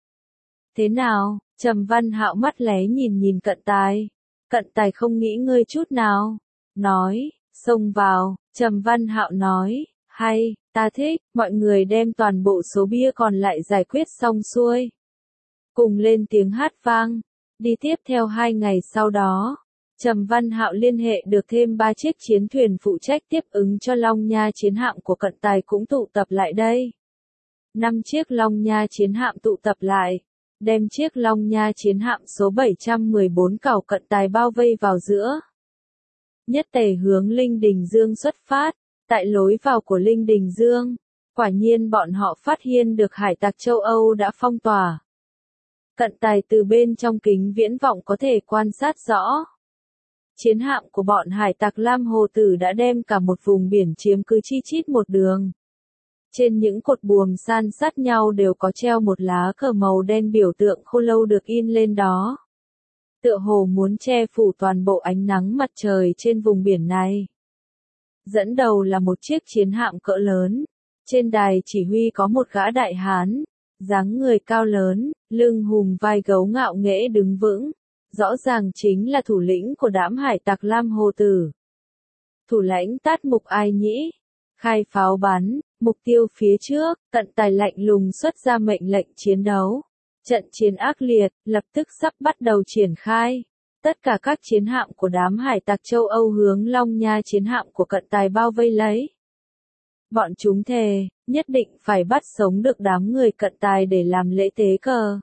Speaker 1: Thế nào? Trầm Văn Hạo mắt lé nhìn nhìn Cận Tài. Cận Tài không nghĩ ngơi chút nào. Nói, xông vào, Trầm Văn Hạo nói, hay, ta thích, mọi người đem toàn bộ số bia còn lại giải quyết xong xuôi. Cùng lên tiếng hát vang, đi tiếp theo hai ngày sau đó. Trầm Văn Hạo liên hệ được thêm ba chiếc chiến thuyền phụ trách tiếp ứng cho Long Nha chiến hạm của Cận Tài cũng tụ tập lại đây. Năm chiếc Long Nha chiến hạm tụ tập lại, đem chiếc Long Nha chiến hạm số bảy trăm mười bốn cẩu Cận Tài bao vây vào giữa. Nhất tề hướng Linh Đình Dương xuất phát, tại lối vào của Linh Đình Dương, quả nhiên bọn họ phát hiện được hải tặc châu Âu đã phong tỏa. Cận Tài từ bên trong kính viễn vọng có thể quan sát rõ. Chiến hạm của bọn hải tặc Lam Hồ Tử đã đem cả một vùng biển chiếm cứ chi chít một đường. Trên những cột buồm san sát nhau đều có treo một lá cờ màu đen biểu tượng khô lâu được in lên đó. Tựa hồ muốn che phủ toàn bộ ánh nắng mặt trời trên vùng biển này. Dẫn đầu là một chiếc chiến hạm cỡ lớn. Trên đài chỉ huy có một gã đại hán, dáng người cao lớn, lưng hùm vai gấu ngạo nghễ đứng vững. Rõ ràng chính là thủ lĩnh của đám hải tặc Lam Hồ Tử. Thủ lãnh Tát Mục Ai Nhĩ. Khai pháo bắn, mục tiêu phía trước, Cận Tài lạnh lùng xuất ra mệnh lệnh chiến đấu. Trận chiến ác liệt, lập tức sắp bắt đầu triển khai. Tất cả các chiến hạm của đám hải tặc châu Âu hướng Long Nha chiến hạm của Cận Tài bao vây lấy. Bọn chúng thề, nhất định phải bắt sống được đám người Cận Tài để làm lễ tế cờ.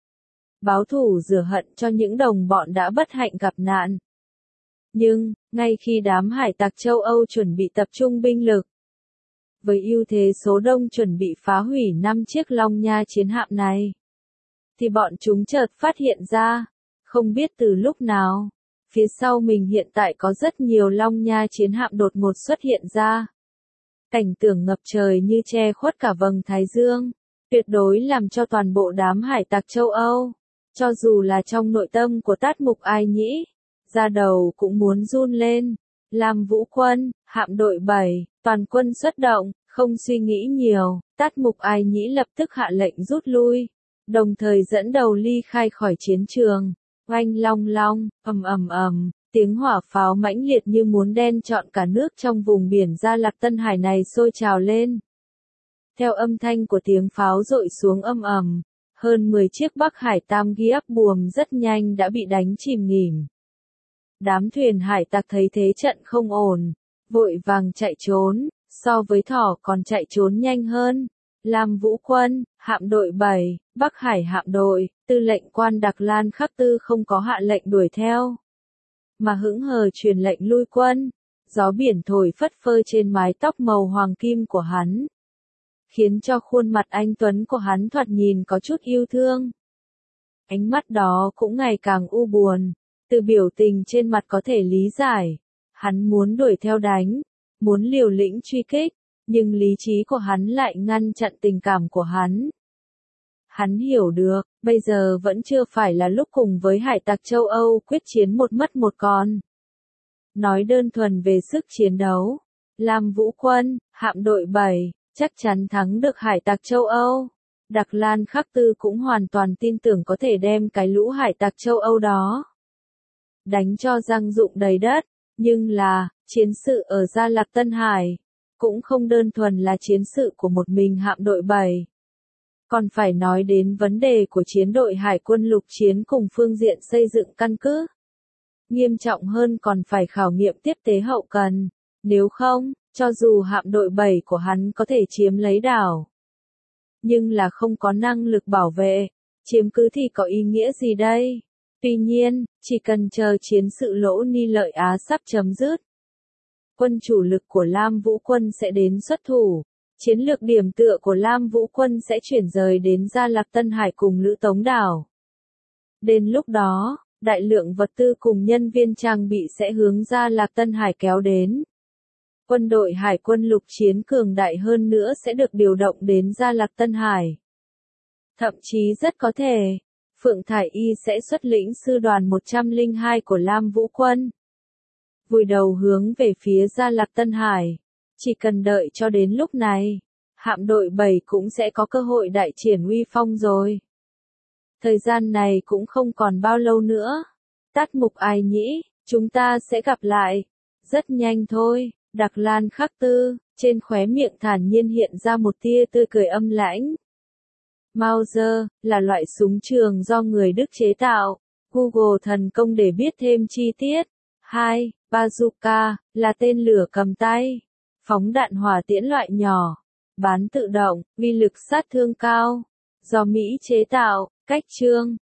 Speaker 1: Báo thù rửa hận cho những đồng bọn đã bất hạnh gặp nạn. Nhưng, ngay khi đám hải tặc châu Âu chuẩn bị tập trung binh lực, với ưu thế số đông chuẩn bị phá hủy năm chiếc Long Nha chiến hạm này, thì bọn chúng chợt phát hiện ra, không biết từ lúc nào, phía sau mình hiện tại có rất nhiều Long Nha chiến hạm đột ngột xuất hiện ra. Cảnh tượng ngập trời như che khuất cả vầng thái dương, tuyệt đối làm cho toàn bộ đám hải tặc châu Âu, cho dù là trong nội tâm của Tát Mục Ai Nhĩ, da đầu cũng muốn run lên. Lam Vũ quân, hạm đội bảy, toàn quân xuất động, không suy nghĩ nhiều, Tát Mục Ai Nhĩ lập tức hạ lệnh rút lui, đồng thời dẫn đầu ly khai khỏi chiến trường. Oanh long long, ầm ầm ầm, tiếng hỏa pháo mãnh liệt như muốn đen trọn cả nước trong vùng biển Gia Lạc Tân Hải này sôi trào lên. Theo âm thanh của tiếng pháo dội xuống âm ầm, hơn mười chiếc Bắc Hải tam ghi áp buồm rất nhanh đã bị đánh chìm nghỉm. Đám thuyền hải tặc thấy thế trận không ổn, vội vàng chạy trốn, so với thỏ còn chạy trốn nhanh hơn. Lam Vũ quân, hạm đội bảy, Bắc Hải hạm đội, tư lệnh quan Đặc Lan Khắc Tư không có hạ lệnh đuổi theo, mà hững hờ truyền lệnh lui quân. Gió biển thổi phất phơ trên mái tóc màu hoàng kim của hắn, khiến cho khuôn mặt anh tuấn của hắn thoạt nhìn có chút yêu thương. Ánh mắt đó cũng ngày càng u buồn, từ biểu tình trên mặt có thể lý giải. Hắn muốn đuổi theo đánh, muốn liều lĩnh truy kích, nhưng lý trí của hắn lại ngăn chặn tình cảm của hắn. Hắn hiểu được, bây giờ vẫn chưa phải là lúc cùng với hải tặc châu Âu quyết chiến một mất một còn. Nói đơn thuần về sức chiến đấu, Lam Vũ Quân, hạm đội bảy, chắc chắn thắng được hải tặc châu Âu. Đặc Lan Khắc Tư cũng hoàn toàn tin tưởng có thể đem cái lũ hải tặc châu Âu đó đánh cho răng rụng đầy đất, nhưng là, chiến sự ở Gia Lạc Tân Hải, cũng không đơn thuần là chiến sự của một mình hạm đội bảy. Còn phải nói đến vấn đề của chiến đội hải quân lục chiến cùng phương diện xây dựng căn cứ. Nghiêm trọng hơn còn phải khảo nghiệm tiếp tế hậu cần, nếu không, cho dù hạm đội bảy của hắn có thể chiếm lấy đảo, nhưng là không có năng lực bảo vệ, chiếm cứ thì có ý nghĩa gì đây? Tuy nhiên, chỉ cần chờ chiến sự Lỗ Ni Lợi Á sắp chấm dứt, quân chủ lực của Lam Vũ Quân sẽ đến xuất thủ. Chiến lược điểm tựa của Lam Vũ Quân sẽ chuyển rời đến Gia Lạc Tân Hải cùng Lữ Tống Đảo. Đến lúc đó, đại lượng vật tư cùng nhân viên trang bị sẽ hướng Gia Lạc Tân Hải kéo đến. Quân đội hải quân lục chiến cường đại hơn nữa sẽ được điều động đến Gia Lạc Tân Hải. Thậm chí rất có thể, Phượng Thải Y sẽ xuất lĩnh sư đoàn một trăm lẻ hai của Lam Vũ Quân, vùi đầu hướng về phía Gia Lạc Tân Hải. Chỉ cần đợi cho đến lúc này, hạm đội bảy cũng sẽ có cơ hội đại triển uy phong rồi. Thời gian này cũng không còn bao lâu nữa. Tát Mục Ai Nhĩ, chúng ta sẽ gặp lại. Rất nhanh thôi. Đặc Lan Khắc Tư, trên khóe miệng thản nhiên hiện ra một tia tươi cười âm lãnh. Mauser, là loại súng trường do người Đức chế tạo. Google thần công để biết thêm chi tiết. hai. Bazooka, là tên lửa cầm tay. Phóng đạn hỏa tiễn loại nhỏ. Bán tự động, uy lực sát thương cao. Do Mỹ chế tạo, cách chương.